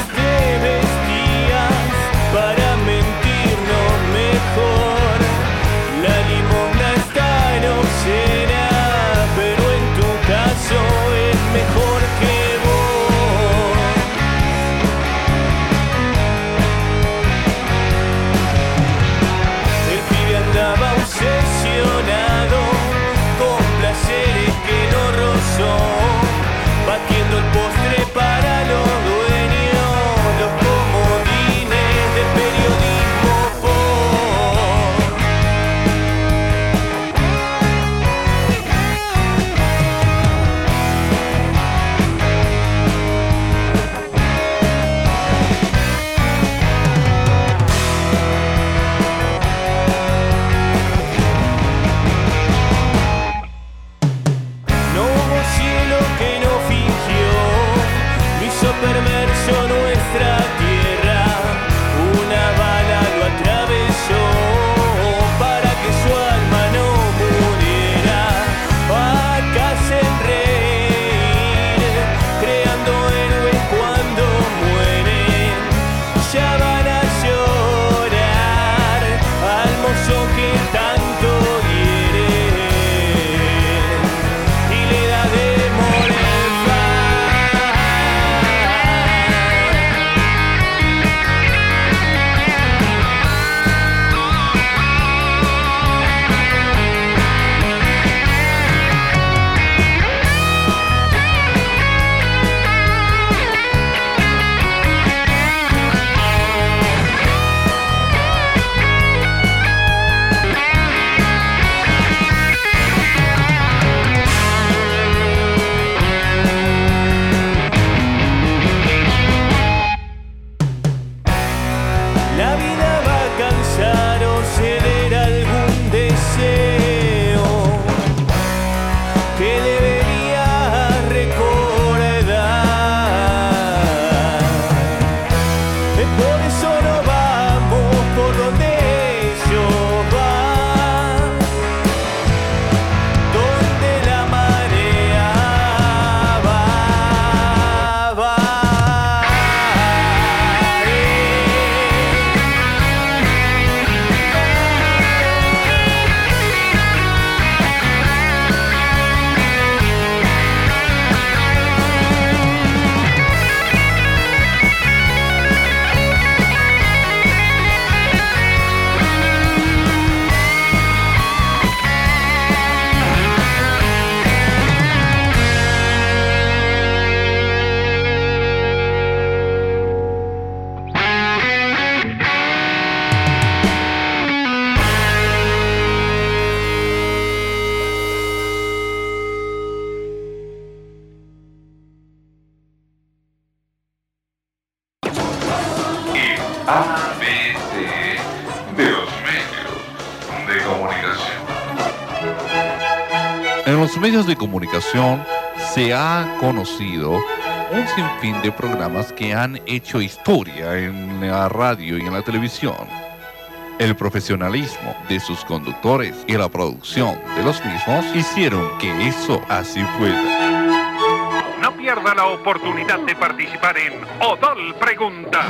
Speaker 3: los medios de comunicación se ha conocido un sinfín de programas que han hecho historia en la radio y en la televisión. El profesionalismo de sus conductores y la producción de los mismos hicieron que eso así fuera.
Speaker 17: No pierda la oportunidad de participar en Odol Pregunta.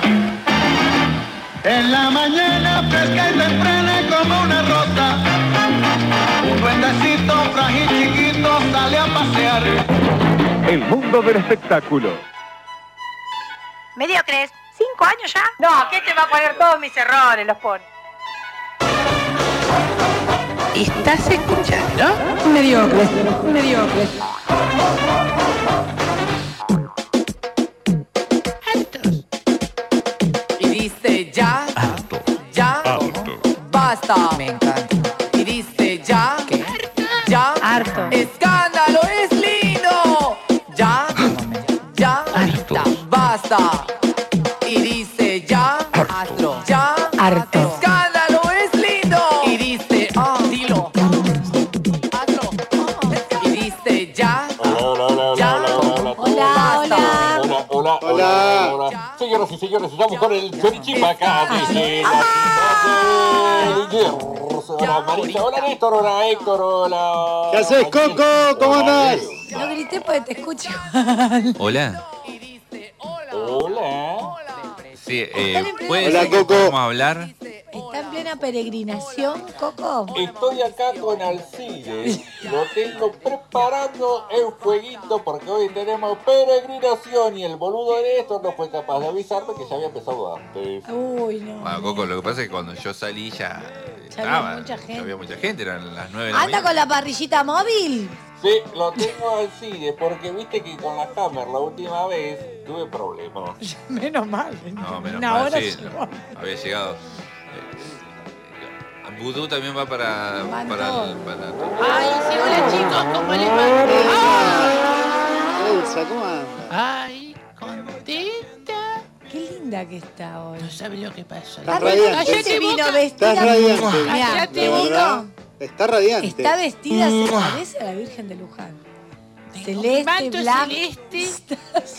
Speaker 18: En la mañana fresca y temprana como una rosa, un duendecito frágil chiquito sale a pasear.
Speaker 17: El mundo del espectáculo.
Speaker 19: Mediocres, ¿cinco años ya? No, ¿qué te va a poner todos mis errores? Los pone.
Speaker 1: ¿Estás escuchando? Mediocres, mediocres.
Speaker 20: Y dice ya,
Speaker 3: Harto.
Speaker 20: ya,
Speaker 3: Harto.
Speaker 20: basta. Me encanta. Y dice ya, ya,
Speaker 10: Harto.
Speaker 20: escándalo es lindo. Ya, ya, basta. Y dice ya, astro, ya,
Speaker 10: Harto.
Speaker 20: escándalo es lindo. Y dice, ah, dilo. Astro, y dice ya, ya,
Speaker 10: Hola, hola.
Speaker 21: Hola, hola, hola, hola. Señoras y señores, estamos con el Chorichipa acá desde la ciudad de Liniers. Hola Marisa, hola Néstor, hola Héctor, hola.
Speaker 11: ¿Qué haces, Coco? ¿Cómo andás?
Speaker 10: No grité porque te escucho.
Speaker 9: Hola.
Speaker 21: Hola.
Speaker 9: Sí, eh, ¿puede
Speaker 11: Hola,
Speaker 9: ser que
Speaker 11: Coco.
Speaker 9: podamos hablar?
Speaker 10: ¿Está en plena peregrinación, Coco?
Speaker 21: Estoy acá con Alcides, lo tengo preparando el fueguito porque hoy tenemos peregrinación y el boludo de esto no fue capaz de avisarme que ya había empezado antes.
Speaker 10: Uy, no.
Speaker 9: Bueno, Coco, lo que pasa es que cuando yo salí ya eh,
Speaker 10: Ya
Speaker 9: estaba,
Speaker 10: había mucha gente.
Speaker 9: ya había mucha gente, eran las nueve de la
Speaker 10: ¿Anda
Speaker 9: mañana.
Speaker 10: con la parrillita móvil?
Speaker 21: Sí, lo tengo Alcides porque viste que con la Hammer la última vez tuve problemas.
Speaker 10: Menos mal.
Speaker 9: No, menos
Speaker 10: Una
Speaker 9: mal,
Speaker 10: hora
Speaker 9: sí,
Speaker 10: llegó.
Speaker 9: había llegado. Eh, Vudú también va para...
Speaker 10: Van
Speaker 9: para,
Speaker 10: todos.
Speaker 9: para-
Speaker 1: Ay, sí, hola chicos, ¿cómo les va?
Speaker 11: Elsa, ¿cómo andas?
Speaker 1: Ay, contenta.
Speaker 10: Qué linda que está hoy.
Speaker 1: No sabe lo que pasó.
Speaker 11: Estás radiante.
Speaker 10: Se vino vestida.
Speaker 11: Estás radiante.
Speaker 10: Mirá,
Speaker 1: Cállate,
Speaker 10: te
Speaker 11: ¿Verdad?
Speaker 10: digo,
Speaker 11: Está radiante.
Speaker 10: está vestida, se parece a la Virgen de Luján.
Speaker 1: Tengo mi
Speaker 10: Celeste,
Speaker 1: manto
Speaker 10: blanco.
Speaker 1: celeste.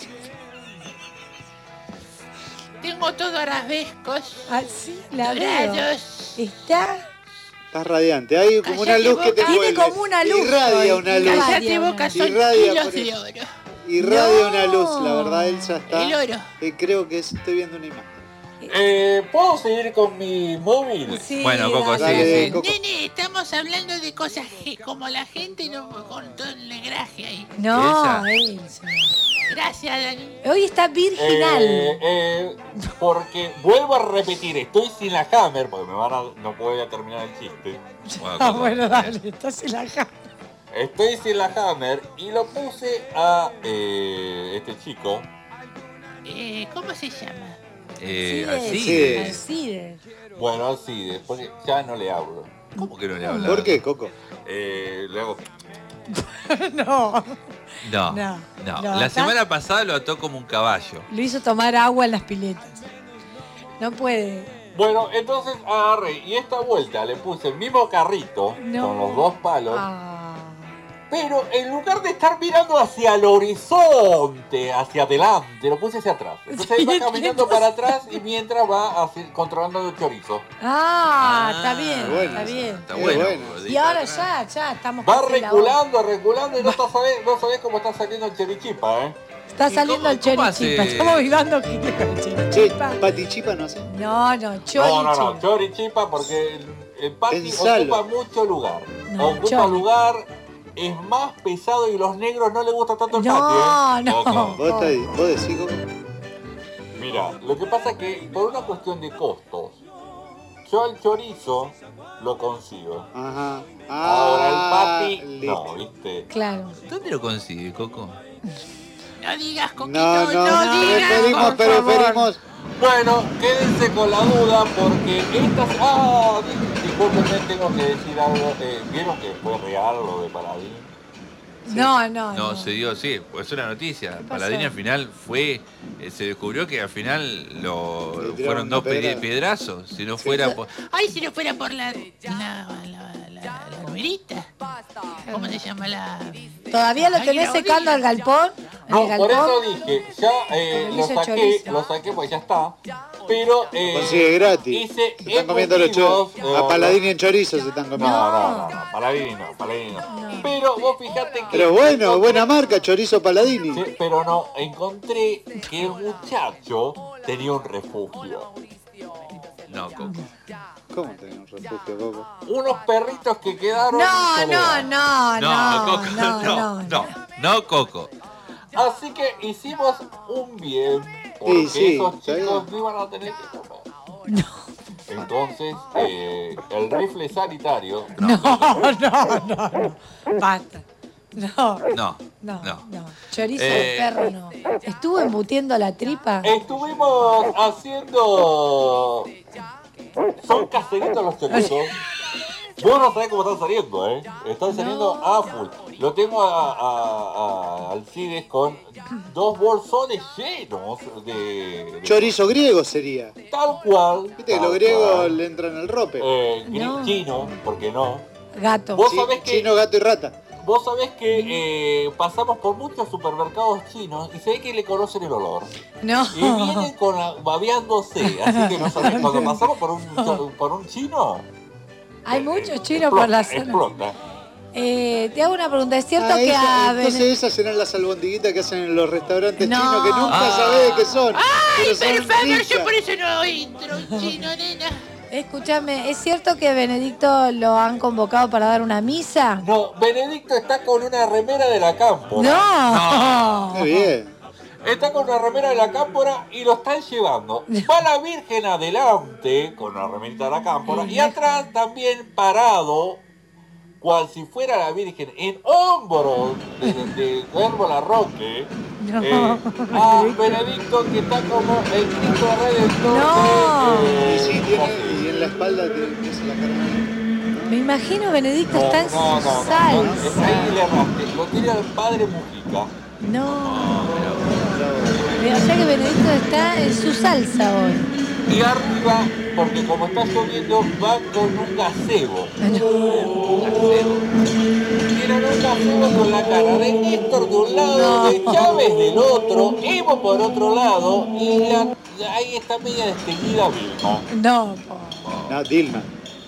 Speaker 1: Tengo todos arabescos.
Speaker 10: Así la veo.
Speaker 1: dorados.
Speaker 10: Está.
Speaker 11: Estás radiante. Hay como una
Speaker 1: Cállate,
Speaker 11: luz que te
Speaker 1: boca.
Speaker 10: Tiene
Speaker 11: envuelve.
Speaker 10: como una luz.
Speaker 11: Irradia
Speaker 10: hoy,
Speaker 11: una luz.
Speaker 10: irradia
Speaker 1: Cállate
Speaker 10: una
Speaker 1: boca,
Speaker 10: luz.
Speaker 1: son
Speaker 11: Irradia
Speaker 1: kilos
Speaker 11: por
Speaker 1: de
Speaker 11: eso.
Speaker 1: oro.
Speaker 11: Irradia
Speaker 10: No.
Speaker 11: una luz. La verdad, Elsa está.
Speaker 1: El oro.
Speaker 11: Eh, creo que es- estoy viendo una imagen.
Speaker 21: Eh, ¿Puedo seguir con mi móvil?
Speaker 10: Sí,
Speaker 9: Bueno, Coco, sí,
Speaker 11: Dale,
Speaker 9: sí.
Speaker 11: Coco.
Speaker 1: Nene, estamos hablando de cosas que como la gente no con todo el legraje ahí.
Speaker 10: No,
Speaker 9: Elsa.
Speaker 10: Elsa.
Speaker 1: Gracias, Dani.
Speaker 10: Hoy está virginal.
Speaker 21: Eh, eh, porque vuelvo a repetir, estoy sin la Hammer, porque me van a, no puedo terminar el chiste.
Speaker 9: Bueno,
Speaker 10: Ah,
Speaker 9: Coco,
Speaker 10: bueno, dale, estás en la cama.
Speaker 21: Estoy sin la Hammer y lo puse a eh, este chico.
Speaker 1: Eh, ¿Cómo se llama?
Speaker 9: Eh,
Speaker 10: Alcides.
Speaker 9: Alcides.
Speaker 10: Alcides.
Speaker 21: Bueno, así, después ya no le hablo.
Speaker 9: ¿Cómo que no le hablas?
Speaker 11: ¿Por qué, Coco?
Speaker 21: Eh, le hago...
Speaker 10: No.
Speaker 9: No,
Speaker 10: No,
Speaker 9: no.
Speaker 10: no,
Speaker 9: La
Speaker 10: acá-
Speaker 9: semana pasada lo ató como un caballo.
Speaker 10: Lo hizo tomar agua en las piletas. No puede.
Speaker 21: Bueno, entonces agarré y esta vuelta le puse el mismo carrito
Speaker 10: No.
Speaker 21: con los dos palos.
Speaker 10: Ah.
Speaker 21: Pero en lugar de estar mirando hacia el horizonte, hacia adelante, lo puse hacia atrás. Entonces él va caminando para atrás y mientras va así, controlando el chorizo.
Speaker 10: Ah, está bien,
Speaker 11: bueno,
Speaker 10: está bien.
Speaker 9: Está
Speaker 11: Qué
Speaker 9: bueno.
Speaker 11: bueno.
Speaker 9: pues,
Speaker 10: Y ahora ya, ya estamos
Speaker 21: Va
Speaker 10: casi en la hora.
Speaker 21: reculando, reculando y no sabés, no sabés cómo está saliendo el cherichipa, ¿eh?
Speaker 10: Está
Speaker 9: ¿Y
Speaker 10: saliendo
Speaker 9: cómo-
Speaker 10: el
Speaker 9: cómo
Speaker 10: chorichipa.
Speaker 9: hace?
Speaker 10: Estamos mirando que el
Speaker 11: Che,
Speaker 10: chorichipa.
Speaker 11: patichipa no sé.
Speaker 10: No, no,
Speaker 21: No, no,
Speaker 10: chorichipa.
Speaker 21: no, chorichipa porque el, el pati
Speaker 11: Pensalo.
Speaker 21: ocupa mucho lugar.
Speaker 10: No,
Speaker 21: ocupa
Speaker 10: chori.
Speaker 21: lugar, es más pesado y los negros no les gusta tanto el
Speaker 10: No,
Speaker 21: pati, ¿eh?
Speaker 10: no.
Speaker 21: Ojo.
Speaker 11: ¿Vos, estás- vos decís, Coco?
Speaker 21: Mira, lo que pasa es que por una cuestión de costos, yo al chorizo lo consigo.
Speaker 11: Ajá.
Speaker 21: Ahora el pati,
Speaker 11: listo.
Speaker 21: no, ¿viste?
Speaker 10: Claro.
Speaker 9: ¿Dónde lo consigue, Coco?
Speaker 1: No digas, Coquito,
Speaker 11: No,
Speaker 1: no,
Speaker 11: no, no,
Speaker 1: digas.
Speaker 11: preferimos,
Speaker 10: por favor.
Speaker 11: preferimos.
Speaker 21: Bueno, quédense con la duda porque estas... Ah, dis- discúlpenme, tengo que decir algo. Eh, ¿Vieron que fue real lo de Paladín?
Speaker 10: No, no,
Speaker 9: No,
Speaker 10: no.
Speaker 9: se dio, sí, pues es una noticia.
Speaker 10: pasó?
Speaker 9: Paladín al final fue, eh, se descubrió que al final lo
Speaker 11: Le tiraron
Speaker 9: fueron
Speaker 11: una
Speaker 9: dos
Speaker 11: pedrada.
Speaker 9: pie- piedrazos. Si no fuera por...
Speaker 1: Ay, si no fuera por la, la, la, la
Speaker 5: la, la numerita. ¿Cómo se llama la...?
Speaker 10: ¿Todavía lo tenés
Speaker 5: Ay,
Speaker 10: secando al galpón?
Speaker 21: No,
Speaker 10: ¿Al
Speaker 21: por
Speaker 10: galpón?
Speaker 21: eso dije, ya eh,
Speaker 10: Pero
Speaker 21: lo
Speaker 10: hice
Speaker 21: saqué,
Speaker 10: chorizo.
Speaker 21: lo saqué porque ya está. Pero eh,
Speaker 11: Consigue gratis.
Speaker 21: hice
Speaker 11: Se están comiendo los
Speaker 21: embutidos,
Speaker 11: chorizos. A
Speaker 21: eh,
Speaker 11: Paladini en chorizo se están comiendo.
Speaker 21: No, no, no, no, Paladini no, Paladini no. Pero vos fijate que...
Speaker 11: Pero bueno, buena marca, chorizo Paladini.
Speaker 21: Sí, pero no, encontré que el muchacho tenía un refugio.
Speaker 9: No, Coco.
Speaker 11: ¿Cómo tenía un refugio, Coco?
Speaker 21: Unos perritos que quedaron
Speaker 10: No,
Speaker 21: en
Speaker 10: no,
Speaker 21: soledad.
Speaker 10: no, no,
Speaker 9: Coco,
Speaker 10: no,
Speaker 9: no,
Speaker 10: no.
Speaker 9: no, no, Coco.
Speaker 21: Así que hicimos un bien, porque
Speaker 11: Sí, sí,
Speaker 21: esos
Speaker 11: está
Speaker 21: chicos
Speaker 11: bien.
Speaker 21: no iban a tener que comer. Entonces, eh, el rifle sanitario...
Speaker 10: No, no, no, no. Basta. No,
Speaker 9: No,
Speaker 10: no,
Speaker 9: no.
Speaker 10: no. Chorizo
Speaker 21: Eh,
Speaker 10: de perro no. ¿Estuvo embutiendo la tripa?
Speaker 21: Estuvimos haciendo... Son caseritos los chorizos. Vos no sabés cómo están saliendo, ¿eh? Están saliendo a full. Lo tengo a, a, a Alcides con dos bolsones llenos de... de-
Speaker 11: Chorizo griego sería.
Speaker 21: Tal cual.
Speaker 11: Viste que
Speaker 21: tal
Speaker 11: los griegos
Speaker 21: cual.
Speaker 11: le entran al rope.
Speaker 21: Eh, gri-
Speaker 10: No.
Speaker 21: Chino, ¿por qué no?
Speaker 10: Gato.
Speaker 21: Vos
Speaker 11: Sí,
Speaker 21: sabés que...
Speaker 11: chino, gato y rata.
Speaker 21: Vos sabés que eh, pasamos por muchos supermercados chinos y se ve que le conocen el olor.
Speaker 10: No.
Speaker 21: Y vienen con la- babeándose, así que nosotros cuando pasamos por un, cho- por un chino,
Speaker 10: Hay muchos chinos por la zona.
Speaker 21: explota.
Speaker 10: Eh, te hago una pregunta. ¿Es cierto
Speaker 11: Ah,
Speaker 10: que
Speaker 11: esa-
Speaker 10: a
Speaker 11: entonces
Speaker 10: Bene-
Speaker 11: esas serán las albondiguitas que hacen en los restaurantes
Speaker 10: No.
Speaker 11: chinos que nunca
Speaker 9: Ah.
Speaker 11: sabés de qué son.
Speaker 5: Ay,
Speaker 11: pero son
Speaker 5: por favor,
Speaker 11: ricas.
Speaker 5: yo por eso no entro, chino, nena.
Speaker 10: Escúchame, ¿es cierto que Benedicto lo han convocado para dar una misa?
Speaker 21: No, Benedicto está con una remera de la cámpora.
Speaker 10: No.
Speaker 11: Qué bien.
Speaker 21: Está con una remera de la cámpora y lo están llevando. Va la Virgen adelante con una remerita de la cámpora y atrás también parado, cual si fuera la Virgen, en hombros de, de Guillermo Roque.
Speaker 10: No.
Speaker 21: Eh, a Benedicto que está como el Cristo Redentor.
Speaker 10: No.
Speaker 21: de-
Speaker 11: Y sí,
Speaker 21: de-
Speaker 11: tiene, y en la espalda tiene que se la carga.
Speaker 10: Me imagino Benedicto
Speaker 21: No,
Speaker 10: está en
Speaker 21: no,
Speaker 10: su
Speaker 21: no, no,
Speaker 10: salsa.
Speaker 21: no, ahí le erraste. Lo tiene el padre Mujica.
Speaker 10: No. O sea que Benedicto está en su salsa hoy.
Speaker 21: Y arriba, porque como está lloviendo, va con un gazebo. Un gazebo. Tienen un gazebo con la cara de Néstor de un lado, de Chávez del otro, Evo por otro lado, y la, ahí está media desteñida Vilma.
Speaker 10: No.
Speaker 11: No, Dilma.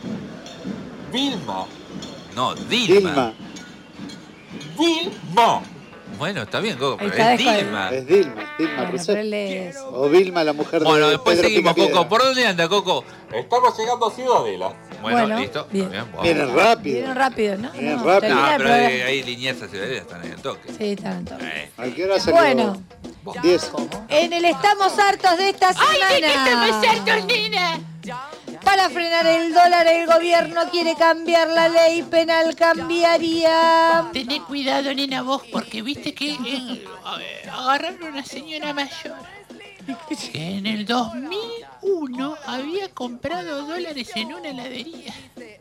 Speaker 21: Vilma.
Speaker 9: No, Dilma.
Speaker 11: Dilma.
Speaker 21: Vilma.
Speaker 9: Bueno, está bien, Coco,
Speaker 10: Ahí
Speaker 9: pero
Speaker 10: está,
Speaker 9: es
Speaker 10: deja de-
Speaker 9: Dilma.
Speaker 11: Es Dilma, Dilma
Speaker 10: Bueno,
Speaker 11: Rousseff.
Speaker 10: pero él es...
Speaker 11: O Vilma, la mujer de
Speaker 9: Bueno, después
Speaker 11: Pedro
Speaker 9: seguimos,
Speaker 11: Picapiedra.
Speaker 9: Coco. ¿Por dónde anda, Coco?
Speaker 21: Estamos llegando a Ciudadela.
Speaker 9: Bueno,
Speaker 10: Bueno,
Speaker 9: listo.
Speaker 10: bien.
Speaker 9: vamos.
Speaker 11: Vienen rápido.
Speaker 10: Vienen rápido, ¿no?
Speaker 11: Bien
Speaker 10: No,
Speaker 11: rápido.
Speaker 10: termina
Speaker 9: No,
Speaker 10: el
Speaker 9: pero
Speaker 10: programa.
Speaker 9: hay, hay líneas hacia están en el toque.
Speaker 10: Sí, está en todo.
Speaker 9: Eh,
Speaker 11: ¿A qué hora salió?
Speaker 10: Bueno,
Speaker 11: diez.
Speaker 10: en el Estamos Hartos de esta
Speaker 5: ¡Ay, de qué estamos
Speaker 10: semana.
Speaker 5: hartos, nena!
Speaker 10: Para frenar el dólar, el gobierno quiere cambiar la ley penal cambiaría.
Speaker 5: Tené cuidado, nena, vos, porque viste que eh, agarraron a una señora mayor que en el dos mil uno había comprado dólares en una heladería.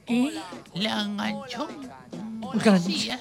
Speaker 5: La enganchó un policía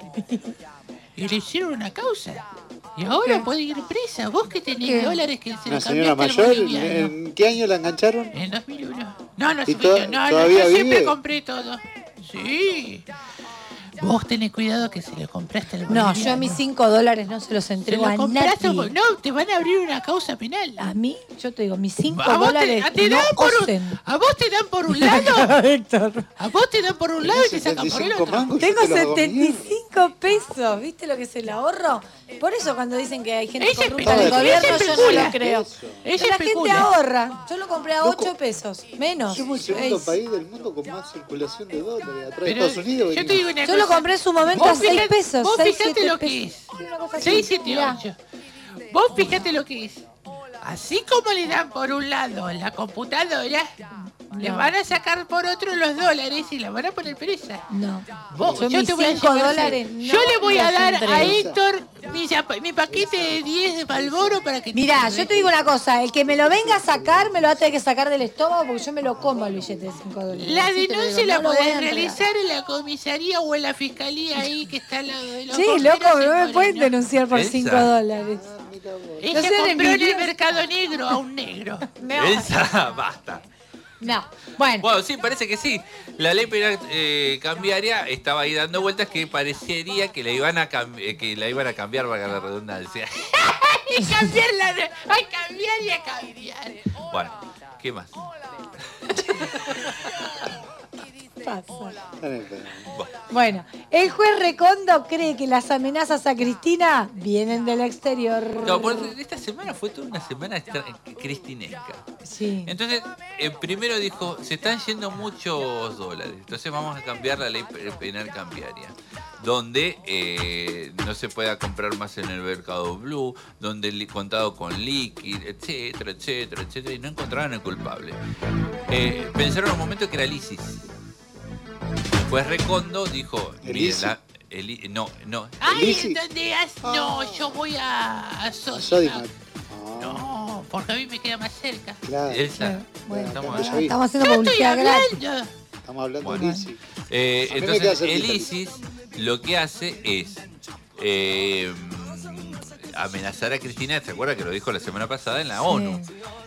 Speaker 5: y le hicieron una causa. Y ahora puede ir presa. Vos que tenés
Speaker 10: ¿Qué?
Speaker 5: dólares que se
Speaker 11: ¿Una
Speaker 5: le
Speaker 11: señora
Speaker 5: cambiaste al
Speaker 11: mayor?
Speaker 5: boliviano.
Speaker 11: ¿En qué año la engancharon?
Speaker 5: En dos mil uno. No, no
Speaker 11: ¿Y
Speaker 5: se
Speaker 11: to-
Speaker 5: yo. No, no,
Speaker 11: todavía
Speaker 5: yo siempre
Speaker 11: vive?
Speaker 5: compré todo. Sí. Vos tenés cuidado que se le compraste al
Speaker 10: No,
Speaker 5: boliviano.
Speaker 10: yo a mis cinco dólares no se los
Speaker 5: Se
Speaker 10: entrego
Speaker 5: lo
Speaker 10: a
Speaker 5: compraste,
Speaker 10: nadie.
Speaker 5: no, te van a abrir una causa penal.
Speaker 10: A mí, yo te digo, mis cinco
Speaker 5: A vos te,
Speaker 10: dólares
Speaker 5: a, te
Speaker 10: no
Speaker 5: dan por un,
Speaker 10: osen.
Speaker 5: a vos te dan por un lado,
Speaker 10: Héctor.
Speaker 5: a vos te dan por un lado y te sacan por el
Speaker 11: setenta y cinco
Speaker 5: otro.
Speaker 11: mangos,
Speaker 10: Tengo
Speaker 11: yo te los hago
Speaker 10: setenta y
Speaker 11: mierda.
Speaker 10: cinco pesos, ¿viste lo que es el ahorro? Por eso cuando dicen que hay gente
Speaker 5: Ella
Speaker 10: corrupta en el
Speaker 11: especula,
Speaker 10: gobierno,
Speaker 5: ella
Speaker 10: yo no
Speaker 5: especula.
Speaker 10: lo creo.
Speaker 11: Eso.
Speaker 5: Ella
Speaker 10: la gente
Speaker 5: especula.
Speaker 10: ahorra. Yo lo compré a
Speaker 11: Loco.
Speaker 10: ocho pesos, menos.
Speaker 11: Somos el segundo
Speaker 10: Seis.
Speaker 11: país del mundo con más circulación de dólares. Atrás de
Speaker 5: Pero
Speaker 11: Estados Unidos.
Speaker 5: yo te digo una
Speaker 10: Yo lo
Speaker 5: cosa.
Speaker 10: compré en su momento a
Speaker 5: Vos
Speaker 10: seis
Speaker 5: fijate-
Speaker 10: pesos.
Speaker 5: Vos
Speaker 10: seis,
Speaker 5: fijate
Speaker 10: siete
Speaker 5: lo que
Speaker 10: pesos.
Speaker 5: es.
Speaker 10: Sí, una cosa así.
Speaker 5: seis, siete,
Speaker 10: Mirá.
Speaker 5: ocho. Vos fíjate lo que es. Así como le dan por un lado la computadora, le
Speaker 10: No.
Speaker 5: van a sacar por otro los dólares y la van a poner presa.
Speaker 10: No.
Speaker 5: Vos,
Speaker 10: Yo
Speaker 5: yo,
Speaker 10: mis
Speaker 5: te voy a
Speaker 10: cinco
Speaker 5: llevar-
Speaker 10: dólares
Speaker 5: Yo
Speaker 10: no
Speaker 5: le voy a
Speaker 10: los
Speaker 5: dar a
Speaker 10: entrego.
Speaker 5: Héctor mi, zapa- mi paquete de diez de Malboro para que te
Speaker 10: Mirá,
Speaker 5: sirve.
Speaker 10: yo te digo una cosa, el que me lo venga a sacar me lo va a tener que sacar del estómago porque yo me lo como el billete de cinco dólares.
Speaker 5: La
Speaker 10: Así te lo
Speaker 5: denuncia
Speaker 10: digo,
Speaker 5: la
Speaker 10: no lo voy a
Speaker 5: podés
Speaker 10: entregar.
Speaker 5: realizar en la comisaría o en la fiscalía ahí que está al lado de los
Speaker 10: Sí,
Speaker 5: bomberos
Speaker 10: loco,
Speaker 5: en
Speaker 10: no me
Speaker 5: Moreno.
Speaker 10: pueden denunciar por
Speaker 9: Elsa.
Speaker 10: cinco dólares.
Speaker 5: Ella
Speaker 10: No sean
Speaker 5: compró en el
Speaker 10: envidiosos.
Speaker 5: mercado negro a un negro.
Speaker 10: No.
Speaker 9: Elsa, basta.
Speaker 10: No, bueno.
Speaker 9: Bueno, sí, parece que sí. La ley penal eh, cambiaria estaba ahí dando vueltas que parecería que la iban a, cambi- que la iban a cambiar, valga la redundancia.
Speaker 5: Y cambiarla, de- a cambiar y a cambiar.
Speaker 9: Bueno, ¿qué más?
Speaker 10: Pasa. Bueno, el juez Recondo cree que las amenazas a Cristina vienen del exterior.
Speaker 9: No, porque esta semana fue toda una semana extra- cristinesca.
Speaker 10: Sí.
Speaker 9: Entonces, eh, primero dijo, se están yendo muchos dólares, entonces vamos a cambiar la ley pe- penal cambiaria, donde eh, no se pueda comprar más en el mercado blue, donde el li- contado con liquid, etcétera, etcétera, etcétera, y no encontraron el culpable. Eh, pensaron un momento que era el ISIS. El juez Recondo dijo,
Speaker 11: ¿El
Speaker 9: mire,
Speaker 11: ISIS?
Speaker 9: la- el I- no, no,
Speaker 5: Ay,
Speaker 11: ISIS?
Speaker 5: ¿en dónde has? No, yo voy a, a Sodimac.
Speaker 11: Sodimac.
Speaker 5: No, porque a mí me queda más cerca.
Speaker 11: Claro.
Speaker 9: Elsa,
Speaker 10: Bueno,
Speaker 9: estamos,
Speaker 11: Yo vi.
Speaker 10: estamos haciendo
Speaker 5: Yo estoy
Speaker 10: publicidad gratis.
Speaker 5: hablando.
Speaker 11: Estamos hablando
Speaker 9: Bueno.
Speaker 11: de ISIS.
Speaker 9: Eh,
Speaker 11: A mí me
Speaker 9: entonces,
Speaker 11: queda cerquita.
Speaker 9: el ISIS lo que hace es eh, amenazar a Cristina. ¿Se acuerda que lo dijo la semana pasada en la ONU?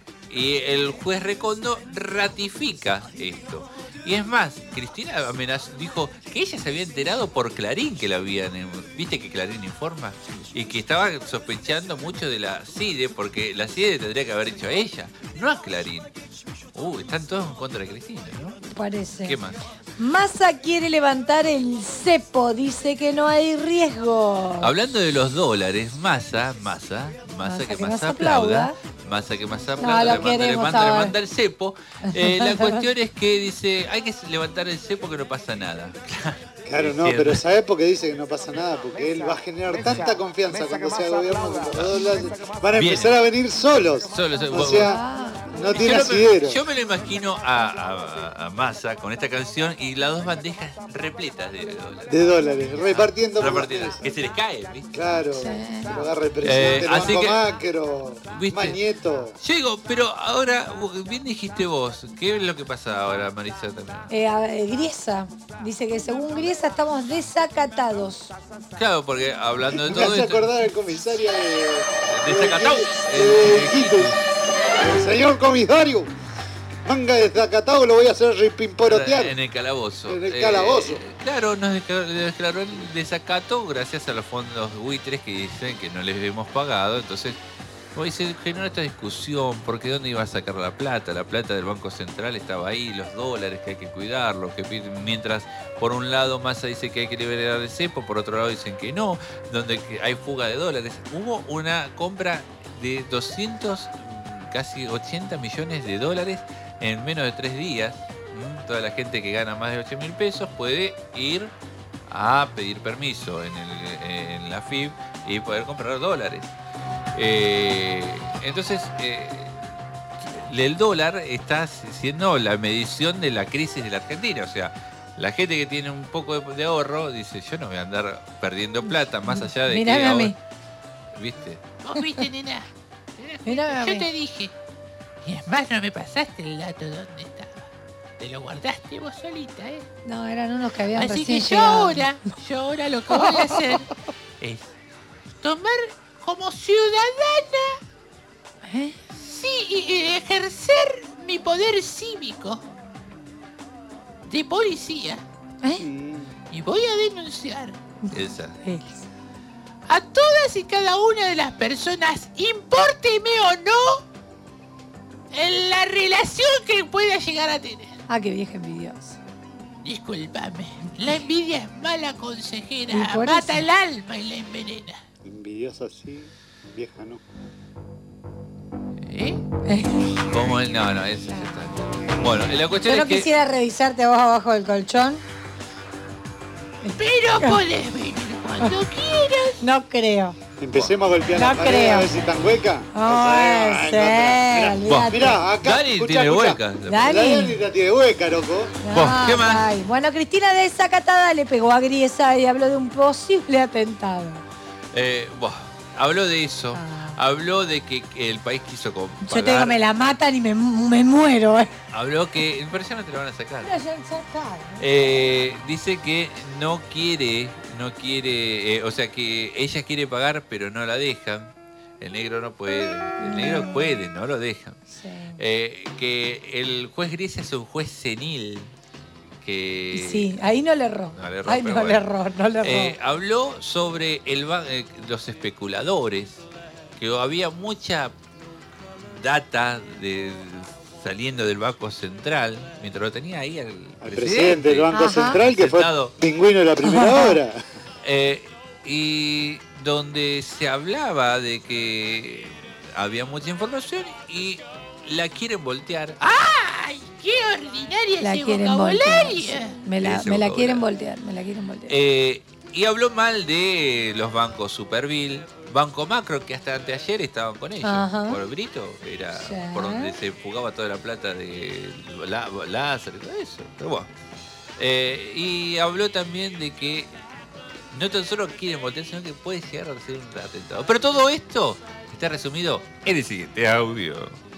Speaker 9: Y el juez Recondo ratifica esto. Y es más, Cristina amenazó, dijo que ella se había enterado por Clarín que la habían... ¿Viste que Clarín informa? Y que estaba sospechando mucho de la C I D E, porque la C I D E tendría que haber dicho a ella, no a Clarín. Uh, están todos en contra de Cristina, ¿no?
Speaker 10: Parece.
Speaker 9: ¿Qué más?
Speaker 10: Massa quiere levantar el cepo, dice que no hay riesgo.
Speaker 9: Hablando de los dólares, Massa, Massa, Massa que Massa aplauda, Massa que Massa
Speaker 10: No,
Speaker 9: aplauda,
Speaker 10: lo
Speaker 9: le manda, le
Speaker 10: queremos
Speaker 9: manda, le
Speaker 10: ahora.
Speaker 9: manda el cepo. Eh, la cuestión es que dice, hay que levantar el cepo que no pasa nada.
Speaker 11: Claro, no, pero ¿sabés por qué dice que no pasa nada? Porque él va a generar tanta confianza cuando sea gobierno que los dólares van a empezar a venir solos.
Speaker 9: Solo, solo,
Speaker 11: O sea, no tiene
Speaker 9: yo,
Speaker 11: asidero.
Speaker 9: yo me lo imagino a, a, a Massa con esta canción y las dos bandejas repletas de dólares.
Speaker 11: De dólares, repartiendo. por
Speaker 9: Repartidas,
Speaker 11: las
Speaker 9: que se les cae, ¿viste?
Speaker 11: Claro, que lo agarra el presidente
Speaker 9: Eh,
Speaker 11: del
Speaker 9: así
Speaker 11: Banco
Speaker 9: que-
Speaker 11: Macro,
Speaker 9: ¿Viste?
Speaker 11: Mañeto.
Speaker 9: Yo digo, pero ahora, bien dijiste vos, ¿qué es lo que pasa ahora, Marisa, también?
Speaker 10: Eh, a- eh, Griesa dice que según Griesa estamos desacatados.
Speaker 9: Claro, porque hablando de
Speaker 11: Me
Speaker 9: todo
Speaker 11: hace
Speaker 9: esto...
Speaker 11: acordar al comisario de...
Speaker 9: De Zacatau.
Speaker 11: de- de Quitos. Señor comisario, manga de Zacatau lo voy a hacer repimporotear.
Speaker 9: En el calabozo.
Speaker 11: En el
Speaker 9: Eh,
Speaker 11: calabozo.
Speaker 9: claro, nos declaró, declaró el desacato gracias a los fondos buitres que dicen que no les hemos pagado. Entonces, hoy se generó esta discusión, porque ¿dónde iba a sacar la plata? La plata del Banco Central estaba ahí, los dólares que hay que cuidarlos, que piden- mientras por un lado Massa dice que hay que liberar el cepo, por otro lado dicen que no, donde que hay fuga de dólares. Hubo una compra de doscientos, casi ochenta millones de dólares en menos de tres días. ¿Mm? Toda la gente que gana más de ocho mil pesos puede ir a pedir permiso en, el, en la F I B y poder comprar dólares. Eh, entonces, eh, el dólar está siendo la medición de la crisis de la Argentina. O sea, la gente que tiene un poco de, de ahorro dice, yo no voy a andar perdiendo plata más allá de
Speaker 10: Mirame
Speaker 9: que...
Speaker 10: a
Speaker 9: ahora-
Speaker 10: mí.
Speaker 9: ¿Viste?
Speaker 5: Vos viste, nena.
Speaker 10: Mirame a
Speaker 5: Yo
Speaker 10: mí.
Speaker 5: te dije. Y es más, no me pasaste el dato dónde estaba. Te lo guardaste vos solita, ¿eh?
Speaker 10: No, eran unos que habían
Speaker 5: Así que
Speaker 10: recién
Speaker 5: yo
Speaker 10: llegado.
Speaker 5: ahora, yo ahora lo que voy a hacer es tomar como ciudadana,
Speaker 10: ¿Eh?
Speaker 5: sí, y, y ejercer mi poder cívico de policía.
Speaker 10: ¿Eh?
Speaker 5: Y voy a denunciar
Speaker 9: Esa.
Speaker 5: a todas y cada una de las personas, impórteme o no, en la relación que pueda llegar a tener.
Speaker 10: Ah, qué vieja envidiosa.
Speaker 5: Discúlpame, la envidia es mala consejera,
Speaker 10: Y por
Speaker 5: mata
Speaker 10: eso.
Speaker 5: el alma y la envenena.
Speaker 11: Envidiosa sí, vieja no.
Speaker 5: ¿Eh?
Speaker 9: ¿Cómo él? No, no, eso ya está. Bueno, la cuestión
Speaker 10: Yo no
Speaker 9: es que...
Speaker 10: quisiera revisarte a vos abajo del colchón.
Speaker 5: Pero podés venir cuando quieras.
Speaker 10: No creo.
Speaker 11: Empecemos a golpear
Speaker 10: No
Speaker 11: la pared
Speaker 10: creo.
Speaker 11: a ver si están hueca.
Speaker 10: No puede ser, olvídate.
Speaker 11: Mirá, acá.
Speaker 9: Dani
Speaker 11: escuchá,
Speaker 9: tiene
Speaker 11: escuchá.
Speaker 9: hueca.
Speaker 10: Dani.
Speaker 11: La Dani la tiene hueca, loco.
Speaker 10: Ah,
Speaker 9: ¿qué más?
Speaker 10: ay. Bueno, Cristina desacatada le pegó a Griesa y habló de un posible atentado.
Speaker 9: Eh, buah, habló de eso. Habló de que que el país quiso co-
Speaker 10: Yo te digo,
Speaker 9: pagar.
Speaker 10: me la matan y me, me muero. eh.
Speaker 9: Habló que... Pero ya no te lo van a sacar.
Speaker 10: Ya, ya está.
Speaker 9: Eh, dice que no quiere, no quiere, eh, o sea que ella quiere pagar pero no la dejan. El negro no puede, el negro puede, no lo dejan. Eh, que el juez Gris es un juez senil. Que
Speaker 10: Sí, ahí no le erró.
Speaker 9: No le erró,
Speaker 10: Ay,
Speaker 9: pero
Speaker 10: no le
Speaker 9: bueno.
Speaker 10: erró, no le erró.
Speaker 9: Eh, habló sobre el, ba- eh, los especuladores, que había mucha data de, saliendo del Banco Central, mientras lo tenía ahí al,
Speaker 11: Al presidente del Banco
Speaker 10: Ajá.
Speaker 11: Central, que fue
Speaker 9: sentado.
Speaker 11: pingüino de la primera hora.
Speaker 9: Eh, y donde se hablaba de que había mucha información y la quieren voltear.
Speaker 5: ¡Ay, qué ordinaria
Speaker 10: La
Speaker 5: ese
Speaker 10: quieren voltear.
Speaker 5: vocabulario!
Speaker 10: sí. Me la,
Speaker 9: Ese
Speaker 10: me la
Speaker 9: vocabulario.
Speaker 10: quieren voltear, me la quieren voltear.
Speaker 9: Eh, y habló mal de los bancos Superville, Banco Macro, que hasta anteayer estaban con ellos.
Speaker 10: Ajá.
Speaker 9: Por Brito, era
Speaker 10: Sí.
Speaker 9: por donde se fugaba toda la plata de la, Lázaro y todo eso. Pero bueno. Eh, y habló también de que no tan solo quieren voltear, sino que puede llegar a ser un atentado. Pero todo esto está resumido en el siguiente audio.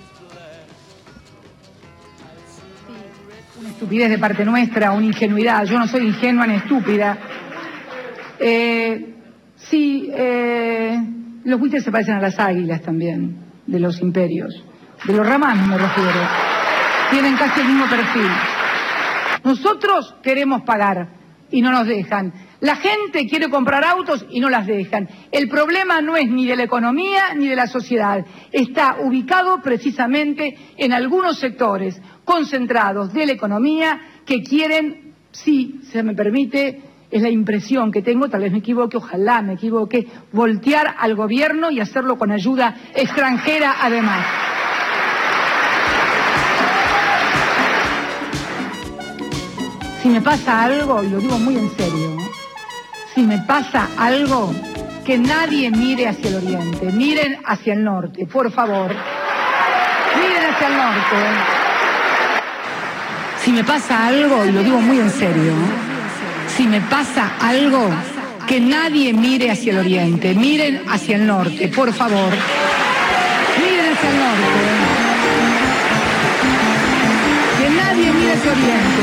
Speaker 1: Una estupidez de parte nuestra, una ingenuidad. Yo no soy ingenua ni estúpida. Eh, sí, eh, los buitres se parecen a las águilas también, de los imperios. De los ramanos me refiero. Tienen casi el mismo perfil. Nosotros queremos pagar y no nos dejan. La gente quiere comprar autos y no las dejan. El problema no es ni de la economía ni de la sociedad. Está ubicado precisamente en algunos sectores concentrados de la economía que quieren, si se me permite, es la impresión que tengo, tal vez me equivoque, ojalá me equivoque, voltear al gobierno y hacerlo con ayuda extranjera además. Si me pasa algo, y lo digo muy en serio, si me pasa algo, que nadie mire hacia el oriente, miren hacia el norte, por favor. Miren hacia el norte. Si me pasa algo, y lo digo muy en serio, si me pasa algo, que nadie mire hacia el oriente, miren hacia el norte, por favor. Miren hacia el norte. Que nadie mire hacia el oriente.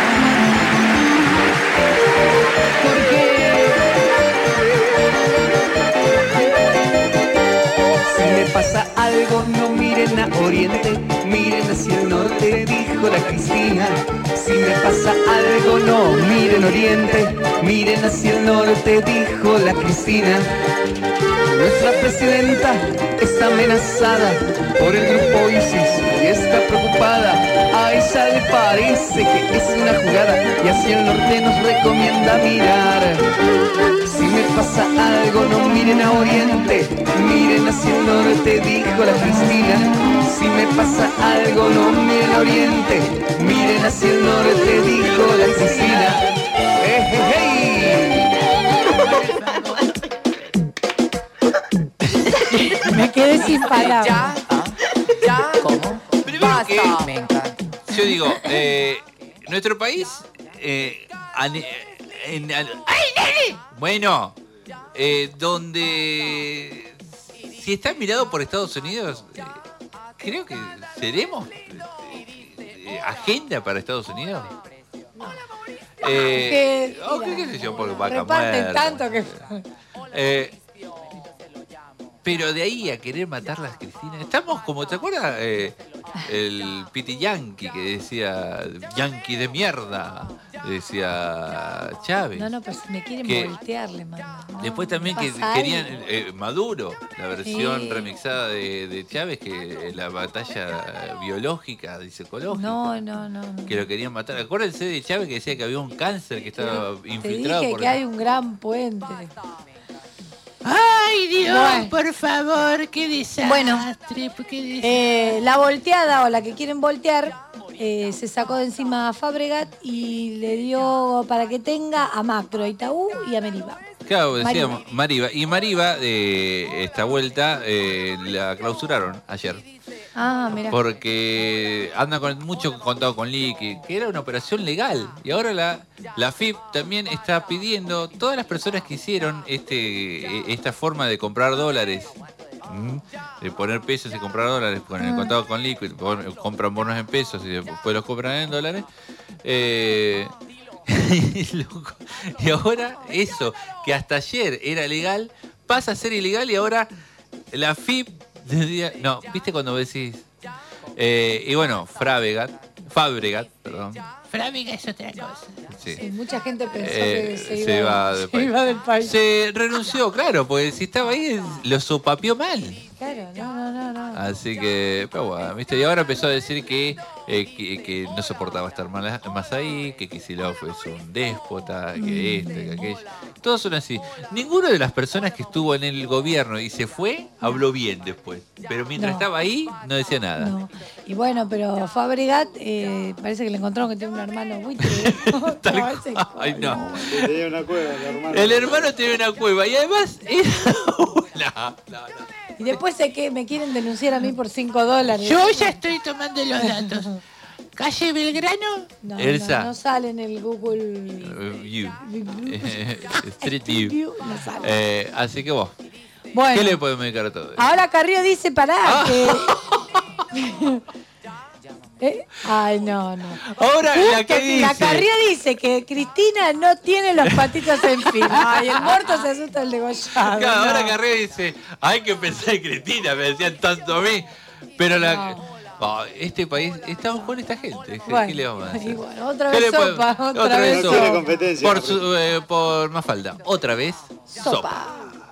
Speaker 6: Si me pasa algo, no miren a oriente, miren hacia el norte, dijo la Cristina. Si me pasa algo, no miren oriente, miren hacia el norte, dijo la Cristina. Nuestra presidenta está amenazada por el grupo ISIS y está preocupada. A ella le parece que es una jugada y hacia el norte nos recomienda mirar. Si me pasa algo, no miren a oriente, miren hacia el norte, dijo la Cristina. Si me pasa algo, no miren a oriente, miren hacia el norte, dijo la Cristina. ¡Eh, eh, eh!
Speaker 10: Me quedé sin palabras.
Speaker 20: Ya, ya, ¿cómo? Basta.
Speaker 9: Me encanta. Yo digo, eh, nuestro país, eh, ane- en- an- ¡ay, nene! Bueno, eh, donde si está mirado por Estados Unidos, eh, creo que seremos eh, agenda para Estados Unidos. Eh,
Speaker 10: Que,
Speaker 9: oh,
Speaker 10: mira,
Speaker 9: ¿qué, qué sé yo? Por vaca
Speaker 10: reparten
Speaker 9: muerta.
Speaker 10: tanto que...
Speaker 9: Eh, pero de ahí a querer matar a las Cristina, estamos como, ¿te acuerdas? Eh, el Piti Yankee que decía, Yankee de mierda, decía Chávez.
Speaker 10: No, no, pero si me quieren
Speaker 9: Que-
Speaker 10: voltearle, mano. No,
Speaker 9: Después también
Speaker 10: me
Speaker 9: que
Speaker 10: pasa
Speaker 9: querían
Speaker 10: algo.
Speaker 9: eh, Maduro, la versión
Speaker 10: Sí.
Speaker 9: remixada de, de Chávez, que la batalla biológica, psicológica,
Speaker 10: No, no, no. no.
Speaker 9: que lo querían matar. Acuérdense de Chávez que decía que había un cáncer que estaba
Speaker 10: Te
Speaker 9: infiltrado
Speaker 10: dije
Speaker 9: por
Speaker 10: que hay un gran puente.
Speaker 5: ¡Ay, Dios!
Speaker 10: Bueno.
Speaker 5: Por favor, qué desastre.
Speaker 10: Bueno,
Speaker 5: qué desastre.
Speaker 10: Eh, la volteada o la que quieren voltear eh, se sacó de encima a Fabregat y le dio para que tenga a Macro, a Itaú y a Meriva.
Speaker 9: Claro, decíamos Mariva. Y Mariva, de esta vuelta, eh, la clausuraron ayer.
Speaker 10: Ah, mira.
Speaker 9: Porque anda con mucho contado con liqui, que era una operación legal. Y ahora la, la F I P también está pidiendo, todas las personas que hicieron este esta forma de comprar dólares, ¿m? de poner pesos y comprar dólares con el
Speaker 10: Ah.
Speaker 9: contado con liqui, pon- compran bonos en pesos y después los compran en dólares. Eh, loco. Y ahora eso, que hasta ayer era legal, pasa a ser ilegal y ahora la F I P decía, no, ¿viste cuando decís? Eh, y bueno, Fabregat, Fabregat, perdón.
Speaker 5: Fabregat es otra cosa.
Speaker 9: Sí.
Speaker 10: Sí, mucha gente pensó
Speaker 9: Eh,
Speaker 10: que se,
Speaker 9: se
Speaker 10: iba,
Speaker 9: iba del
Speaker 10: se
Speaker 9: país.
Speaker 10: iba del país.
Speaker 9: Se renunció, claro, porque si estaba ahí lo sopapió mal.
Speaker 10: Claro, no, no, no, no.
Speaker 9: Así que, pero bueno, ¿viste? Y ahora empezó a decir que, eh, que, que no soportaba estar mal- más ahí, que Kicillof es un déspota, que esto, que aquello. Todos son así. Ninguno de las personas que estuvo en el gobierno y se fue, habló bien después. Pero mientras
Speaker 10: No.
Speaker 9: estaba ahí, no decía nada.
Speaker 10: No. Y bueno, pero Fabregat eh, parece que le encontraron que tiene un hermano buitre.
Speaker 9: Tal
Speaker 10: No,
Speaker 9: cual.
Speaker 10: ese-
Speaker 9: Ay, no.
Speaker 11: Tenía una cueva, el hermano.
Speaker 9: El hermano tiene una cueva y además era una... no, no.
Speaker 10: Y después sé que me quieren denunciar a mí por cinco dólares.
Speaker 5: Yo ya estoy tomando los datos. Calle Belgrano.
Speaker 10: No,
Speaker 9: Elsa.
Speaker 10: no, no sale en el Google.
Speaker 9: Eh, View. Eh, Street
Speaker 10: Street
Speaker 9: View.
Speaker 10: View, no sale.
Speaker 9: Eh, así que vos,
Speaker 10: Bueno,
Speaker 9: ¿qué le podemos dedicar a todo esto?
Speaker 10: ahora Carrillo dice, pará,
Speaker 9: Ah.
Speaker 10: que... Eh, Ay, no, no.
Speaker 9: Ahora, la
Speaker 10: Justo
Speaker 9: que
Speaker 10: que La
Speaker 9: dice-
Speaker 10: Carrillo dice que Cristina no tiene los patitos en fila. Ay, el muerto se asusta el degollado.
Speaker 9: Claro, ahora
Speaker 10: no.
Speaker 9: Carrera dice, hay que pensar en Cristina, me decían tanto a mí. Pero la... Oh, este país, estamos con esta gente. ¿Qué,
Speaker 10: Bueno,
Speaker 9: qué le vamos a hacer?
Speaker 10: y bueno, otra
Speaker 9: ¿Qué
Speaker 10: vez
Speaker 9: le podemos-
Speaker 10: sopa, otra, vez
Speaker 11: No quiere
Speaker 10: sopa.
Speaker 11: competencia.
Speaker 9: Por, su, eh, por Mafalda. Otra vez, sopa.
Speaker 10: Sopa.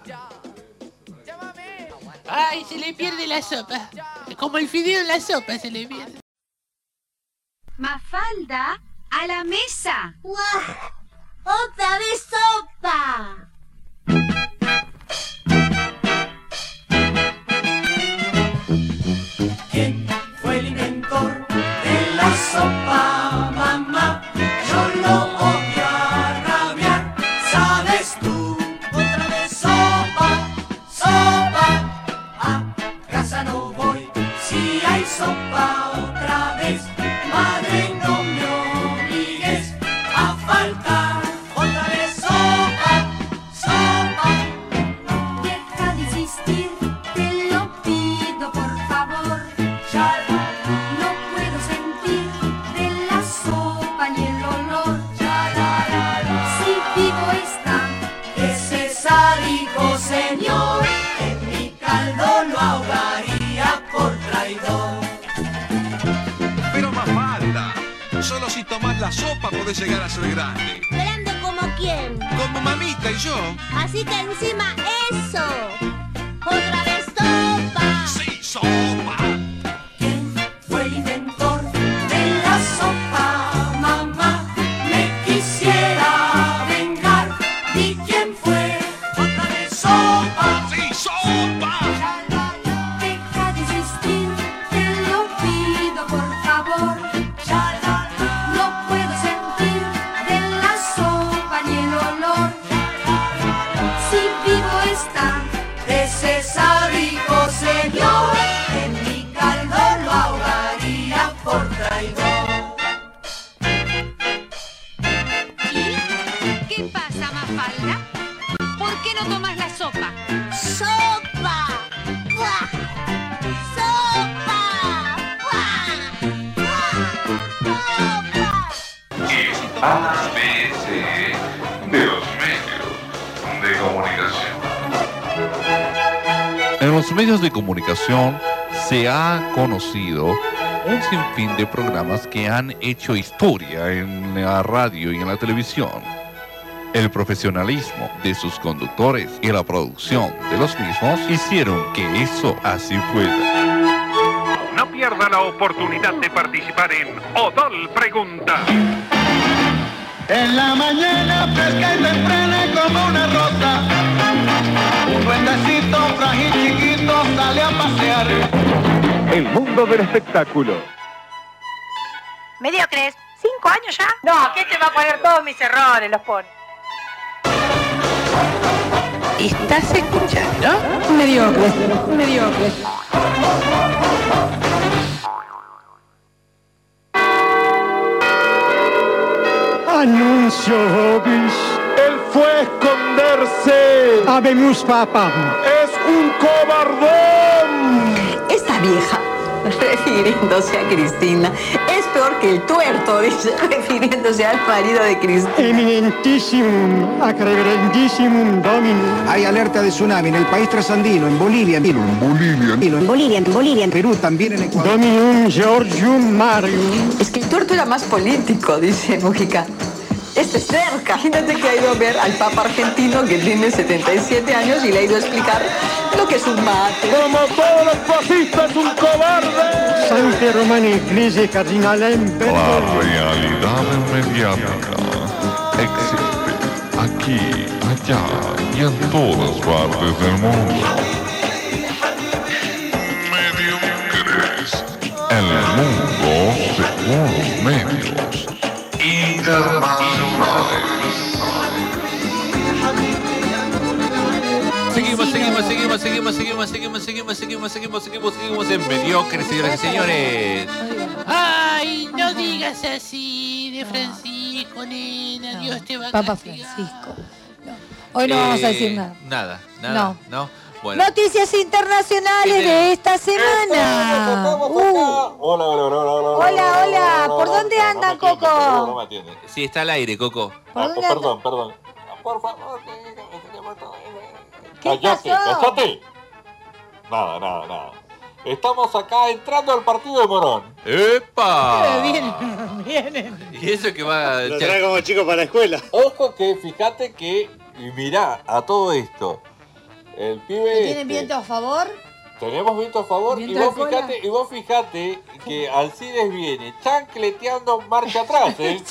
Speaker 5: Ay, se le pierde la sopa. Como el fideo en la sopa se le pierde.
Speaker 7: Mafalda, a la mesa. ¡Otra vez sopa!
Speaker 18: ¿Quién fue el inventor de la sopa, mamá? Yo lo odio a rabiar, ¿sabes tú? Otra vez sopa, sopa, a casa no voy si hay sopa otra vez. Madre, no me obligues a faltar. Otra vez sopa, sopa.
Speaker 7: Deja de insistir, te lo pido por favor.
Speaker 18: Ya
Speaker 7: No puedo sentir de la sopa ni el olor.
Speaker 18: la, la, la, la.
Speaker 7: Si vivo está,
Speaker 18: Que César dijo, señor, en mi caldo lo ahogaría por traidor.
Speaker 13: Pero Mafalda, solo si tomás la sopa podés llegar a ser grande.
Speaker 7: grande como quién.
Speaker 13: Como mamita y yo.
Speaker 7: Así que encima eso. Otra vez sopa.
Speaker 13: Sí, sopa.
Speaker 18: ¿Quién fue el inventor de la sopa, mamá? Me quisiera vengar. ¿Y quién fue? Otra vez sopa.
Speaker 13: Sí, sopa.
Speaker 7: Deja de insistir, te lo pido por favor.
Speaker 18: Ya la, la,
Speaker 7: No puedo sentir de la sopa ni el olor. Si vivo está,
Speaker 18: de César dijo, señor, en mi caldo lo ahogaría por traidor.
Speaker 7: ¿y qué pasa, Mafalda? ¿Por qué no tomas la sopa? ¡Sopa! ¡Buah! ¡Sopa! ¡Buah! ¡Buah! ¡Sopa!
Speaker 3: A B C de los medios de comunicación. En los medios de comunicación se ha conocido un sinfín de programas que han hecho historia en la radio y en la televisión. El profesionalismo de sus conductores y la producción de los mismos hicieron que eso así fuera.
Speaker 17: No pierda la oportunidad de participar en Odol Pregunta.
Speaker 18: En la mañana fresca y temprana como una rosa, un duendecito frágil chiquito sale a pasear.
Speaker 13: El mundo del espectáculo.
Speaker 19: ¿Mediocres? ¿Cinco años ya? No, ¿qué te va a poner todos mis errores? Los pone.
Speaker 5: ¿Estás escuchando?
Speaker 1: Mediocres, mediocres.
Speaker 13: Anuncio Obis. Él fue a esconderse. Habemus papam. Es un cobardón.
Speaker 22: Esta vieja
Speaker 4: refiriéndose a Cristina. Es peor que el tuerto, dice, refiriéndose al marido de Cristina.
Speaker 22: Eminentissimum, acreverendissimum dominum.
Speaker 23: Hay alerta de tsunami en el país trasandino, en Bolivia, en Bolivia, en Bolivia, en Bolivia, en Perú, también en Ecuador.
Speaker 22: Dominum Georgium Marium.
Speaker 4: Es que el tuerto era más político, dice Mujica. Este es cerca. Imagínate que ha ido a ver al Papa argentino que tiene setenta y siete años y le ha ido a explicar lo que es un mate.
Speaker 22: Como todos los fascistas, un cobarde. Sante Romani Ecclesiae Cardinalem.
Speaker 3: La realidad mediática existe aquí, allá y en todas partes del mundo. Mediocres. El mundo según los medios internacionales.
Speaker 9: Seguimos, seguimos, seguimos, seguimos, seguimos, seguimos, seguimos, seguimos, seguimos, seguimos, seguimos en Mediocres, señoras y señores.
Speaker 5: Ay, no digas así de Francisco, nena. No. Dios te va a
Speaker 10: Papa
Speaker 5: castigar.
Speaker 10: Francisco. No. Hoy no eh, vamos a decir nada.
Speaker 9: Nada, nada, no. ¿no? Bueno.
Speaker 10: Noticias internacionales de esta semana. Uh.
Speaker 21: Hola, hola, hola, hola.
Speaker 10: Hola, hola. ¿Por dónde andan, Coco?
Speaker 21: No me atiende.
Speaker 9: Sí, está al aire, Coco.
Speaker 21: Ah, perdón, perdón. Por favor.
Speaker 10: ¿Qué
Speaker 21: Cállate,
Speaker 10: pasó?
Speaker 21: cállate. Nada, nada, nada. Estamos acá entrando al partido de Morón.
Speaker 9: ¡Epa!
Speaker 10: Vienen, vienen.
Speaker 9: Y eso que va...
Speaker 11: Lo trae como chico para la escuela.
Speaker 21: Ojo que fíjate que... Y mirá, a todo esto. El pibe...
Speaker 10: ¿Tienen
Speaker 21: este,
Speaker 10: viento a favor?
Speaker 21: Tenemos viento a favor. Y
Speaker 10: ¿Viento
Speaker 21: vos,
Speaker 10: de cola?
Speaker 21: fíjate, y vos fíjate que Alcides viene chancleteando marcha atrás, ¿eh?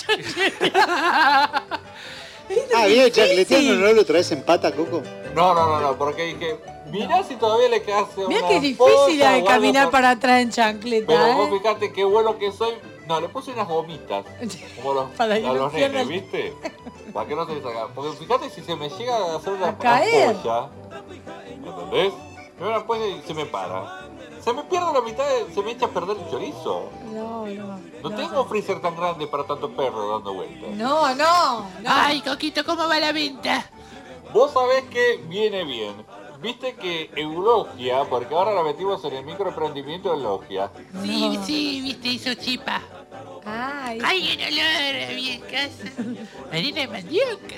Speaker 11: Ah, bien, chacleteando, ¿no lo traes en pata, Coco?
Speaker 21: No, no, no, no, porque dije, mirá si todavía le queda hacer
Speaker 10: Mirá
Speaker 21: una
Speaker 10: que es difícil
Speaker 21: cosa
Speaker 10: de
Speaker 21: o algo
Speaker 10: caminar
Speaker 21: por-
Speaker 10: para atrás en chancleta,
Speaker 21: Pero
Speaker 10: ¿eh?
Speaker 21: vos fíjate qué bueno que soy. No, le puse unas gomitas. Como los,
Speaker 10: Para que
Speaker 21: a
Speaker 10: no
Speaker 21: los
Speaker 10: pierda
Speaker 21: nenes,
Speaker 10: el-
Speaker 21: ¿viste? Para que no se les haga. Porque fíjate si se me llega a hacer una, una
Speaker 10: caer.
Speaker 21: polla. ¿Entendés? Me da una polla y se me para. Se me pierde la mitad, de- se me echa a perder el chorizo.
Speaker 10: No, no.
Speaker 21: No tengo freezer tan grande para tanto perro dando vueltas.
Speaker 10: No, no, no.
Speaker 5: Ay, Coquito, ¿cómo va la venta?
Speaker 21: Vos sabés que viene bien. Viste que Eulogia, porque ahora la metimos en el microemprendimiento de Eulogia.
Speaker 5: Sí, sí, viste, hizo chipa.
Speaker 10: Ay,
Speaker 5: Ay, un olor había en casa. Harina de mandioca.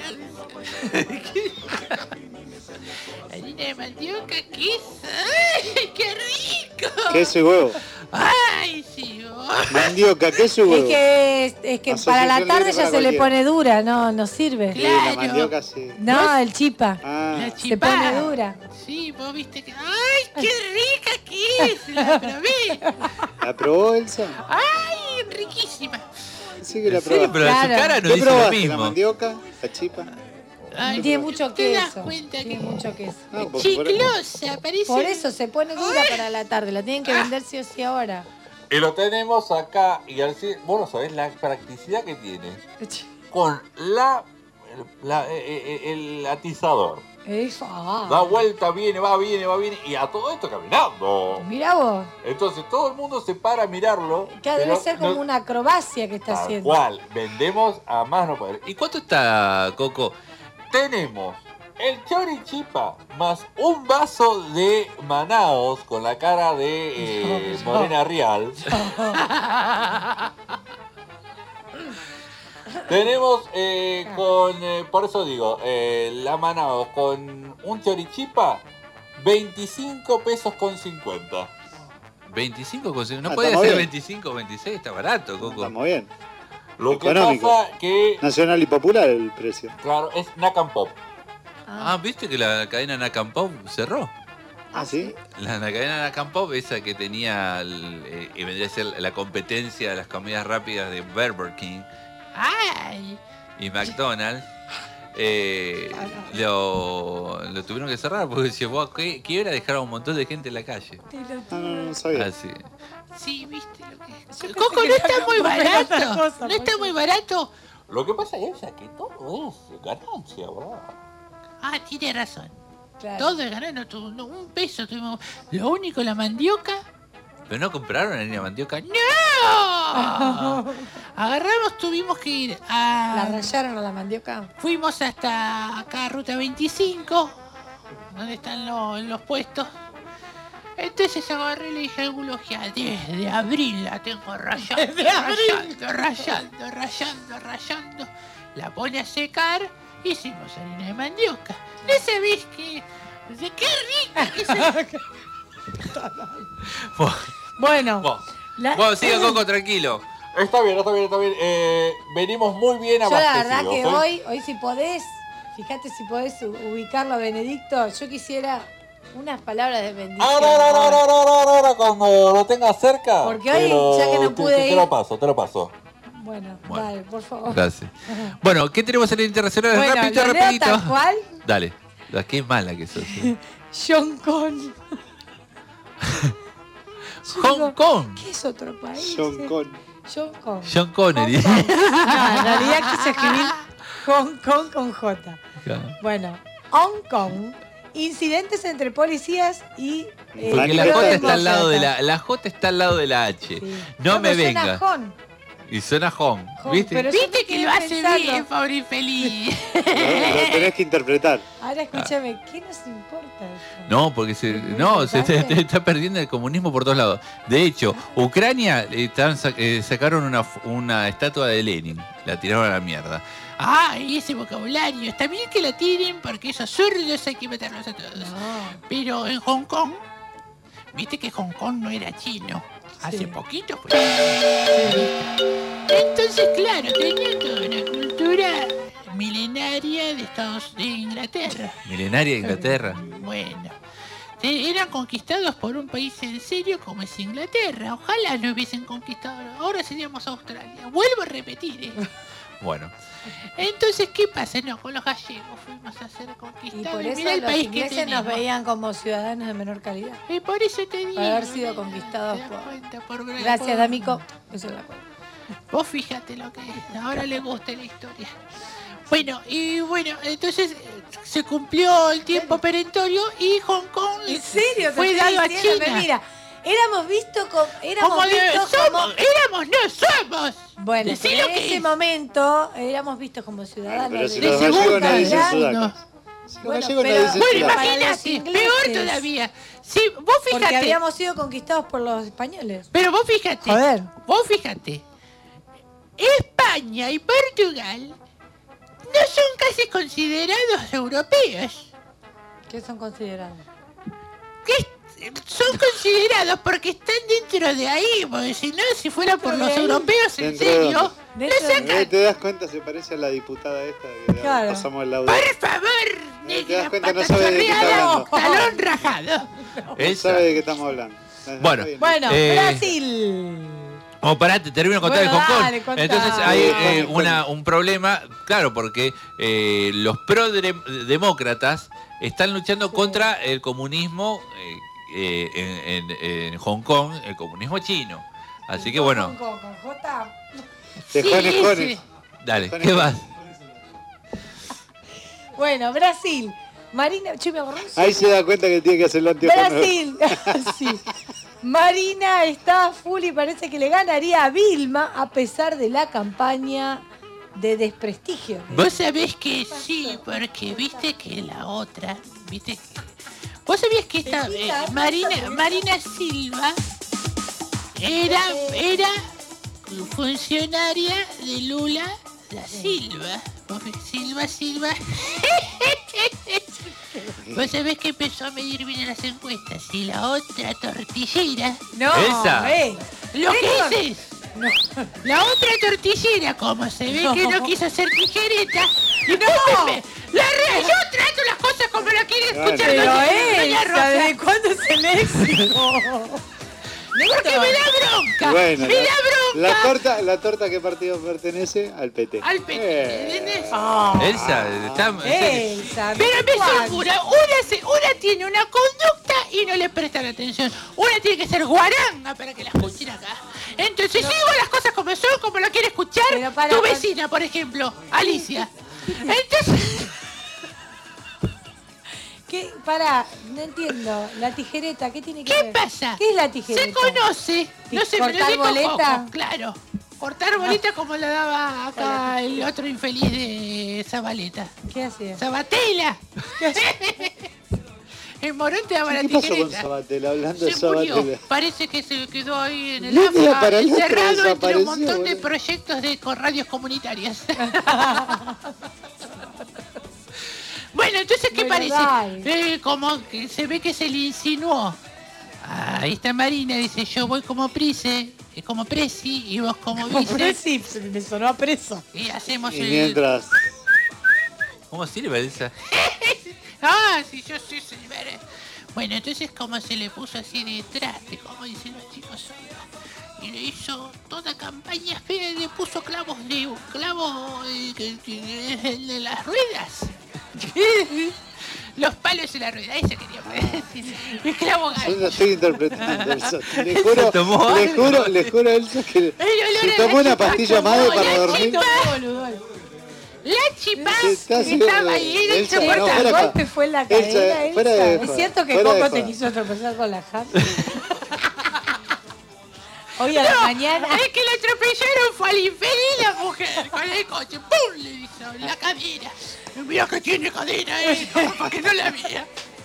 Speaker 5: Harina de mandioca, queso. ¡Ay, qué rico!
Speaker 11: Queso y huevo.
Speaker 5: Ay, sí. Oh.
Speaker 11: Mandioca, queso y huevo.
Speaker 10: es que, es, es que para la
Speaker 11: Asociación
Speaker 10: tarde
Speaker 11: libre
Speaker 10: ya
Speaker 11: para
Speaker 10: se le
Speaker 11: cualquiera.
Speaker 10: pone dura, no, no sirve.
Speaker 11: Sí, la mandioca sí.
Speaker 10: No, el chipa.
Speaker 11: Ah,
Speaker 5: La
Speaker 10: Se
Speaker 5: chipa.
Speaker 10: pone dura.
Speaker 5: Sí, vos viste que... ¡Ay, qué rica que es! La probé.
Speaker 11: ¿la probó Elsa?
Speaker 5: ¡Ay, riquísima!
Speaker 11: Sí que la
Speaker 9: Sí,
Speaker 11: probó.
Speaker 9: pero en su cara no
Speaker 11: ¿Qué
Speaker 9: dice lo
Speaker 11: probaste? ¿La
Speaker 9: mismo.
Speaker 11: mandioca? ¿La chipa?
Speaker 5: Ay,
Speaker 10: Tiene mucho
Speaker 5: ¿te das
Speaker 10: queso.
Speaker 5: cuenta
Speaker 10: Tiene
Speaker 5: que
Speaker 10: mucho queso.
Speaker 11: No, porque por-
Speaker 5: chiclosa? Parece...
Speaker 10: Por eso se pone dura para la tarde. La tienen que vender sí o sí ahora.
Speaker 21: Y lo tenemos acá, y al ci- vos no sabés la practicidad que tiene con la, la- eh, eh, el atizador.
Speaker 10: Eso.
Speaker 21: Da
Speaker 10: Ah.
Speaker 21: vuelta, viene, va, viene, va, viene, y a todo esto caminando.
Speaker 10: Mirá vos.
Speaker 21: Entonces todo el mundo se para a mirarlo.
Speaker 10: Que debe
Speaker 21: pero
Speaker 10: ser como
Speaker 21: no-
Speaker 10: una acrobacia que está
Speaker 21: Tal
Speaker 10: haciendo.
Speaker 21: cual, vendemos a más no poder.
Speaker 9: ¿Y cuánto está, Coco?
Speaker 21: Tenemos el chorichipa más un vaso de Manaos con la cara de eh, Morena Real. Tenemos eh, con, eh, por eso digo, eh, la Manaos con un chorichipa, veinticinco pesos con cincuenta.
Speaker 9: veinticinco con cincuenta. No
Speaker 11: Ah,
Speaker 9: puede
Speaker 11: estamos
Speaker 9: ser
Speaker 11: bien.
Speaker 9: veinticinco o veintiséis, está barato, Coco.
Speaker 11: Estamos bien.
Speaker 21: Lo que
Speaker 11: Económico.
Speaker 21: pasa que,
Speaker 11: Nacional y popular el precio.
Speaker 21: claro, es Nakam Pop.
Speaker 9: Ah, ¿viste que la cadena Nakam Pop cerró?
Speaker 11: Ah, ¿sí?
Speaker 9: La cadena Nakam Pop, esa que tenía, el, eh, y vendría a ser la competencia de las comidas rápidas de Burger King
Speaker 5: ¡Ay!
Speaker 9: y McDonald's, eh, lo, lo tuvieron que cerrar porque decía, vos, ¿qué, qué era dejar a un montón de gente en la calle?
Speaker 11: No, no, no sabía.
Speaker 9: Así.
Speaker 5: Sí, viste lo que es.
Speaker 10: Yo
Speaker 5: Coco,
Speaker 10: pensé
Speaker 5: no
Speaker 10: que
Speaker 5: está
Speaker 10: era
Speaker 5: muy
Speaker 10: como otra
Speaker 5: barato.
Speaker 10: cosa,
Speaker 5: No está muy barato.
Speaker 21: Lo que pasa es que todo es ganancia, ¿verdad?
Speaker 5: Ah, tiene razón.
Speaker 10: Claro.
Speaker 5: Todo es ganar, no, tu- no, un peso tuvimos. Lo único, la mandioca.
Speaker 9: ¿Pero no compraron harina de mandioca?
Speaker 5: ¡No! Agarramos, tuvimos que ir
Speaker 10: ¿La
Speaker 5: a.
Speaker 10: rayaron a la mandioca?
Speaker 5: Fuimos hasta acá, ruta veinticinco, donde están lo- los puestos. Entonces agarré y le dije al Bulogia, desde abril la tengo rayando,
Speaker 10: Desde abril.
Speaker 5: rayando, rayando, rayando, rayando. La pone a secar, hicimos harina de mandioca. ¿No sabés qué? ¿De qué rica que es?
Speaker 10: Bueno.
Speaker 9: Vos,
Speaker 10: La-
Speaker 9: vos siga, Coco, tranquilo.
Speaker 21: Está bien, está bien, está bien. Eh, venimos muy bien
Speaker 10: Yo la
Speaker 21: abastecidos.
Speaker 10: verdad que
Speaker 21: ¿eh?
Speaker 10: hoy, hoy si podés, fíjate si podés u- ubicarlo a Benedicto, yo quisiera unas palabras de bendición.
Speaker 21: Ah, no, no, no, no, no, no, no, no, cuando lo tengas cerca.
Speaker 10: Porque hoy,
Speaker 21: te lo-
Speaker 10: ya que no
Speaker 21: te-
Speaker 10: pude
Speaker 21: te, te
Speaker 10: ir-
Speaker 21: lo paso, te lo paso.
Speaker 10: Bueno,
Speaker 9: Bueno.
Speaker 10: dale, por favor.
Speaker 9: Gracias. Bueno, ¿qué tenemos en el internacional?
Speaker 10: Bueno,
Speaker 9: rapidito,
Speaker 10: lo leo
Speaker 9: rapidito.
Speaker 10: tal cual.
Speaker 9: Dale. La qué mala que sos. ¿eh?
Speaker 10: Sean Con.
Speaker 9: Hong Kong.
Speaker 10: ¿Qué es otro país?
Speaker 11: Sean Con.
Speaker 10: Sean Con.
Speaker 9: Sean Connery.
Speaker 10: No, en realidad quise escribir Hong Kong con J.
Speaker 9: Claro.
Speaker 10: Bueno, Hong Kong. Incidentes entre policías y. eh,
Speaker 9: Porque la
Speaker 10: pro
Speaker 9: J está al lado de
Speaker 10: demócrata.
Speaker 9: la, la J está al lado de la H. No me
Speaker 10: pero suena
Speaker 9: venga.
Speaker 10: Hong.
Speaker 9: Y suena Hong.
Speaker 10: Hong,
Speaker 9: ¿Viste?
Speaker 10: pero yo
Speaker 5: Viste
Speaker 10: me
Speaker 5: que
Speaker 10: quedé
Speaker 5: lo hace
Speaker 10: pensando.
Speaker 5: bien, pobre infeliz.
Speaker 11: Lo, lo tenés que interpretar.
Speaker 10: Ahora escúchame, ¿qué nos importa eso?
Speaker 9: No, porque se, no, se está, está perdiendo el comunismo por todos lados. De hecho, Ucrania eh, estaban sa- eh, sacaron una, f- una estatua de Lenin, la tiraron a la mierda.
Speaker 5: Ah, y ese vocabulario. Está bien que la tiren porque esos zurdos hay que meterlos a todos. Pero en Hong Kong, viste que Hong Kong no era chino. Hace poquito fue. Entonces, claro, tenía toda una cultura milenaria de Estados de Inglaterra.
Speaker 9: Milenaria de Inglaterra.
Speaker 5: Bueno, te- eran conquistados por un país en serio como es Inglaterra. Ojalá no hubiesen conquistado. Ahora seríamos Australia. Vuelvo a repetir, ¿eh?
Speaker 9: Bueno.
Speaker 5: Entonces, ¿qué pasa? No, con los gallegos fuimos a ser
Speaker 10: Y
Speaker 5: conquistados.
Speaker 10: por eso
Speaker 5: Mirá el
Speaker 10: los
Speaker 5: país que
Speaker 10: ingleses nos
Speaker 5: tenemos.
Speaker 10: veían como ciudadanos de menor calidad.
Speaker 5: Y por eso te digo.
Speaker 10: Por haber sido conquistados
Speaker 5: ¿te das
Speaker 10: por...
Speaker 5: cuenta? Por-
Speaker 10: Gracias,
Speaker 5: por-
Speaker 10: D'Amico. Eso es la cuenta.
Speaker 5: Vos fíjate lo que es. Ahora le gusta la historia. Bueno, y bueno, entonces eh, se cumplió el tiempo perentorio y Hong Kong
Speaker 10: ¿En serio? Te
Speaker 5: fue
Speaker 10: estoy
Speaker 5: dado a
Speaker 10: diciendo,
Speaker 5: China.
Speaker 10: Mira, éramos vistos como... Éramos
Speaker 5: Como de-
Speaker 10: vistos
Speaker 5: somos,
Speaker 10: como...
Speaker 5: éramos, no somos.
Speaker 10: Bueno,
Speaker 5: Decí
Speaker 10: pero
Speaker 5: lo
Speaker 10: en
Speaker 5: que
Speaker 10: ese
Speaker 5: es.
Speaker 10: momento éramos vistos como ciudadanos
Speaker 11: Pero si
Speaker 10: de
Speaker 11: los
Speaker 10: segunda
Speaker 11: gallegos no dicen
Speaker 10: calidad.
Speaker 11: sudacas. Si los
Speaker 10: Bueno,
Speaker 11: gallegos no
Speaker 10: pero-
Speaker 11: dicen
Speaker 5: Bueno,
Speaker 11: sudacas.
Speaker 10: para los
Speaker 5: imagínate,
Speaker 10: ingleses.
Speaker 5: peor todavía. Sí, vos
Speaker 10: Porque
Speaker 5: fíjate.
Speaker 10: habíamos sido conquistados por los españoles.
Speaker 5: Pero vos fíjate.
Speaker 10: Joder.
Speaker 5: Vos fíjate. España y Portugal no son casi considerados europeos.
Speaker 10: ¿Qué son considerados?
Speaker 5: ¿Qué? Son considerados porque están dentro de ahí, porque si no, si fuera por los europeos, en
Speaker 11: Dentro de
Speaker 5: serio,
Speaker 11: dónde?
Speaker 5: lo
Speaker 10: Dentro de-
Speaker 11: Eh,
Speaker 5: sacan.
Speaker 11: ¿Te das cuenta? Se parece a la diputada esta que le
Speaker 10: Claro.
Speaker 11: pasamos el audio.
Speaker 5: Por favor,
Speaker 11: Eh, ¿Te das
Speaker 5: negra
Speaker 11: cuenta? No
Speaker 5: pata
Speaker 11: sabe de qué está
Speaker 5: chorreada,
Speaker 11: hablando.
Speaker 5: talón rajado.
Speaker 11: No
Speaker 9: Esa.
Speaker 11: sabe de qué estamos hablando. Eh,
Speaker 9: Bueno.
Speaker 11: está bien.
Speaker 10: Bueno,
Speaker 9: Eh,
Speaker 10: Brasil.
Speaker 9: Como pará, te termino de contar
Speaker 10: Bueno,
Speaker 9: el Hong Kong.
Speaker 10: dale, contá.
Speaker 9: Entonces hay
Speaker 11: Sí,
Speaker 9: eh,
Speaker 11: con-
Speaker 9: una, un problema, claro, porque eh, los pro-demócratas están luchando contra el comunismo eh, eh, en, en- en Hong Kong, el comunismo chino. Así que bueno,
Speaker 10: Con, con J.
Speaker 11: De
Speaker 5: Sí,
Speaker 11: Jones,
Speaker 5: ese.
Speaker 11: Jones.
Speaker 9: dale,
Speaker 11: Con
Speaker 9: ¿qué
Speaker 11: el-
Speaker 9: vas?
Speaker 10: Bueno, Brasil. Marina, che, me agarró un
Speaker 11: Ahí se da cuenta que tiene que hacerlo anteojos.
Speaker 10: Brasil. Sí. Marina está a full y parece que le ganaría a Vilma a pesar de la campaña de desprestigio.
Speaker 5: Vos sabés que sí, porque viste que la otra, viste que... Vos sabías que esta eh, Marina, Marina Silva era, era funcionaria de Lula da Silva. Vos ves, Silva, Silva. Vos sabés que empezó a medir bien en las encuestas y la otra tortillera.
Speaker 10: No,
Speaker 9: Esa.
Speaker 10: eh.
Speaker 5: Lo
Speaker 10: Eso-
Speaker 5: que es la otra tortillera, como se ve que no quiso hacer tijereta, y discúlpenme, la re- yo trato las cosas como la quiere escuchar
Speaker 10: Pero
Speaker 5: doña, doña
Speaker 10: esa,
Speaker 5: Rosa.
Speaker 10: ¿de cuándo es el éxito?
Speaker 5: Porque me da bronca,
Speaker 11: Bueno,
Speaker 5: me
Speaker 11: la,
Speaker 5: da bronca.
Speaker 11: la torta, ¿la torta a qué partido pertenece? Al P T.
Speaker 5: Al P T,
Speaker 11: Eh,
Speaker 5: ¿entendés?
Speaker 9: Esa, está,
Speaker 10: Elsa,
Speaker 5: Pero me
Speaker 10: ¿cuál?
Speaker 5: segura, una, se- una tiene una conducta y no le prestan atención. Una tiene que ser guaranga para que la escuchen acá. Entonces digo las cosas como son, como la quiere escuchar
Speaker 10: Pero para-
Speaker 5: tu vecina, por ejemplo, Alicia. Entonces,
Speaker 10: ¿Qué? Pará, no entiendo. La tijereta, ¿qué tiene que
Speaker 5: ¿qué
Speaker 10: ver?
Speaker 5: pasa?
Speaker 10: ¿Qué es la tijereta?
Speaker 5: Se conoce, no sé, me lo
Speaker 10: ¿Cortar
Speaker 5: dijo
Speaker 10: boleta?
Speaker 5: Coco, claro. Cortar boleta como la daba acá el otro infeliz de Zabaleta.
Speaker 10: ¿Qué hacía?
Speaker 5: ¡Sabatella! El morón te daba la
Speaker 11: ¿Qué pasó con
Speaker 5: tigresa.
Speaker 11: Sabatel? Hablando de
Speaker 5: Se murió.
Speaker 11: Sabatel.
Speaker 5: Parece que se quedó ahí en el
Speaker 11: De un día
Speaker 5: AFA,
Speaker 11: para el otro
Speaker 5: encerrado entre un
Speaker 11: desapareció,
Speaker 5: montón de
Speaker 11: boludo.
Speaker 5: proyectos de con radios comunitarias. Bueno, entonces, ¿qué
Speaker 10: Bueno,
Speaker 5: parece?
Speaker 10: dale.
Speaker 5: Eh, como que se ve que se le insinuó. Ahí está Marina, dice, yo voy como Price, eh, como Presi, y vos como
Speaker 10: Como
Speaker 5: Vice.
Speaker 10: Presi, se me sonó a preso.
Speaker 5: Y hacemos
Speaker 11: Y
Speaker 5: el...
Speaker 11: mientras...
Speaker 9: ¿Cómo sirve esa?
Speaker 5: Ah, sí, yo soy Silver. Bueno, entonces como se le puso así detrás, de como dicen los chicos, y le hizo toda campaña fea y le puso clavos de clavos eh, que- que- de las ruedas. Los palos en la rueda, eso quería decir. El clavo
Speaker 11: Yo
Speaker 5: gancho.
Speaker 11: no estoy interpretando Elsa. Le
Speaker 9: Se
Speaker 11: juro,
Speaker 9: tomó
Speaker 11: le
Speaker 9: algo.
Speaker 11: juro, le juro a Elsa que
Speaker 5: El olor
Speaker 11: se
Speaker 5: a
Speaker 11: tomó
Speaker 5: la
Speaker 11: una
Speaker 5: chipa,
Speaker 11: pastilla más de
Speaker 5: tomó
Speaker 11: para
Speaker 5: la
Speaker 11: dormir.
Speaker 5: chipa. La chipá
Speaker 11: Se está
Speaker 5: que
Speaker 11: haciendo-
Speaker 5: estaba ahí era
Speaker 11: Elsa, no,
Speaker 5: insoportable.
Speaker 11: fuera
Speaker 10: El
Speaker 11: acá.
Speaker 10: golpe fue en la
Speaker 11: Elsa,
Speaker 10: cadera, Elsa.
Speaker 11: fuera de
Speaker 10: Es
Speaker 11: joda,
Speaker 10: cierto que
Speaker 11: fuera de
Speaker 10: Coco te
Speaker 11: joda.
Speaker 10: quiso tropezar con la jam. Hoy a la
Speaker 5: No,
Speaker 10: mañana.
Speaker 5: es que la atropellaron, fue al infeliz la mujer con el coche. ¡Pum! Le hizo en la cadera. Mira que tiene cadera, eh. Porque no la veía.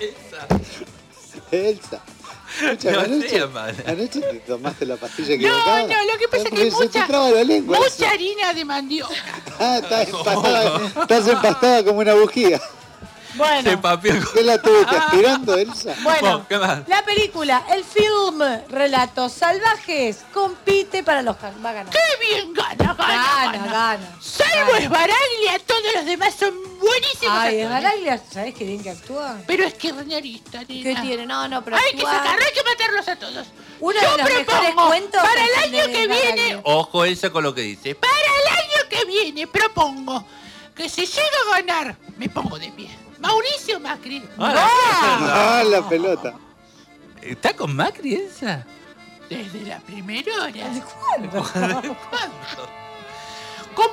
Speaker 11: Elsa. Escucha,
Speaker 9: No
Speaker 11: anoche,
Speaker 9: sea mala.
Speaker 11: anoche te tomaste la pastilla
Speaker 5: No,
Speaker 11: equivocada.
Speaker 5: no, lo que pasa es que
Speaker 11: Porque se te
Speaker 5: mucha,
Speaker 11: traba la lengua.
Speaker 5: mucha
Speaker 11: Elsa.
Speaker 5: harina de mandioca.
Speaker 11: Ah, estás empastada, estás empastada como una bujía.
Speaker 10: Bueno,
Speaker 9: Se papió con...
Speaker 11: ¿Qué la estuviste aspirando, Elsa?
Speaker 10: bueno,
Speaker 9: ¿Qué más?
Speaker 10: la película, el film Relatos Salvajes compite para los Oscar. Va a ganar.
Speaker 5: ¡Qué bien gana, gana,
Speaker 10: Gana,
Speaker 5: gana!
Speaker 10: gana.
Speaker 5: Salvo Esbaraglia, todos los demás son buenísimos
Speaker 10: Ay,
Speaker 5: actores.
Speaker 10: Esbaraglia, ¿sabés qué bien que actúa?
Speaker 5: Pero es que reñarista,
Speaker 10: ¿Qué
Speaker 5: nena.
Speaker 10: tiene? No, no, pero
Speaker 5: Hay que
Speaker 10: actúa-
Speaker 5: sacarlo, hay que matarlos a todos.
Speaker 10: Uno
Speaker 5: Yo
Speaker 10: de los mejores
Speaker 5: propongo,
Speaker 10: cuentos
Speaker 5: para
Speaker 10: es
Speaker 5: el
Speaker 10: el de
Speaker 5: año que viene,
Speaker 10: Esbaraglia.
Speaker 9: Ojo Elsa con lo que dice.
Speaker 5: para el año que viene propongo que si llega a ganar, me pongo de pie. Mauricio Macri.
Speaker 11: Ah, la pelota.
Speaker 9: ¿Está con Macri Elsa?
Speaker 5: Desde la primera hora.
Speaker 10: ¿De cuándo?
Speaker 5: ¿Cuándo? ¿Cómo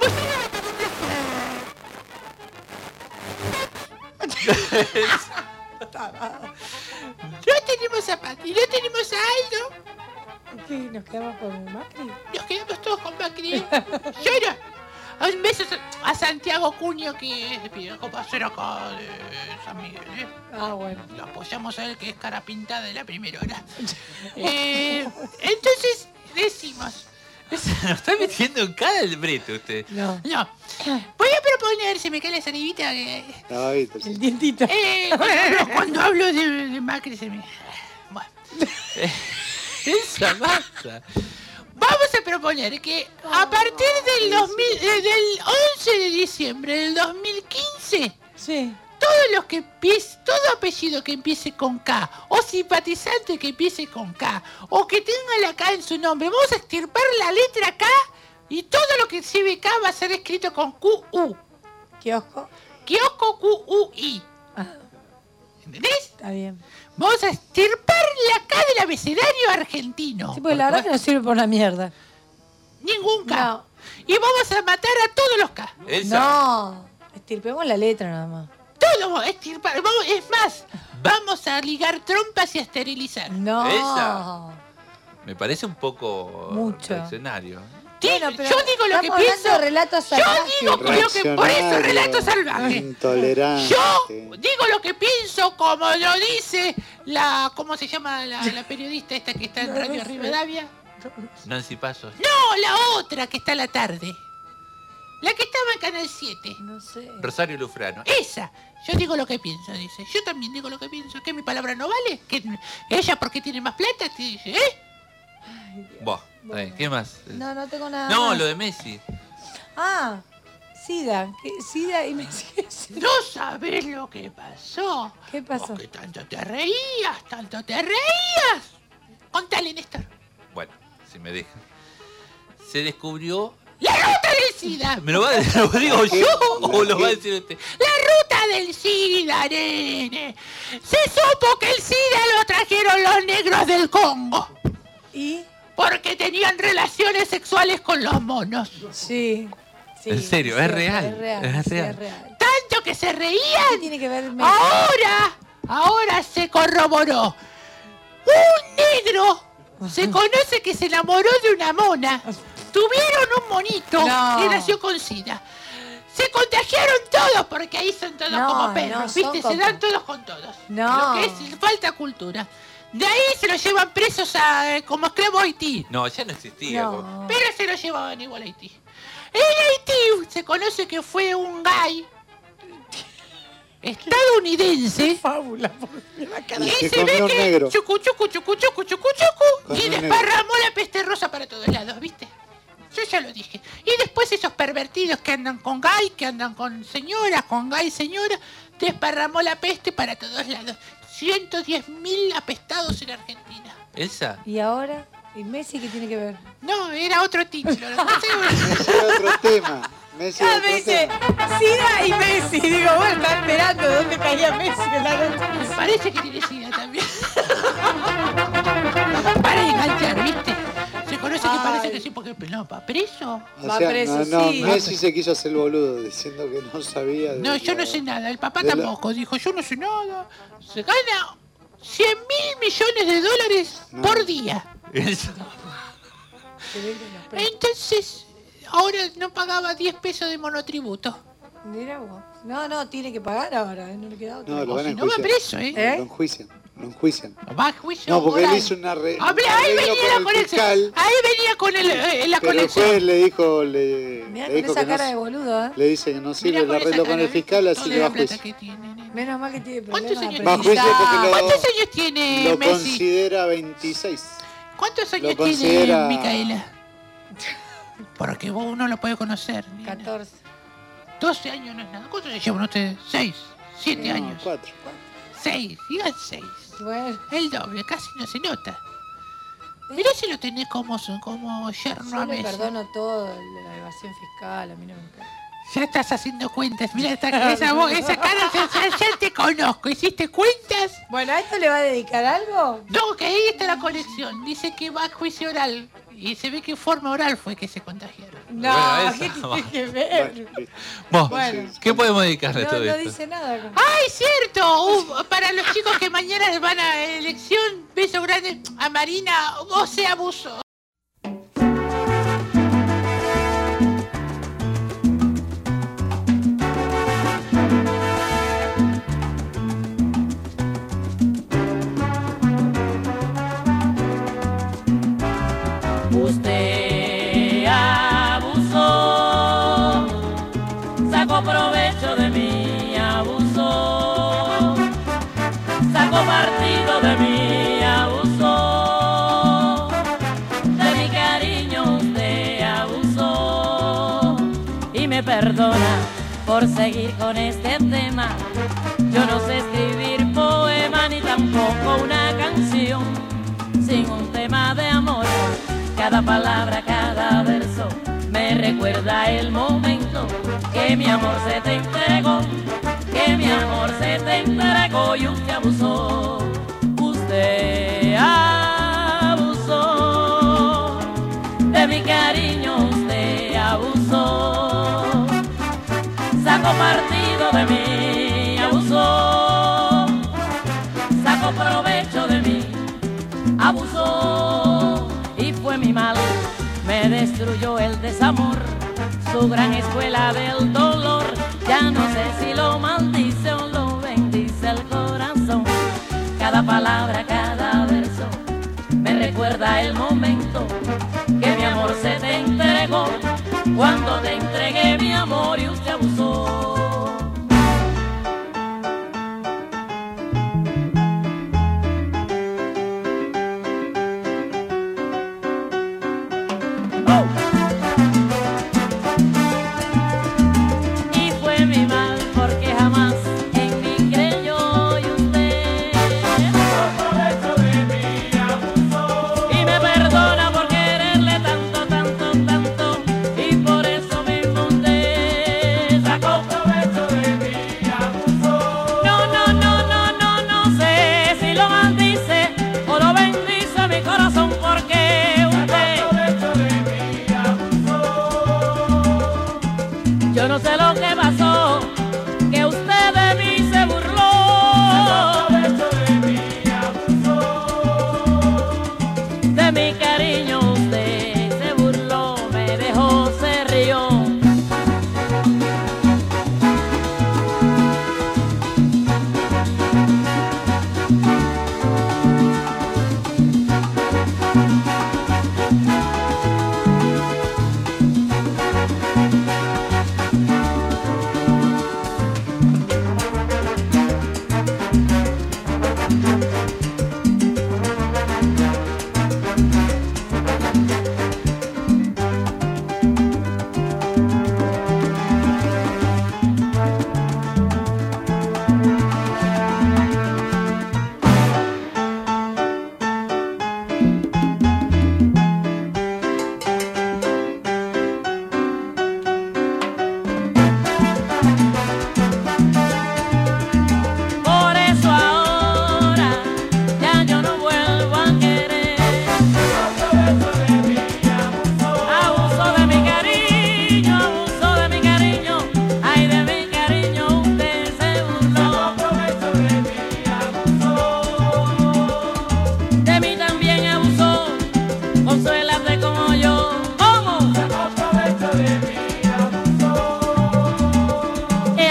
Speaker 5: No tenemos a Pati, no tenemos a Aldo.
Speaker 10: ¿Qué? ¿Nos quedamos con Macri?
Speaker 5: Nos quedamos todos con Macri. Llora. Un beso a Santiago Cuño, que es viejo pasero acá de San Miguel. ¿eh?
Speaker 10: Ah, bueno.
Speaker 5: Lo apoyamos a él, que es cara pintada de la primera hora. Eh, entonces, decimos.
Speaker 9: Nos está metiendo en cada el brete usted.
Speaker 10: No.
Speaker 5: No. Voy a proponer, se me cae la salivita. Que,
Speaker 11: No, viste,
Speaker 10: El dientito.
Speaker 5: eh, cuando, hablo, cuando hablo de, de Macri se me. Bueno.
Speaker 9: Elsa, basta.
Speaker 5: Vamos a proponer que a partir del, dos mil, eh, del once de diciembre del dos mil quince,
Speaker 10: Sí.
Speaker 5: todos los que empiece, todo apellido que empiece con K, o simpatizante que empiece con K, o que tenga la K en su nombre, vamos a extirpar la letra K y todo lo que lleve K va a ser escrito con Q U.
Speaker 10: Kiosco.
Speaker 5: Kiosco Q U I. ¿Entendés?
Speaker 10: Está bien.
Speaker 5: Vamos a extirpar la K del abecedario argentino.
Speaker 10: Sí, porque la verdad que no sirve por una mierda.
Speaker 5: Ningún K.
Speaker 10: No.
Speaker 5: Y vamos a matar a todos los K.
Speaker 9: Elsa.
Speaker 10: No. Estirpemos la letra nada más.
Speaker 5: Todo vamos a extirpar. Vamos, es más, vamos a ligar trompas y a esterilizar.
Speaker 10: No.
Speaker 9: Esa. Me parece un poco
Speaker 10: Mucho.
Speaker 9: reaccionario.
Speaker 5: Sí,
Speaker 10: Bueno, pero
Speaker 5: yo digo lo que
Speaker 10: estamos hablando
Speaker 5: pienso.
Speaker 10: de relatos
Speaker 5: Yo
Speaker 10: salvajes.
Speaker 5: digo lo que por eso relato salvaje.
Speaker 11: Intolerante.
Speaker 5: Yo digo lo que pienso como lo dice la, ¿cómo se llama la, la periodista esta que está en Radio Rivadavia?
Speaker 9: Nancy Pasos.
Speaker 5: No, la otra que está a la tarde. La que estaba en Canal siete.
Speaker 10: No sé.
Speaker 9: Rosario Lufrano.
Speaker 5: Esa. Yo digo lo que pienso, dice. Yo también digo lo que pienso. ¿Que mi palabra no vale? ¿Que ella porque tiene más plata? Te dice, ¿eh?
Speaker 9: Buah, está bien. ¿Qué más?
Speaker 10: No, no tengo nada.
Speaker 9: No,
Speaker 10: más.
Speaker 9: lo de Messi.
Speaker 10: Ah, Sida. ¿Qué? Sida y Messi.
Speaker 5: No sabes lo que pasó.
Speaker 10: ¿Qué pasó?
Speaker 5: Porque tanto te reías, tanto te reías. Contale, Néstor.
Speaker 9: Bueno, si me dejan. Se descubrió.
Speaker 5: ¡La ruta del SIDA!
Speaker 9: ¿Me lo, va a, lo digo yo o lo va a decir usted?
Speaker 5: ¡La ruta del SIDA, nene! Se supo que el SIDA lo trajeron los negros del Congo.
Speaker 10: ¿Y?
Speaker 5: Porque tenían relaciones sexuales con los monos.
Speaker 10: Sí. sí
Speaker 9: En serio, es real.
Speaker 10: Es real.
Speaker 9: Es
Speaker 10: sí,
Speaker 9: real.
Speaker 10: es real.
Speaker 5: Tanto que se
Speaker 10: ¿Qué
Speaker 5: reían.
Speaker 10: tiene que ver Messi?
Speaker 5: Ahora, ahora se corroboró. Un negro se conoce que se enamoró de una mona. Tuvieron un monito
Speaker 10: No.
Speaker 5: que nació con SIDA. Se contagiaron todos todos, porque ahí son todos
Speaker 10: No,
Speaker 5: como
Speaker 10: no
Speaker 5: perros,
Speaker 10: son
Speaker 5: ¿viste?
Speaker 10: como-
Speaker 5: Se dan todos con todos.
Speaker 10: No.
Speaker 5: Lo que es falta cultura. De ahí se los llevan presos a, eh, como esclavos a Haití.
Speaker 9: No, ya no existía.
Speaker 10: No.
Speaker 5: Pero se los llevaban igual a Haití. En Haití se conoce que fue un gay estadounidense.
Speaker 10: Fábula,
Speaker 5: y
Speaker 11: Se
Speaker 5: se ve
Speaker 11: comió un
Speaker 5: que
Speaker 11: negro.
Speaker 5: chucu, chucu, chucu, chucu, chucu, chucu,
Speaker 11: Comió
Speaker 5: y
Speaker 11: un negro.
Speaker 5: desparramó la peste rosa para todos lados, ¿viste? Yo ya lo dije. Y después esos pervertidos que andan con gay, que andan con señoras, con gay señora, desparramó la peste para todos lados. ciento diez mil apestados en Argentina.
Speaker 9: ¿Elsa?
Speaker 10: ¿Y ahora? ¿Y Messi qué tiene que ver?
Speaker 5: No, era otro título. Lo que pasa
Speaker 11: Ese era otro tema. Messi era
Speaker 10: Ah,
Speaker 11: otro
Speaker 10: me dice
Speaker 11: tema.
Speaker 10: Sida y Messi. Digo, bueno, está esperando dónde caía Messi en la noche.
Speaker 5: Me parece que tiene sida también. Para enganchar, ¿viste? Se conoce que parece que sí, porque no, ¿va preso?
Speaker 11: O
Speaker 10: Va
Speaker 11: sea,
Speaker 10: preso,
Speaker 11: no, no,
Speaker 10: sí.
Speaker 11: Messi se quiso hacer el boludo diciendo que no sabía. de
Speaker 5: No, yo
Speaker 11: la-
Speaker 5: no sé nada. El papá
Speaker 11: de la-
Speaker 5: tampoco. Dijo, yo no sé nada. Se gana cien mil millones de dólares
Speaker 11: No.
Speaker 5: por día. Entonces, ahora no pagaba diez pesos de monotributo.
Speaker 10: Mira vos. No, no, tiene que pagar ahora. ¿eh? No le queda otra.
Speaker 11: No, lo van a
Speaker 5: si no va
Speaker 11: enjuiciar.
Speaker 5: preso, ¿eh?
Speaker 10: ¿Eh?
Speaker 11: Lo enjuician. Lo enjuician.
Speaker 5: Va a juicio
Speaker 11: No, porque él
Speaker 5: oral.
Speaker 11: hizo una re-
Speaker 5: Hablé-
Speaker 11: un
Speaker 5: ahí
Speaker 11: arreglo
Speaker 5: venía
Speaker 11: con
Speaker 5: con
Speaker 11: el
Speaker 5: el
Speaker 11: fiscal.
Speaker 5: Ahí venía con el, eh, la
Speaker 11: Pero el
Speaker 5: conexión.
Speaker 11: juez le dijo, le,
Speaker 10: Mirá
Speaker 11: le
Speaker 10: con
Speaker 11: dijo
Speaker 10: esa
Speaker 11: que no,
Speaker 10: cara de boludo, ¿eh?
Speaker 11: le dice que no sirve
Speaker 5: Mirá
Speaker 11: el
Speaker 5: con esa
Speaker 11: arreglo con
Speaker 5: cara,
Speaker 11: el
Speaker 5: ¿viste?
Speaker 11: fiscal, así
Speaker 5: Toda
Speaker 11: que va
Speaker 5: la
Speaker 11: a
Speaker 5: plata
Speaker 11: juicio.
Speaker 5: que tiene, nene.
Speaker 10: Menos mal que tiene
Speaker 5: ¿Cuántos
Speaker 10: problemas de
Speaker 5: años
Speaker 11: Va a juicio porque lo,
Speaker 5: ¿Cuántos años tiene
Speaker 11: lo
Speaker 5: Messi?
Speaker 11: considera veintiséis.
Speaker 5: ¿Cuántos años
Speaker 11: lo considera-
Speaker 5: tiene Micaela? Porque vos uno lo puede conocer. nena.
Speaker 10: catorce.
Speaker 5: doce años no es nada. ¿Cuántos años llevan ustedes? seis, siete
Speaker 11: No,
Speaker 5: años.
Speaker 11: cuatro.
Speaker 5: seis, digan seis.
Speaker 10: Bueno,
Speaker 5: El doble, casi no se nota. Mirá si lo tenés como, como yerno
Speaker 10: yo
Speaker 5: a
Speaker 10: le
Speaker 5: Messi.
Speaker 10: perdono todo el de la evasión fiscal, a mí no me importa.
Speaker 5: Ya estás haciendo cuentas. Mira esa, esa, voz, esa cara, ya, ya- ya te conozco. ¿Hiciste cuentas?
Speaker 10: Bueno, ¿a esto le va a dedicar algo?
Speaker 5: No, que ahí está la conexión. Dice que va a juicio oral. Y se ve que forma oral fue que se contagiaron.
Speaker 10: No,
Speaker 9: Bueno, esa-
Speaker 10: ¿qué tiene que ver?
Speaker 9: Vos,
Speaker 10: Bueno.
Speaker 9: ¿qué podemos dedicarle a
Speaker 10: No,
Speaker 9: todo
Speaker 10: no
Speaker 9: esto?
Speaker 10: dice nada.
Speaker 5: ¡Ay, cierto! Uh, para los chicos que mañana van a elección, beso grande a Marina. Vos se abusó.
Speaker 2: Usted abusó, sacó provecho de mí, abusó, sacó partido de mí, abusó, de mi cariño usted abusó y me perdona por seguir con este tema. Yo no sé escribir poema ni tampoco una canción sin un tema de amor. Cada palabra, cada verso me recuerda el momento que mi amor se te entregó, que mi amor se te entregó y usted abusó, usted abusó, de mi cariño usted abusó, sacó partido de mí, abusó, sacó provecho de mí, abusó. Fue mi mal, me destruyó el desamor, su gran escuela del dolor. Ya no sé si lo maldice o lo bendice el corazón. Cada palabra, cada verso me recuerda el momento que mi amor se te entregó, cuando te entregué mi amor y usted abusó.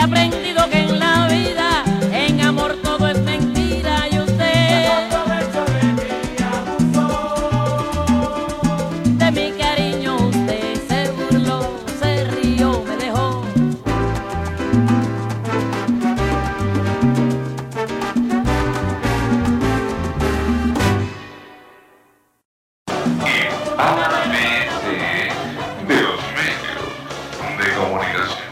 Speaker 2: aprendido que en la vida, en amor todo es mentira y usted de mi cariño usted se burló, se rió, me dejó.
Speaker 3: De los medios de comunicación.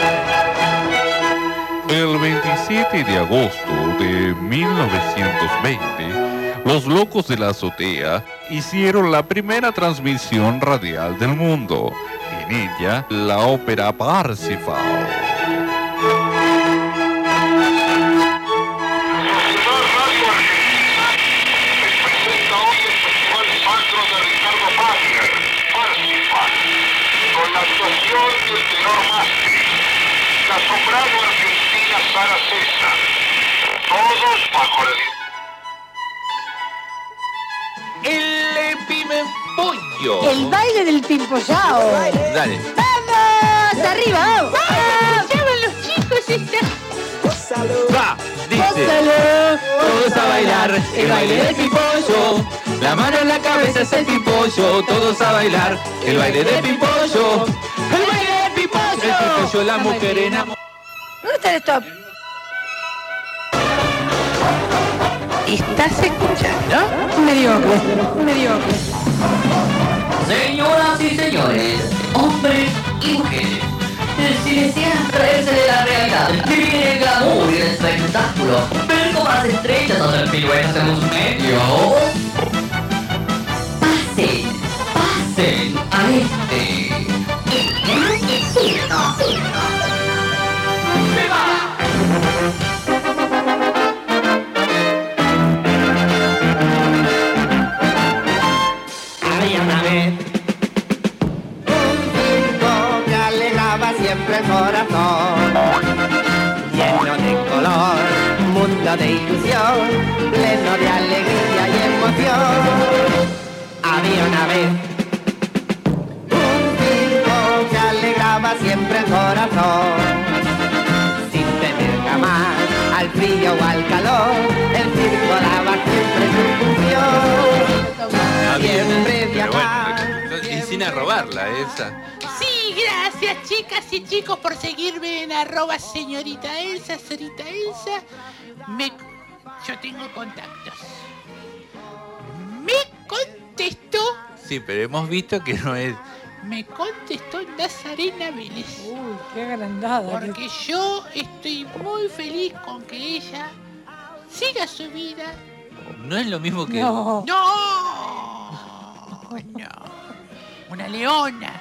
Speaker 3: El veintisiete de agosto de mil novecientos veinte, los Locos de la Azotea hicieron la primera transmisión radial del mundo. En ella, la ópera Parsifal.
Speaker 17: Con la actuación del tenor Mastri, la soprano argentina Sara César, todos bajo la...
Speaker 9: El pimentollo.
Speaker 10: El baile del pimpollao.
Speaker 9: Dale.
Speaker 10: ¡Vamos! ¡Arriba! ¡Vamos!
Speaker 5: ¡Vamos! ¡Llaman los chicos esta!
Speaker 9: Va, dice. Todos a bailar el baile del pimpollo. La mano en la cabeza es el pimpollo. Todos a bailar el baile del pimpollo. El baile del pimpollo. El pimpollo, la mujer enamorada.
Speaker 10: ¿Dónde está el stop?
Speaker 5: ¿Estás escuchando?
Speaker 10: Mediocre, mediocre.
Speaker 12: Señoras y señores, hombres y mujeres, si desean traerse de la realidad, vivir el glamour y el espectáculo, ver cómo las estrellas hacen piruetas en los medios, pasen, pasen a este.
Speaker 6: Había una vez un circo que alegraba siempre el corazón, lleno de color, mundo de ilusión, pleno de alegría y emoción. Había una vez un circo que alegraba siempre el corazón, sin temer jamás al frío o al calor, el circo daba siempre su función. Siempre
Speaker 9: Pero
Speaker 6: viajar.
Speaker 9: bueno, y sin arrobarla esa.
Speaker 5: Sí, gracias chicas y chicos por seguirme en arroba señorita Elsa, señorita Elsa. Me... Yo tengo contactos. Me contestó,
Speaker 9: Sí, pero hemos visto que no es.
Speaker 5: me contestó Nazarena Vélez.
Speaker 10: Uy, qué agrandada.
Speaker 5: Porque yo estoy muy feliz con que ella siga su vida.
Speaker 9: No es lo mismo que.
Speaker 10: No.
Speaker 5: ¡No! No. Una leona.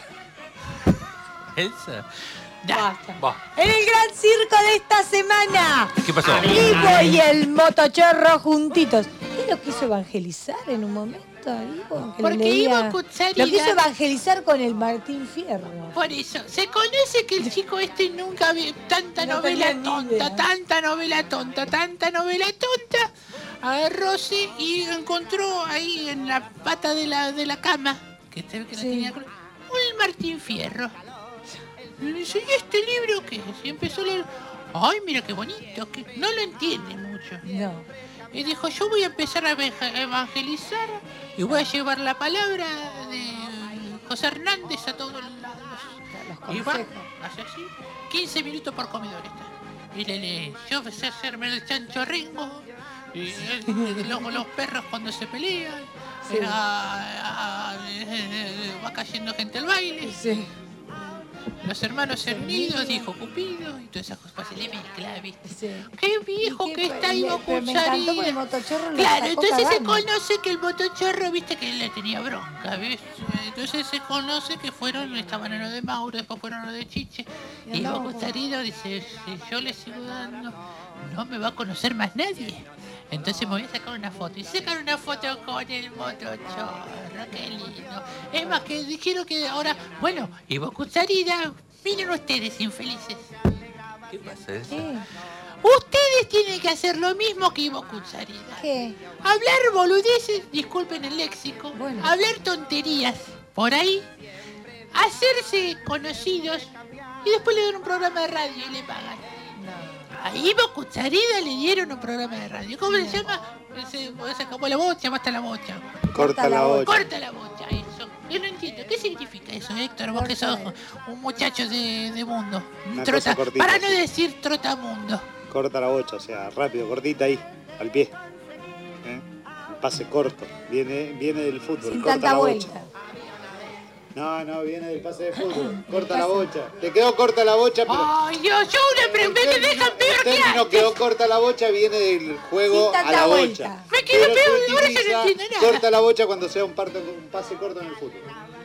Speaker 9: Elsa.
Speaker 10: Basta.
Speaker 9: Va.
Speaker 10: En el gran circo de esta semana,
Speaker 9: ¿Qué pasó?
Speaker 10: Ivo y el motochorro juntitos. ¿Qué lo quiso evangelizar en un momento, Ivo? Que
Speaker 5: Porque
Speaker 10: le leía-
Speaker 5: Ivo Kutsarida-
Speaker 10: Lo quiso evangelizar con el Martín Fierro.
Speaker 5: Por eso, se conoce que el chico este nunca vio tanta
Speaker 10: No
Speaker 5: novela
Speaker 10: tenía ni
Speaker 5: tonta,
Speaker 10: idea.
Speaker 5: tanta novela tonta, tanta novela tonta. Agarróse y encontró ahí en la pata de la, de la cama, que, este- que la
Speaker 10: Sí.
Speaker 5: tenía, cru- un Martín Fierro. Y le dice, ¿y este libro qué es? Y empezó a leer, ay, mira qué bonito, que no lo entiende mucho.
Speaker 10: No.
Speaker 5: Y dijo, yo voy a empezar a evange- a evangelizar y voy a llevar la palabra de José Hernández a todos lados. Y va, hace así, quince minutos por comedor está. Y le lee, yo sé hacerme el chancho Ringo, y eh, luego los perros cuando se pelean,
Speaker 10: Sí.
Speaker 5: eh, ah, ah, eh, eh, va cayendo gente al baile.
Speaker 10: Sí.
Speaker 5: Los hermanos unidos, dijo Cupido, y todas esas cosas se le mezcla, ¿viste?
Speaker 10: Sí.
Speaker 5: Qué viejo
Speaker 10: ¿Y qué
Speaker 5: que
Speaker 10: fue?
Speaker 5: está
Speaker 10: Me-
Speaker 5: Ivo
Speaker 10: pero me encantó
Speaker 5: Kutsarida.
Speaker 10: porque el motochorro lo
Speaker 5: Claro,
Speaker 10: sacó
Speaker 5: entonces se
Speaker 10: cagando.
Speaker 5: conoce que el motochorro, viste que él le tenía bronca, ¿ves? Entonces se conoce que fueron, estaban en lo de Mauro, después fueron a lo de Chiche.
Speaker 10: Y
Speaker 5: Y Ivo
Speaker 10: andamos
Speaker 5: Kutsarida dice, si yo le sigo dando, no me va a conocer más nadie. Entonces me voy a sacar una foto. Y sacar una foto con el motochorro, qué lindo. Es más, que dijeron que ahora, bueno, Ivo Kutsarida, miren ustedes, infelices.
Speaker 9: ¿Qué pasa eso?
Speaker 5: Ustedes tienen que hacer lo mismo que Ivo Kutsarida.
Speaker 10: ¿Qué?
Speaker 5: Hablar boludeces, disculpen el léxico, hablar tonterías por ahí, hacerse conocidos y después le dan un programa de radio y le pagan. A Ivo Cucharida le dieron un programa de radio. ¿Cómo se llama? Se, se acabó la bocha, basta la bocha.
Speaker 11: Corta la bocha.
Speaker 5: Corta la bocha, eso. Yo no entiendo. ¿Qué significa eso, Héctor? Vos que sos un muchacho de, de mundo.
Speaker 11: Una
Speaker 5: Trota,
Speaker 11: cosa cortita,
Speaker 5: para no
Speaker 11: sí.
Speaker 5: decir trotamundo.
Speaker 11: Corta la bocha, o sea, rápido, cortita ahí, al pie. ¿Eh? Un pase corto. Viene, viene del fútbol.
Speaker 10: Sin
Speaker 11: corta
Speaker 10: tanta
Speaker 11: la
Speaker 10: vuelta.
Speaker 11: bocha. No, no, viene del pase de fútbol. Corta la bocha. Te quedó corta la bocha, pero.
Speaker 5: Ay, Dios, yo una pregunta me dejan peor
Speaker 11: El
Speaker 5: que
Speaker 11: término
Speaker 5: antes.
Speaker 11: quedó corta la bocha viene del juego
Speaker 10: Sin
Speaker 11: a
Speaker 10: tanta
Speaker 11: la
Speaker 10: vuelta.
Speaker 11: bocha.
Speaker 5: Me quedo
Speaker 11: Pero
Speaker 5: peor,
Speaker 11: se
Speaker 5: ahora ya
Speaker 11: utiliza
Speaker 5: no entiendo nada.
Speaker 11: Corta la bocha cuando sea un, parto, un pase corto en el fútbol.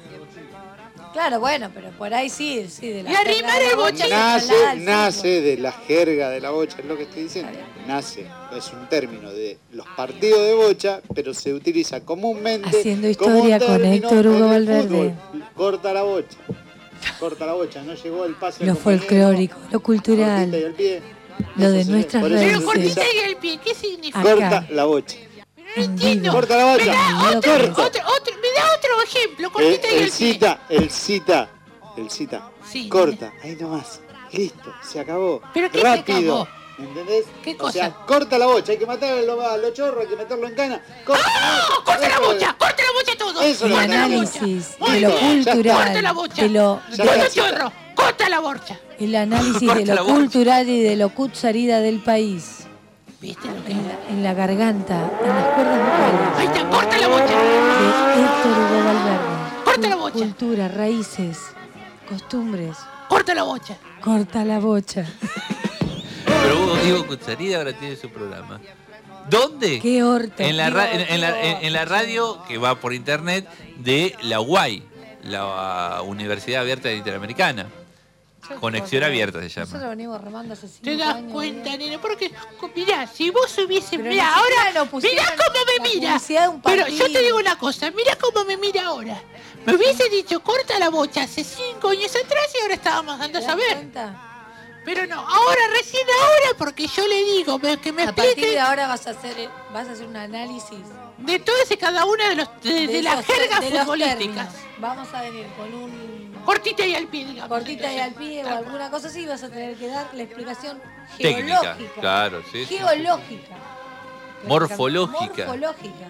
Speaker 10: Claro, bueno, pero por ahí sí, sí, de la
Speaker 5: Y arrimar
Speaker 10: jerga de
Speaker 5: el
Speaker 10: la
Speaker 5: bocha.
Speaker 10: se
Speaker 11: Nace,
Speaker 10: traslada al
Speaker 11: nace de la jerga de la bocha, es lo que estoy diciendo. Nace, es un término de los partidos de bocha, pero se utiliza comúnmente
Speaker 10: Haciendo
Speaker 11: como un
Speaker 10: historia con
Speaker 11: término
Speaker 10: Héctor Hugo
Speaker 11: en el
Speaker 10: Valverde.
Speaker 11: fútbol. Corta la bocha. Corta la bocha, no llegó el pase.
Speaker 10: Lo
Speaker 11: al compañero,
Speaker 10: folclórico, lo
Speaker 11: cortita y
Speaker 10: cultural,
Speaker 11: al pie.
Speaker 10: lo de
Speaker 11: Eso se-
Speaker 10: nuestras
Speaker 11: por eso
Speaker 5: Pero
Speaker 11: se
Speaker 10: raíces.
Speaker 5: cortita y el pie, ¿qué significa?
Speaker 10: Acá.
Speaker 11: Corta la bocha.
Speaker 5: No entiendo.
Speaker 11: Corta la bocha.
Speaker 5: Me da otro,
Speaker 11: Corta.
Speaker 5: otro, otro, me da otro ejemplo,
Speaker 11: El,
Speaker 5: cortita y
Speaker 11: el
Speaker 5: el pie.
Speaker 11: cita, el cita, el cita.
Speaker 5: Sí,
Speaker 11: Corta, ahí nomás. Listo, se acabó.
Speaker 5: ¿Pero qué se
Speaker 11: Rápido.
Speaker 5: acabó?
Speaker 11: ¿Entendés?
Speaker 5: ¿Qué
Speaker 11: O
Speaker 5: cosa?
Speaker 11: sea, corta la bocha, hay que matar a los, a los chorros, hay que meterlo en cana. Corta,
Speaker 5: ¡Ah! ¡Corta la
Speaker 11: Eso
Speaker 5: bocha!
Speaker 11: es.
Speaker 5: ¡Corta la bocha todo!
Speaker 11: Eso
Speaker 10: El
Speaker 11: es lo que
Speaker 5: ¡Corta la bocha!
Speaker 10: análisis
Speaker 5: Muy
Speaker 10: de lo
Speaker 5: bien.
Speaker 10: cultural,
Speaker 5: ¡Corta la bocha!
Speaker 10: de lo,
Speaker 11: Ya
Speaker 5: ¡Corta
Speaker 11: está.
Speaker 5: chorro! ¡Corta la bocha!
Speaker 10: el análisis de
Speaker 9: Corta la
Speaker 10: lo
Speaker 9: bocha.
Speaker 10: cultural y de lo cutsarida del país.
Speaker 5: ¿Viste lo que
Speaker 10: En la, en la garganta, en las cuerdas vocales
Speaker 5: Ahí está, corta la bocha.
Speaker 10: de Héctor Hugo Valverde.
Speaker 5: Corta la bocha.
Speaker 10: Cultura, raíces, costumbres.
Speaker 5: Corta la bocha.
Speaker 10: Corta la bocha.
Speaker 9: Pero Hugo, Ivo Cucharida ahora tiene su programa. ¿Dónde?
Speaker 10: Qué orto.
Speaker 9: En la, ra-
Speaker 10: Qué
Speaker 9: en, en la, en- en la radio que va por internet de la U A I, la Universidad Abierta Interamericana. Conexión Abierta se llama.
Speaker 10: Nosotros venimos remando hace cinco
Speaker 5: ¿Te das
Speaker 10: años,
Speaker 5: cuenta,
Speaker 10: ¿verdad?
Speaker 5: nena? Porque, mirá, si vos hubiese...
Speaker 10: Pero
Speaker 5: Mirá,
Speaker 10: ni siquiera
Speaker 5: ahora...
Speaker 10: lo pusieron
Speaker 5: Mirá cómo
Speaker 10: la
Speaker 5: me mira.
Speaker 10: publicidad de un
Speaker 5: Pero yo te
Speaker 10: partido.
Speaker 5: digo una cosa. Mirá cómo me mira ahora. Me hubiese dicho, corta la bocha hace cinco años atrás y ahora estábamos dando a
Speaker 10: ¿Te das
Speaker 5: saber.
Speaker 10: cuenta?
Speaker 5: Pero no, ahora, recién ahora, porque yo le digo me- que me
Speaker 10: A partir
Speaker 5: explique
Speaker 10: de ahora vas a hacer, vas a hacer un análisis
Speaker 5: de todas y cada una de, los, de, de las
Speaker 10: esos-
Speaker 5: jergas
Speaker 10: de los
Speaker 5: futbolísticas.
Speaker 10: términos. Vamos a venir con un
Speaker 5: Cortita y al pie, digamos.
Speaker 10: cortita y al pie o alguna cosa así, vas a tener que dar la explicación
Speaker 9: Técnica,
Speaker 10: geológica.
Speaker 9: claro, sí. sí.
Speaker 10: Geológica.
Speaker 9: Morfológica.
Speaker 10: Morfológica.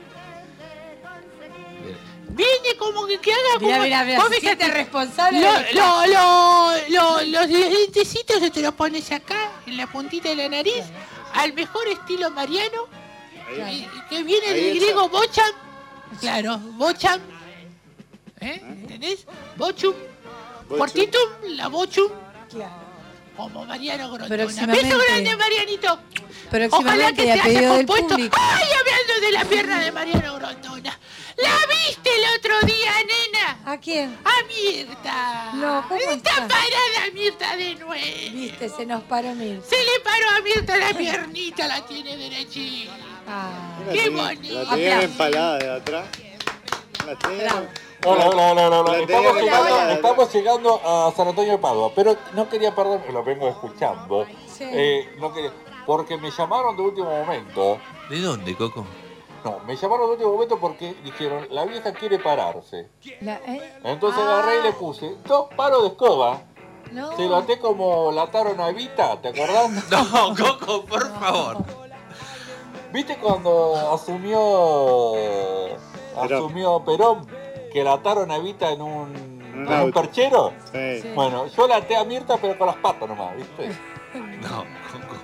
Speaker 5: Viene como que, que haga
Speaker 10: Mirá,
Speaker 5: como...
Speaker 10: mirá, mirá,
Speaker 5: vos
Speaker 10: se
Speaker 5: fíjate,
Speaker 10: siente responsable
Speaker 5: Lo,
Speaker 10: de-
Speaker 5: lo, lo, lo- los lentecitos se te los pones acá, en la puntita de la nariz, al mejor estilo mariano, y- y que viene
Speaker 11: Ahí
Speaker 5: del
Speaker 11: está.
Speaker 5: griego bocham. Claro, bocham. ¿Eh? ¿Entendés? Bochum.
Speaker 11: Bochum.
Speaker 5: Cortitum, la bochum.
Speaker 10: Claro.
Speaker 5: Como Mariano Grondona.
Speaker 10: Próximamente.
Speaker 5: Beso grande, Marianito. Ojalá
Speaker 10: Próximamente
Speaker 5: que
Speaker 10: y a
Speaker 5: se haya
Speaker 10: pedido del
Speaker 5: compuesto.
Speaker 10: público.
Speaker 5: ¡Ay, hablando de la pierna de Mariano Grondona! ¿La viste el otro día, nena?
Speaker 10: ¿A quién?
Speaker 5: A Mirta.
Speaker 10: No, ¿cómo
Speaker 5: está?
Speaker 10: está?
Speaker 5: parada Mirta de nuevo.
Speaker 10: Viste, se nos paró mil.
Speaker 5: Se le paró a Mirta la piernita, la tiene derechita.
Speaker 10: Ah,
Speaker 11: La
Speaker 5: ¡Qué
Speaker 11: tenía-
Speaker 5: bonito!
Speaker 11: La tenían empalada de atrás. La tenían.
Speaker 21: Hola, hola, hola, hola, hola.
Speaker 11: La
Speaker 21: Estamos,
Speaker 11: tenían
Speaker 21: llegando,
Speaker 11: empalada.
Speaker 21: estamos llegando a San Antonio de Padua, pero no quería perder, lo vengo escuchando,
Speaker 10: sí.
Speaker 21: eh, no quería, porque me llamaron de último momento.
Speaker 9: ¿De dónde, Coco?
Speaker 21: No, me llamaron de último momento porque dijeron, la vieja quiere pararse.
Speaker 10: La- ¿eh?
Speaker 21: Entonces
Speaker 10: Ah.
Speaker 21: agarré y le puse dos palos de escoba.
Speaker 10: No.
Speaker 21: Se lo até como la taron a Evita, ¿te acordás?
Speaker 9: No, Coco, por favor.
Speaker 21: ¿Viste cuando asumió asumió Perón que la ataron a Evita en un,
Speaker 11: Un
Speaker 21: en un
Speaker 11: auto.
Speaker 21: perchero?
Speaker 11: Sí.
Speaker 10: Sí.
Speaker 21: Bueno, yo la até a Mirta pero con las patas nomás, ¿viste?
Speaker 9: No, Coco.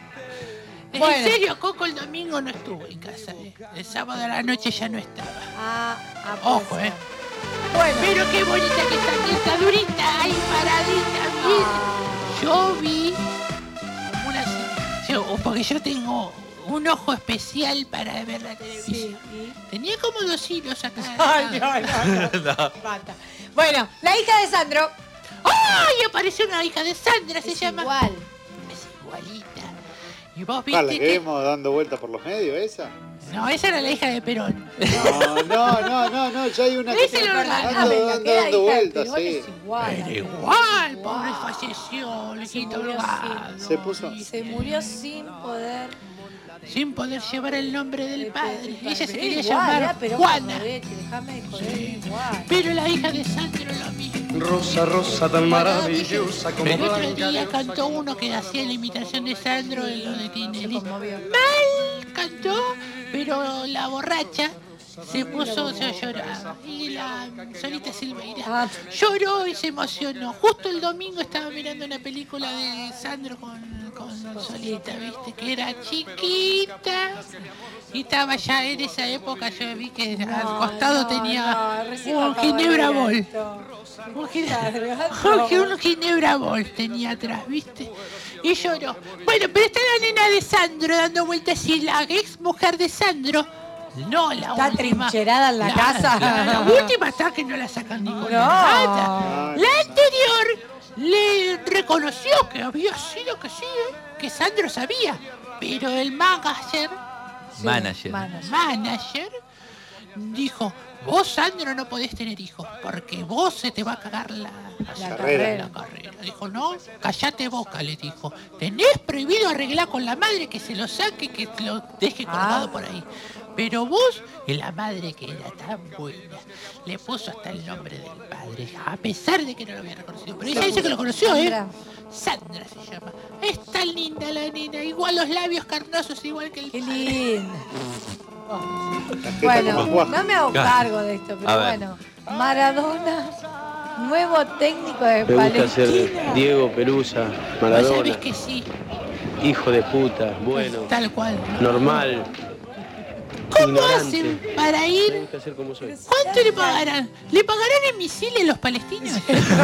Speaker 5: En
Speaker 10: Bueno.
Speaker 5: serio, Coco el domingo no estuvo en casa. ¿eh? El sábado a la noche ya no estaba.
Speaker 10: Ah, ah, puede
Speaker 5: Ojo,
Speaker 10: ser.
Speaker 5: ¿eh?
Speaker 10: Bueno.
Speaker 5: Pero qué bonita que está Mirta, durita, ahí paradita, bien.
Speaker 10: Ah,
Speaker 5: Yo vi como una... yo- porque yo tengo un ojo especial para ver la televisión.
Speaker 10: sí, y-
Speaker 5: Tenía como dos hilos acá.
Speaker 10: Ay, no, no, no.
Speaker 9: No.
Speaker 10: Basta. Bueno, la hija de Sandro
Speaker 5: ¡Ay! Apareció una hija de Sandra, se
Speaker 10: es
Speaker 5: llama.
Speaker 10: igual.
Speaker 5: Es igualita. ¿Y vos
Speaker 11: Ah, la
Speaker 5: viste
Speaker 11: que
Speaker 5: que...
Speaker 11: vimos dando vueltas por los medios, esa.
Speaker 5: No, esa era la hija de Perón.
Speaker 11: No, no, no, no, no, ya hay una que
Speaker 5: Ese
Speaker 11: está
Speaker 5: lo ordenaba,
Speaker 11: dando,
Speaker 10: la
Speaker 11: dando,
Speaker 10: que era
Speaker 11: dando
Speaker 10: hija de
Speaker 11: vueltas,
Speaker 10: Perón
Speaker 11: sí.
Speaker 10: es igual.
Speaker 5: Pero
Speaker 10: a
Speaker 5: igual,
Speaker 10: Perón.
Speaker 5: pobre
Speaker 10: Igual.
Speaker 5: falleció, le
Speaker 10: Se
Speaker 5: quitó el
Speaker 10: murió
Speaker 5: gado.
Speaker 11: Se puso-
Speaker 10: Se murió sin poder.
Speaker 5: Sin poder llevar el nombre del
Speaker 10: de-
Speaker 5: padre.
Speaker 10: del
Speaker 5: Ella se
Speaker 10: padre.
Speaker 5: quería
Speaker 10: Igual,
Speaker 5: llamar
Speaker 10: era Perón
Speaker 5: Juana.
Speaker 10: Rodete, déjame de joder,
Speaker 5: Sí.
Speaker 10: igual.
Speaker 5: Pero la hija de Sandro lo mismo.
Speaker 22: Rosa, rosa tan maravillosa como
Speaker 5: Pero el otro
Speaker 22: blanca.
Speaker 5: día cantó uno que hacía la imitación de Sandro en lo de Tinelli. Mal cantó, pero la borracha se puso a llorar. Y la Solita Silveira lloró y se emocionó. Justo el domingo estaba mirando una película de Sandro con, con Solita, ¿viste? Que era chiquita. Y estaba ya en esa época, yo vi que al costado
Speaker 10: no,
Speaker 5: tenía
Speaker 10: no, recién
Speaker 5: un
Speaker 10: acabo de
Speaker 5: Ginebra
Speaker 10: ver
Speaker 5: Ball.
Speaker 10: esto.
Speaker 5: Un Ginebra,
Speaker 10: No.
Speaker 5: un Ginebra Ball tenía atrás, ¿viste? Y lloró. Bueno, pero está la nena de Sandro dando vueltas y la ex mujer de Sandro. No, la
Speaker 10: Está
Speaker 5: última.
Speaker 10: trincherada en la casa.
Speaker 5: La, la última está que no la sacan ni con
Speaker 10: No.
Speaker 5: nada. La anterior le reconoció que había sido que sí, ¿eh? Que Sandro sabía. Pero el manager,
Speaker 9: Manager.
Speaker 5: manager dijo, vos Sandro no podés tener hijos porque vos se te va a cagar la,
Speaker 10: La
Speaker 11: carrera.
Speaker 5: la carrera. Dijo, no, callate boca, le dijo. Tenés prohibido arreglar con la madre, que se lo saque, que lo deje colgado por ahí. Pero vos, y la madre que era tan buena, le puso hasta el nombre del padre, a pesar de que no lo había reconocido. Pero ella dice que lo conoció, ¿eh?
Speaker 10: Sandra.
Speaker 5: Sandra se llama. Es tan linda la nena, igual los labios carnosos, igual que el
Speaker 10: Qué
Speaker 5: padre.
Speaker 10: lindo.
Speaker 11: como
Speaker 10: Bueno,
Speaker 11: Juan.
Speaker 10: no me hago
Speaker 9: Claro.
Speaker 10: cargo de esto,
Speaker 9: A
Speaker 10: pero
Speaker 9: ver.
Speaker 10: bueno. Maradona, nuevo técnico de
Speaker 14: Me gusta ser
Speaker 10: Palestina.
Speaker 14: Diego Pelusa,
Speaker 5: Vos
Speaker 14: Maradona,
Speaker 5: sabés que sí,
Speaker 14: hijo de puta, bueno,
Speaker 5: tal cual.
Speaker 14: normal,
Speaker 5: ¿Cómo
Speaker 14: ignorante.
Speaker 5: hacen para
Speaker 14: Me
Speaker 5: ir?
Speaker 14: gusta ser como soy.
Speaker 5: ¿Cuánto le pagarán? ¿Le pagarán en misiles los palestinos?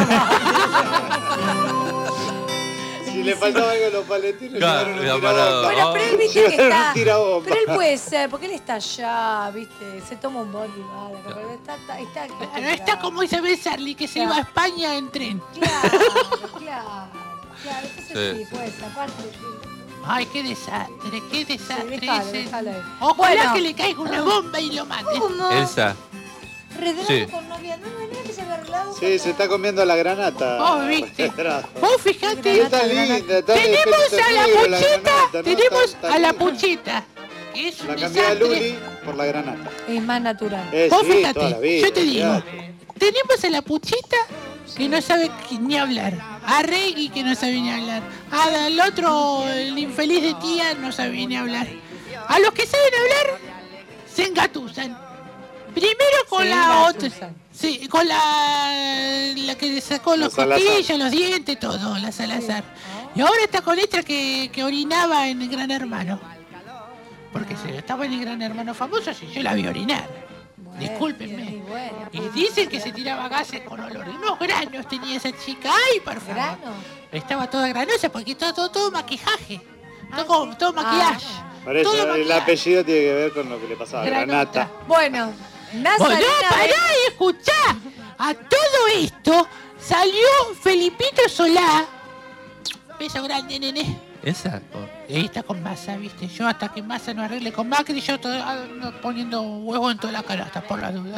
Speaker 11: Si le faltaba algo a los palestinos,
Speaker 9: Claro,
Speaker 11: llevaron un
Speaker 9: la
Speaker 11: tirabomba.
Speaker 9: parada.
Speaker 10: Bueno, pero él viste que
Speaker 11: Llevaron
Speaker 10: está.
Speaker 11: un tirabomba.
Speaker 10: Pero él puede ser, porque él está allá, viste, se toma un bondi, vale, pero está, está, está,
Speaker 5: No está como Isabel Sarli, que se iba a España en tren.
Speaker 10: Claro, claro, claro, entonces sí,
Speaker 9: Sí.
Speaker 10: pues, aparte. sí.
Speaker 5: Ay, qué desastre, qué desastre
Speaker 10: déjalo,
Speaker 5: ese.
Speaker 10: déjalo ahí.
Speaker 5: Ojalá
Speaker 10: Bueno.
Speaker 5: que le caiga una bomba y lo mate.
Speaker 10: ¿Cómo?
Speaker 9: Elsa.
Speaker 10: Redrado
Speaker 9: Sí.
Speaker 10: con novia, no, no, no, que se había arreglado.
Speaker 11: Sí, se está comiendo la granata.
Speaker 5: Vos viste. Vos fijate.
Speaker 11: Está linda, está
Speaker 5: Tenemos a la
Speaker 11: negro la
Speaker 5: puchita,
Speaker 11: granata, ¿no?
Speaker 5: tenemos
Speaker 11: Está- está
Speaker 5: a la
Speaker 11: linda.
Speaker 5: puchita, que es un
Speaker 11: La cambié a
Speaker 5: desastre.
Speaker 11: Luli por la granata.
Speaker 10: Es más natural.
Speaker 11: Eh,
Speaker 5: Vos
Speaker 11: sí, toda la
Speaker 5: fíjate,
Speaker 11: vida,
Speaker 5: yo te digo,
Speaker 11: olvidate.
Speaker 5: tenemos a la puchita que no sabe qui- ni hablar, a Reggie que no sabe ni hablar, al otro, el infeliz de tía, no sabe ni hablar. A los que saben hablar, se engatusan. Primero con
Speaker 10: Se
Speaker 5: la otra,
Speaker 10: engatusan.
Speaker 5: sí, con la, la que le sacó los
Speaker 11: La Salazar.
Speaker 5: costillos, los dientes, todo, la Salazar. Y ahora está con esta que, que orinaba en el Gran Hermano. Porque si estaba en el Gran Hermano famoso, si yo la vi orinar. Discúlpenme.
Speaker 10: Y bueno,
Speaker 5: Y dicen que se tiraba gases con olor. Unos granos tenía esa chica. ¡Ay, por favor!
Speaker 10: grano.
Speaker 5: Estaba toda granosa porque todo, todo, todo maquillaje. Todo, todo maquillaje.
Speaker 11: Por eso,
Speaker 5: todo
Speaker 11: el
Speaker 5: maquillaje.
Speaker 11: apellido tiene que ver con lo que le pasaba a
Speaker 5: Granota.
Speaker 11: Granata.
Speaker 10: Bueno, Nazarena.
Speaker 5: Bueno, pará y escuchá. A todo esto salió Felipito Solá. Beso grande, nene.
Speaker 9: Esa.
Speaker 5: Ahí está con Massa, viste. Yo hasta que Massa no arregle con Macri, yo todo, ando poniendo huevo en toda la canasta, por la duda.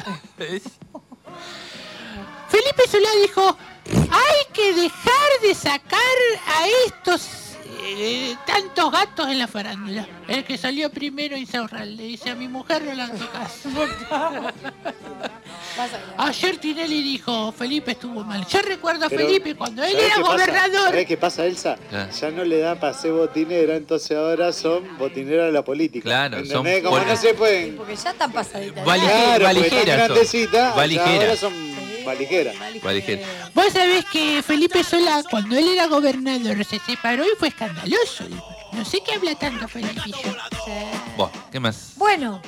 Speaker 5: Felipe Solá dijo, hay que dejar de sacar a estos eh, tantos gatos en la farándula. El que salió primero Insaurral, le dice a mi mujer no la tocas. Ayer Tinelli dijo, Felipe estuvo mal. Yo recuerdo a
Speaker 11: Pero,
Speaker 5: Felipe cuando él
Speaker 11: ¿sabés
Speaker 5: era
Speaker 11: qué pasa?
Speaker 5: gobernador.
Speaker 11: ¿Sabés qué pasa, Elsa?
Speaker 9: Ah.
Speaker 11: Ya no le da para ser botinera, entonces ahora son botineras de la política.
Speaker 9: Claro, son
Speaker 11: ¿entendés? Como
Speaker 9: poli-
Speaker 11: no se pueden...
Speaker 10: Porque ya están pasaditas.
Speaker 9: Valije-
Speaker 11: Claro, porque
Speaker 9: valijeras
Speaker 11: están
Speaker 9: son.
Speaker 11: grandecitas, ya
Speaker 9: Valijeras.
Speaker 11: ahora son valijeras.
Speaker 9: Valijera.
Speaker 5: Vos sabés que Felipe Solá, cuando él era gobernador, se separó y fue escandaloso. No sé qué habla tanto Felipillo.
Speaker 9: Vos, ¿qué más?
Speaker 10: Bueno,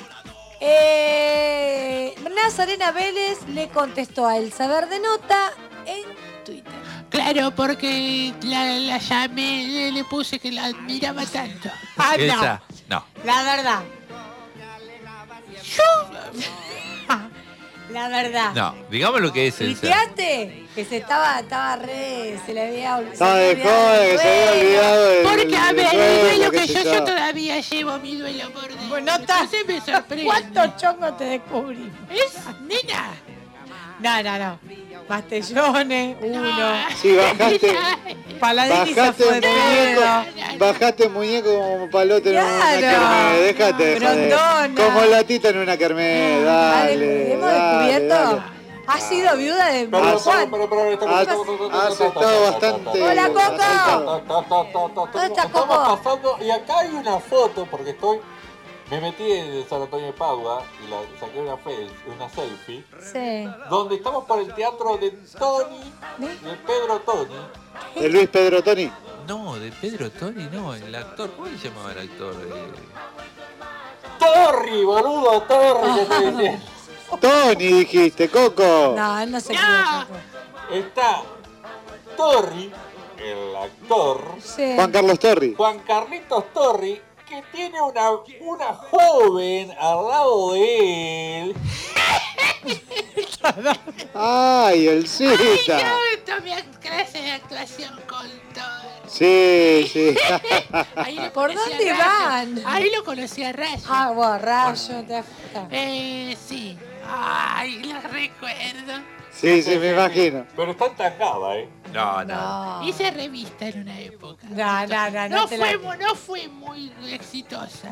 Speaker 10: eh, Nazarena Vélez le contestó a El Saber de Nota en Twitter.
Speaker 5: Claro, porque la, la llamé, le, le puse que la admiraba tanto. Ah, no.
Speaker 9: Esa. No.
Speaker 10: La verdad.
Speaker 5: Yo...
Speaker 10: La verdad.
Speaker 9: No. Digamos lo que es Elsa.
Speaker 10: ¿Tuiteaste? Que se estaba, estaba re, se le había olvidado.
Speaker 11: Estaba de joda, que se había olvidado del-
Speaker 5: Porque, a
Speaker 11: del
Speaker 5: ver, el
Speaker 11: duelo,
Speaker 5: duelo
Speaker 11: qué
Speaker 5: que
Speaker 11: sé
Speaker 5: yo,
Speaker 11: yo.
Speaker 5: yo todavía llevo mi duelo por dentro.
Speaker 10: Bueno, está.
Speaker 5: Entonces me sorprende.
Speaker 10: ¿Cuántos chongos te descubrí?
Speaker 5: ¿Es? Nena.
Speaker 10: No, no, no. Bastellones, uno.
Speaker 11: Sí, bajaste,
Speaker 10: Paladini se
Speaker 11: bajaste
Speaker 10: fue de
Speaker 11: muñeco,
Speaker 10: pedo.
Speaker 11: bajaste muñeco como palote en una
Speaker 10: Claro.
Speaker 11: kermés, déjate de joder.
Speaker 10: Grondona.
Speaker 11: Como latita en una kermés,
Speaker 10: Vale,
Speaker 11: dale,
Speaker 10: hemos
Speaker 11: dale,
Speaker 10: descubierto
Speaker 11: dale.
Speaker 10: ¿Has sido viuda de
Speaker 21: Pero,
Speaker 10: Juan?
Speaker 21: pero, pero, pero,
Speaker 11: Has,
Speaker 21: estamos-
Speaker 11: has estado bastante...
Speaker 10: Hola, Coco.
Speaker 11: aceitado.
Speaker 10: ¿Dónde está
Speaker 21: Estamos
Speaker 10: Coco?
Speaker 21: pasando y acá hay una foto porque estoy. Me metí en el San Antonio de Padua y la, saqué una, fe, una selfie.
Speaker 10: Sí.
Speaker 21: Donde estamos por el teatro de Tony, de Pedro Toni.
Speaker 11: ¿De Luis Pedro Toni?
Speaker 9: No, de Pedro Toni, no, el actor. ¿Cómo se llamaba el actor? Eh,
Speaker 21: Torri, boludo, Torri, que te decía.
Speaker 11: Toni dijiste, Coco.
Speaker 10: No, él no se equivoca.
Speaker 21: Está Torri, el actor.
Speaker 10: Sí.
Speaker 11: Juan Carlos Torri.
Speaker 21: Juan Carlitos Torri, que tiene una, una joven al lado de él.
Speaker 11: Ay, el
Speaker 5: Ay,
Speaker 11: cita.
Speaker 5: yo tomé clase de actuación con todo.
Speaker 11: Sí, sí.
Speaker 5: Ahí lo
Speaker 10: ¿Por
Speaker 5: conocí a
Speaker 10: dónde
Speaker 5: Rayo.
Speaker 10: van?
Speaker 5: Ahí lo conocí a Rayo.
Speaker 10: Ah, borracho, te afecta.
Speaker 5: Eh, sí. Ay, lo recuerdo.
Speaker 11: Sí, sí, me imagino.
Speaker 21: Pero está entangada, ¿eh?
Speaker 9: No, no.
Speaker 10: No.
Speaker 5: Hice revista en una época.
Speaker 10: No, no, no, no
Speaker 5: No
Speaker 10: te
Speaker 5: fue,
Speaker 10: la-
Speaker 5: mu- no fue muy exitosa.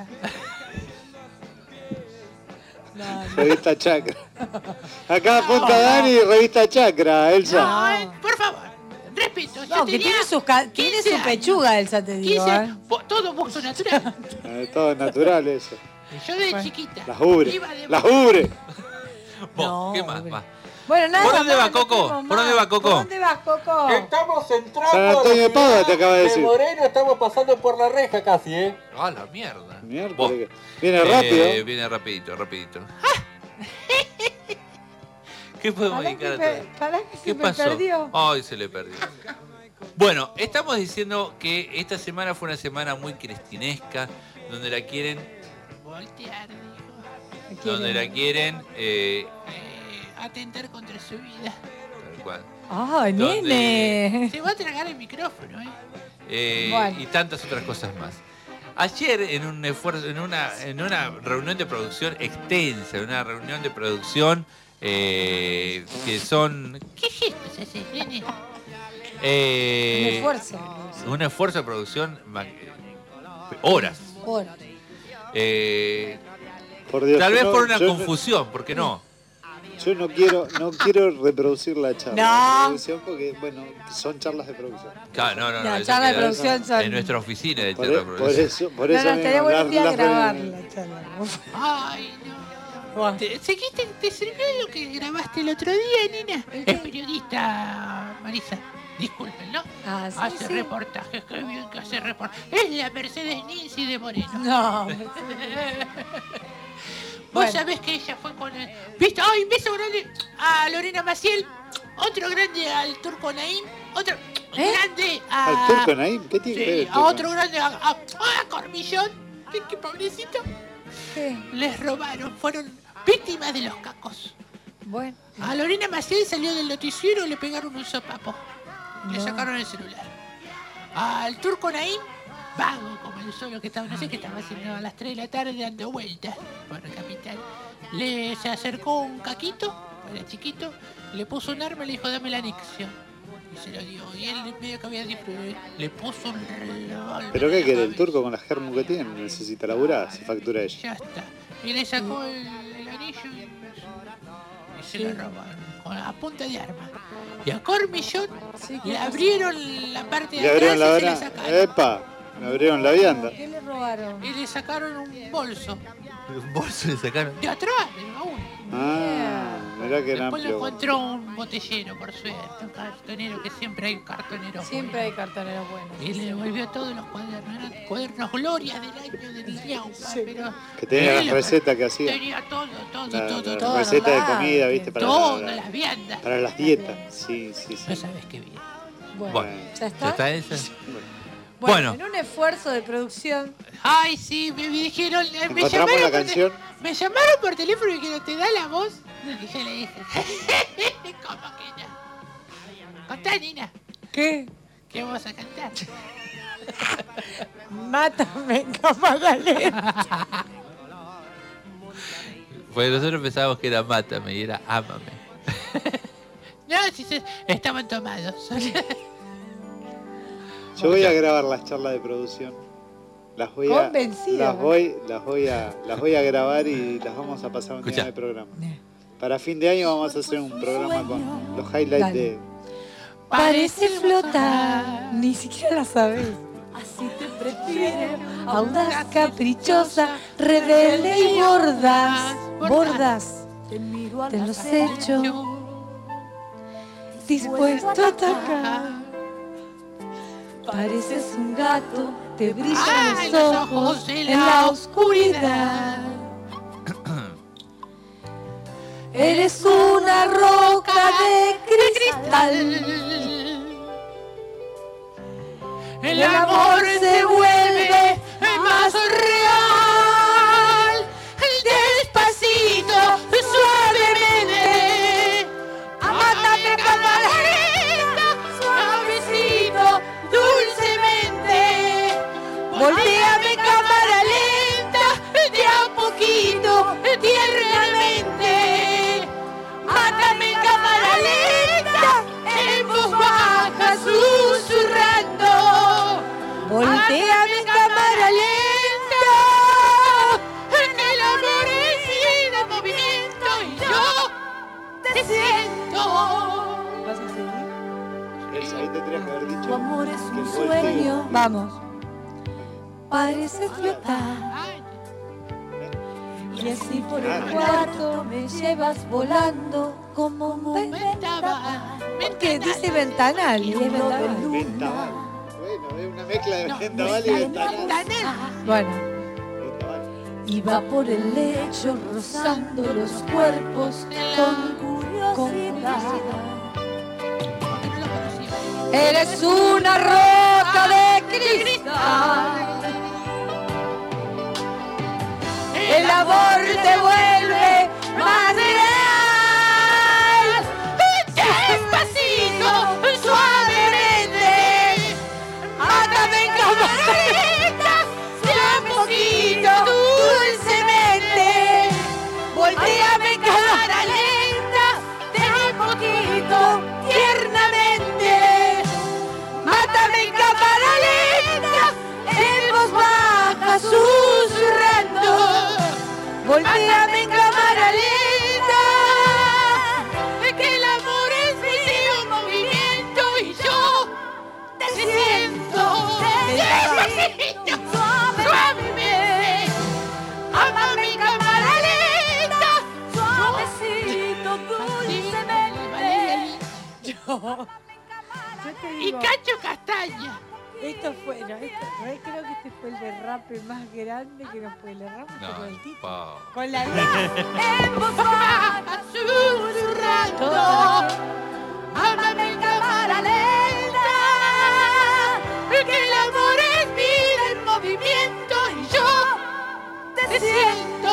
Speaker 11: Revista Chacra. Acá apunta Dani, revista Chacra, Elsa.
Speaker 5: No, eh, por favor, respeto. Yo
Speaker 10: No, que
Speaker 5: tenía
Speaker 10: tiene, sus ca- tiene
Speaker 5: quince
Speaker 10: su
Speaker 5: años.
Speaker 10: pechuga, Elsa, te digo.
Speaker 5: quince,
Speaker 10: ¿eh?
Speaker 5: bo- todo busto natural.
Speaker 11: Eh, Todo natural eso.
Speaker 5: Yo de chiquita.
Speaker 11: Las ubre.
Speaker 5: iba de-
Speaker 11: Las ubre.
Speaker 9: Vos,
Speaker 10: No,
Speaker 9: ¿qué más?
Speaker 10: hombre.
Speaker 9: Va.
Speaker 10: Bueno, nada.
Speaker 9: ¿Por dónde
Speaker 10: más,
Speaker 9: va,
Speaker 10: no
Speaker 9: Coco?
Speaker 10: tenemos
Speaker 9: ¿Por dónde
Speaker 10: más.
Speaker 9: va, Coco?
Speaker 10: ¿Por dónde vas, Coco?
Speaker 21: Estamos entrando
Speaker 11: San
Speaker 21: a la
Speaker 11: Antonio de Padua,
Speaker 21: ciudad
Speaker 11: te acaba de decir.
Speaker 21: Moreno, estamos pasando por la reja casi, ¿eh?
Speaker 9: Ah, la mierda.
Speaker 11: Miércoles. Viene
Speaker 9: Eh,
Speaker 11: rápido.
Speaker 9: Viene rapidito, rapidito. ¿Qué podemos
Speaker 10: Pará
Speaker 9: dedicar a
Speaker 10: que,
Speaker 9: todo?
Speaker 10: me, pará que se
Speaker 9: ¿Qué
Speaker 10: me
Speaker 9: pasó?
Speaker 10: perdió.
Speaker 9: Ay, se le perdió. Bueno, estamos diciendo que esta semana fue una semana muy cristinesca, donde la quieren,
Speaker 5: Voltear, dijo.
Speaker 9: donde la quieren, eh,
Speaker 5: Eh, atentar contra su vida.
Speaker 9: tal cual.
Speaker 10: Ay,
Speaker 9: ¿Dónde?
Speaker 10: nene.
Speaker 5: Se va a tragar el micrófono, ¿eh?
Speaker 9: Eh,
Speaker 10: Bueno.
Speaker 9: y tantas otras cosas más. Ayer en un esfuerzo, en una, en una reunión de producción extensa, una reunión de producción eh, que son
Speaker 5: ¿Qué gestos haces, nene?
Speaker 9: eh,
Speaker 10: Un esfuerzo.
Speaker 9: un esfuerzo de producción ma- horas.
Speaker 10: Hola.
Speaker 9: Eh,
Speaker 11: Por Dios.
Speaker 9: tal vez
Speaker 11: yo
Speaker 9: por
Speaker 11: no-
Speaker 9: una
Speaker 11: yo no-
Speaker 9: confusión, ¿por qué no?
Speaker 11: Yo no quiero, no quiero reproducir la charla
Speaker 10: No.
Speaker 11: de producción porque, bueno, son charlas de producción.
Speaker 9: Claro, no, no, no.
Speaker 10: La
Speaker 9: eso
Speaker 10: charla de
Speaker 9: queda
Speaker 10: producción son-
Speaker 9: en nuestra oficina de
Speaker 11: Por,
Speaker 9: charla
Speaker 11: e-
Speaker 9: de
Speaker 11: por
Speaker 9: producción.
Speaker 11: eso, por
Speaker 10: No,
Speaker 11: eso
Speaker 10: no,
Speaker 11: mismo,
Speaker 10: estaría bueno
Speaker 11: las-
Speaker 10: un día
Speaker 11: las-
Speaker 10: grabarla, charla.
Speaker 5: Ay, no.
Speaker 10: Bueno.
Speaker 5: ¿Te, seguiste, ¿Te sirvió lo que grabaste el otro día, nena? Es periodista, Marisa. Disculpen, ¿no?
Speaker 10: Ah, sí,
Speaker 5: Hace
Speaker 10: sí.
Speaker 5: reportajes, qué bien que hace reportajes. Es la Mercedes Ninzi de Moreno.
Speaker 10: No.
Speaker 5: Vos
Speaker 10: Bueno.
Speaker 5: sabés que ella fue con el... ¿Viste? ¡Ay, un beso grande a Lorena Maciel! Otro grande al Turco Naim. Otro
Speaker 10: ¿Eh?
Speaker 5: grande a...
Speaker 11: ¿Al Turco Naim? ¿Qué tiene que ver
Speaker 5: Sí,
Speaker 11: el
Speaker 5: a
Speaker 11: Turco
Speaker 5: otro grande a, a, a Cormillón. ¿Qué, qué pobrecito?
Speaker 10: ¿Qué?
Speaker 5: Les robaron, fueron víctimas de los cacos.
Speaker 10: Bueno.
Speaker 5: A Lorena Maciel salió del noticiero y le pegaron un sopapo. Le
Speaker 10: No.
Speaker 5: sacaron el celular. Al Turco Naim, vago como el solo que estaba, no sé qué estaba haciendo a las tres de la tarde dando vueltas por la capital. Le se acercó un caquito, era chiquito, le puso un arma y le dijo dame la anexión. Y se lo dio. Y él medio que había disfrutado, le puso un revólver.
Speaker 11: ¿Pero qué
Speaker 5: en la
Speaker 11: quiere? El
Speaker 5: cabeza.
Speaker 11: turco con la germu que tiene necesita laburar, se factura ella.
Speaker 5: Ya está. Y le sacó el, el anillo y, y se lo robaron con la punta de arma. Y a Cormillón
Speaker 10: Sí, ¿qué
Speaker 5: le
Speaker 10: pasó?
Speaker 5: abrieron la parte de
Speaker 11: Le abrieron la
Speaker 5: atrás y se la
Speaker 11: vena.
Speaker 5: sacaron.
Speaker 11: ¡Epa! Le abrieron la vianda.
Speaker 10: ¿Qué le robaron?
Speaker 5: Y le sacaron un bolso.
Speaker 9: Un bolso le sacaron.
Speaker 5: De atrás, de baúl.
Speaker 11: Ah, mirá que
Speaker 5: Después lo
Speaker 11: amplio.
Speaker 5: encontró un botellero, por suerte, un cartonero, que siempre hay un cartonero.
Speaker 10: Siempre hay cartoneros buenos.
Speaker 5: Y le devolvió todos los cuadernos, eran cuadernos gloria del año del ñaupa, pero...
Speaker 11: Que tenía
Speaker 5: él
Speaker 11: las recetas que hacía.
Speaker 5: Tenía todo, todo,
Speaker 11: La-
Speaker 5: todo,
Speaker 11: la
Speaker 5: todo.
Speaker 11: receta de
Speaker 10: nada,
Speaker 11: comida, ¿viste? Para,
Speaker 5: Todas
Speaker 11: la-
Speaker 5: las viandas.
Speaker 11: para las dietas. Sí, sí, sí.
Speaker 5: No sabes qué bien.
Speaker 10: Bueno,
Speaker 9: Bueno,
Speaker 10: ¿ya está?
Speaker 9: ¿ya está esa?
Speaker 10: Bueno,
Speaker 9: Bueno.
Speaker 10: en un esfuerzo de producción.
Speaker 5: Ay, sí, me, me dijeron, eh, me
Speaker 11: ¿Encontramos
Speaker 5: llamaron,
Speaker 11: la
Speaker 5: por
Speaker 11: canción?
Speaker 5: te- me llamaron por teléfono y dijeron, ¿te da la voz? Y yo le dije, ¿cómo que no? Contá, Nina,
Speaker 10: ¿Qué?
Speaker 5: ¿qué vamos a cantar?
Speaker 10: Mátame en cámara lenta.
Speaker 9: Pues nosotros pensábamos que era mátame y era ámame.
Speaker 5: No, si se, estaban tomados.
Speaker 11: Yo voy a grabar las charlas de producción. Las voy a,
Speaker 10: Convencido,
Speaker 11: las
Speaker 10: ¿eh?
Speaker 11: voy, las voy a, las voy a grabar y las vamos a pasar un día
Speaker 9: Escuchá.
Speaker 11: en el programa. Para fin de año vamos a hacer un programa con los highlights
Speaker 10: Dale.
Speaker 11: de...
Speaker 10: Parece flotar, ni siquiera la sabes. Así te prefieren, audaz, caprichosa, rebelde y bordas, bordas, te los hecho, dispuesto a atacar. Pareces un gato, te brillan los ojos en la oscuridad. Eres una roca de cristal. El amor se vuelve más real. Despacito, suavemente. Mátame, camarera, suavecito, dulcemente. Volvéame, cámara lenta, de a poquito, tiernamente. Mátame, cámara lenta, en voz baja, susurrando. Voltéame, cámara lenta, en el amor es vida, movimiento y yo te siento. ¿Vas a seguir?
Speaker 11: Elsa, ahí tendrías que haber dicho...
Speaker 10: Tu amor es
Speaker 11: que
Speaker 10: un
Speaker 11: el volteo.
Speaker 10: sueño. Vamos. Parece flotar. Y así por el cuarto me llevas volando como un ventanal. Porque dice ventanal. Y es ventanal.
Speaker 11: Vendaval. Bueno, es una mezcla de vendaval y ventanal.
Speaker 10: Bueno. Y va por el lecho rozando los cuerpos con curiosidad. Eres una roca de cristal. El amor te vuelve más real. Despacito, suavemente. Mátame en cámara lenta, de a poquito, dulcemente. Voltéame en cámara lenta, de a poquito, tiernamente. Mátame en cámara lenta, en voz baja, susurrando. Voltéame en cámara lenta, que el amor es video, movimiento y yo te siento. Despacito, suavemente. Amame en cámara lenta, suavecito, dulcemente. Yo. Y Cacho Castaña. Esto fue, no, esto, no, creo que este fue el derrape más grande que nos fue el derrape
Speaker 3: No,
Speaker 10: con el título.
Speaker 3: pa.
Speaker 10: Con la letra. En voz baja, susurrando. Amame en cámara lenta. Que el amor es vida en movimiento y yo te siento.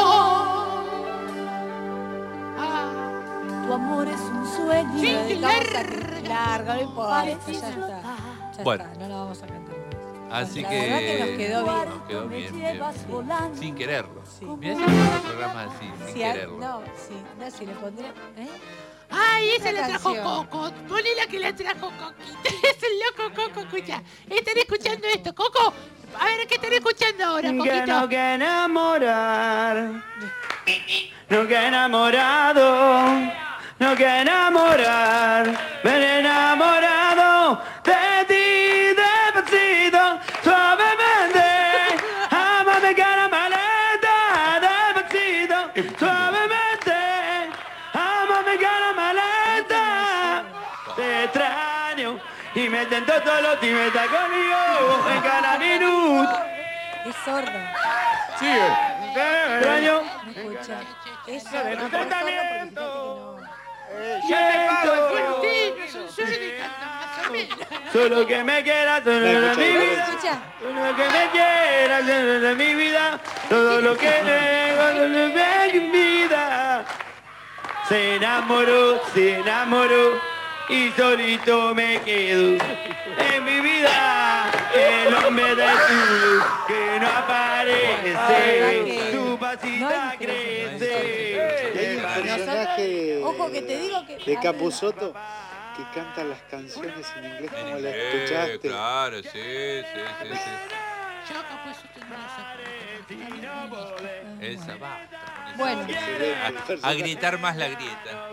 Speaker 10: Ah. Tu amor es un sueño. Sí, largo, largo, no importa, ya está. Ya
Speaker 3: Bueno.
Speaker 10: está, no la vamos a cantar más.
Speaker 3: Así
Speaker 10: La
Speaker 3: que,
Speaker 10: verdad que nos quedó bien.
Speaker 3: Nos quedó bien, bien, bien. Sin quererlo.
Speaker 10: Sí.
Speaker 3: Mirá si hacemos programas así, sin
Speaker 10: Si a-
Speaker 3: quererlo.
Speaker 10: no, sí, no, si le pondré. ¿Eh?
Speaker 5: Ay, esa
Speaker 10: Una
Speaker 5: la trajo
Speaker 10: canción.
Speaker 5: Coco. Ponela que la trajo Coquita. Es el loco Coco, escucha. Están escuchando esto. Coco, a ver, ¿qué están escuchando ahora,
Speaker 8: Que
Speaker 5: Coquito?
Speaker 8: no que enamorar, no que enamorado, no que enamorar, ven enamorado de ti despacito, suavemente, amame cara maleta, despacito, suavemente, amame cara maleta, te extraño y me tento solo si me está conmigo en cada minuto.
Speaker 10: Es sordo.
Speaker 8: Sigue. Extraño.
Speaker 10: No escucha. Es
Speaker 8: De
Speaker 10: sordo.
Speaker 8: tu
Speaker 10: No,
Speaker 8: tratamiento.
Speaker 5: Yo te pago el
Speaker 8: Siento.
Speaker 5: fortino, es un sueño de cantar más o menos.
Speaker 8: Solo que me quieras, solo de mi vida.
Speaker 10: Escucha.
Speaker 8: Solo que me quieras, solo de mi vida. Todo lo que tengo, todo lo que hay en vida. Se enamoró, se enamoró y solito me quedo. En mi vida, el hombre de tu que no aparece. Tu pasita crece.
Speaker 11: Hay un personaje
Speaker 10: Ojo que te digo que.
Speaker 11: de Capusotto que canta las canciones en inglés como la
Speaker 9: Eh,
Speaker 11: escuchaste.
Speaker 9: claro, sí, sí, sí, sí.
Speaker 5: Choca, pues usted no la saca.
Speaker 9: Elsa, va.
Speaker 10: Bueno.
Speaker 9: A, a gritar más la grieta.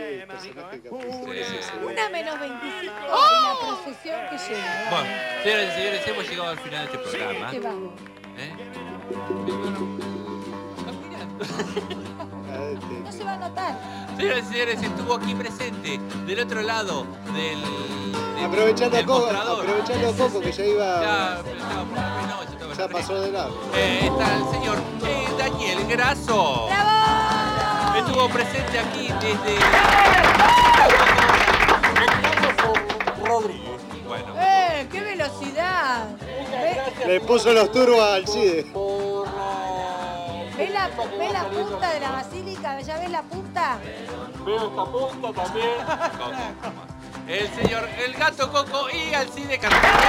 Speaker 10: Una menos veinticinco en la procesión que llega.
Speaker 9: Bueno, señoras y señores, hemos llegado al final de este programa.
Speaker 10: ¿Qué vamos?
Speaker 9: ¿Eh?
Speaker 10: No se va a notar.
Speaker 9: Señoras y señores, estuvo aquí presente, del otro lado del... del
Speaker 11: Aprovechando a
Speaker 9: del
Speaker 11: Coco,
Speaker 9: mostrador.
Speaker 11: aprovechando a Coco que ya iba.
Speaker 9: Ya, pero estaba por la noche, estaba
Speaker 11: Ya pasó de lado.
Speaker 9: Eh, está el señor eh, Daniel Grasso.
Speaker 10: ¡Bravo!
Speaker 9: Estuvo presente aquí desde...
Speaker 21: Rodríguez.
Speaker 9: Bueno.
Speaker 10: ¡Eh! ¡Qué velocidad! ¿Ve,
Speaker 11: Le puso los turbos al CIDE.
Speaker 10: ve la, ve la punta de la basílica? ¿Ya ves la punta?
Speaker 21: Veo esta punta también.
Speaker 9: El señor El Gato Coco y Alcide Cartagena.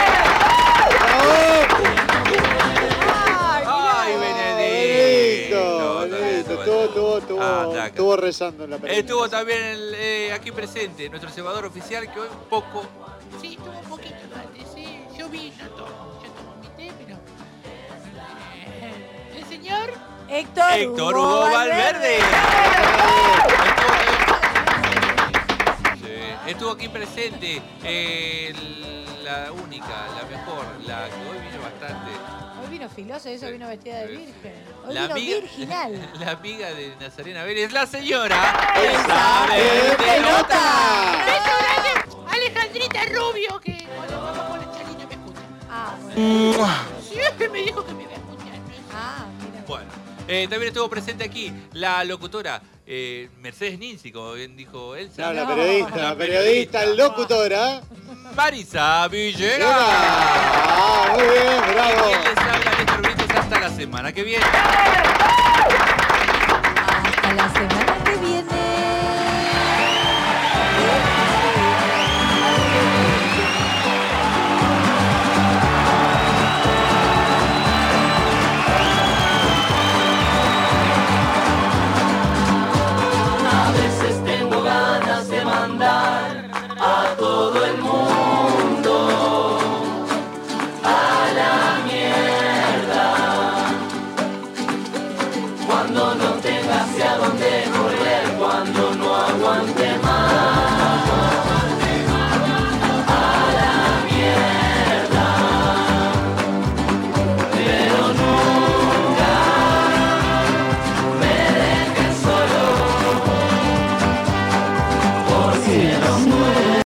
Speaker 9: ¡Ay, Benedicto!
Speaker 11: Benedicto, estuvo, estuvo, estuvo,
Speaker 9: Ah, taca.
Speaker 11: estuvo rezando en la película.
Speaker 9: Estuvo también el, eh, aquí presente nuestro cebador oficial que hoy un poco...
Speaker 5: Sí, estuvo un poquito antes, sí. Yo vi, no tomo, yo tomo mi té, pero... Eh, el señor...
Speaker 10: Héctor,
Speaker 9: Héctor Hugo Valverde. Sí, estuvo aquí presente eh, la única, la mejor, la que hoy vino bastante.
Speaker 10: Hoy vino filoso y eso vino vestida de virgen. Hoy
Speaker 9: La
Speaker 10: vino
Speaker 9: amiga,
Speaker 10: virginal.
Speaker 9: la amiga de Nazarena Vélez, la señora
Speaker 10: Elsa
Speaker 9: Pelota.
Speaker 5: Beso grande, Alejandrita Rubio, que cuando vamos con la Chalina me escucha.
Speaker 10: Ah, bueno.
Speaker 5: Siempre me dijo que me iba a escuchar.
Speaker 10: Ah, mira.
Speaker 9: Bueno, eh, también estuvo presente aquí la locutora eh, Mercedes Ninzi, como bien dijo Elsa.
Speaker 11: No, la periodista, la periodista, locutora.
Speaker 9: Marisa Villegas.
Speaker 11: Ah, muy bien, bravo.
Speaker 9: Y quien les habla, Néstor Benítez, hasta la semana que viene.
Speaker 10: Hasta la semana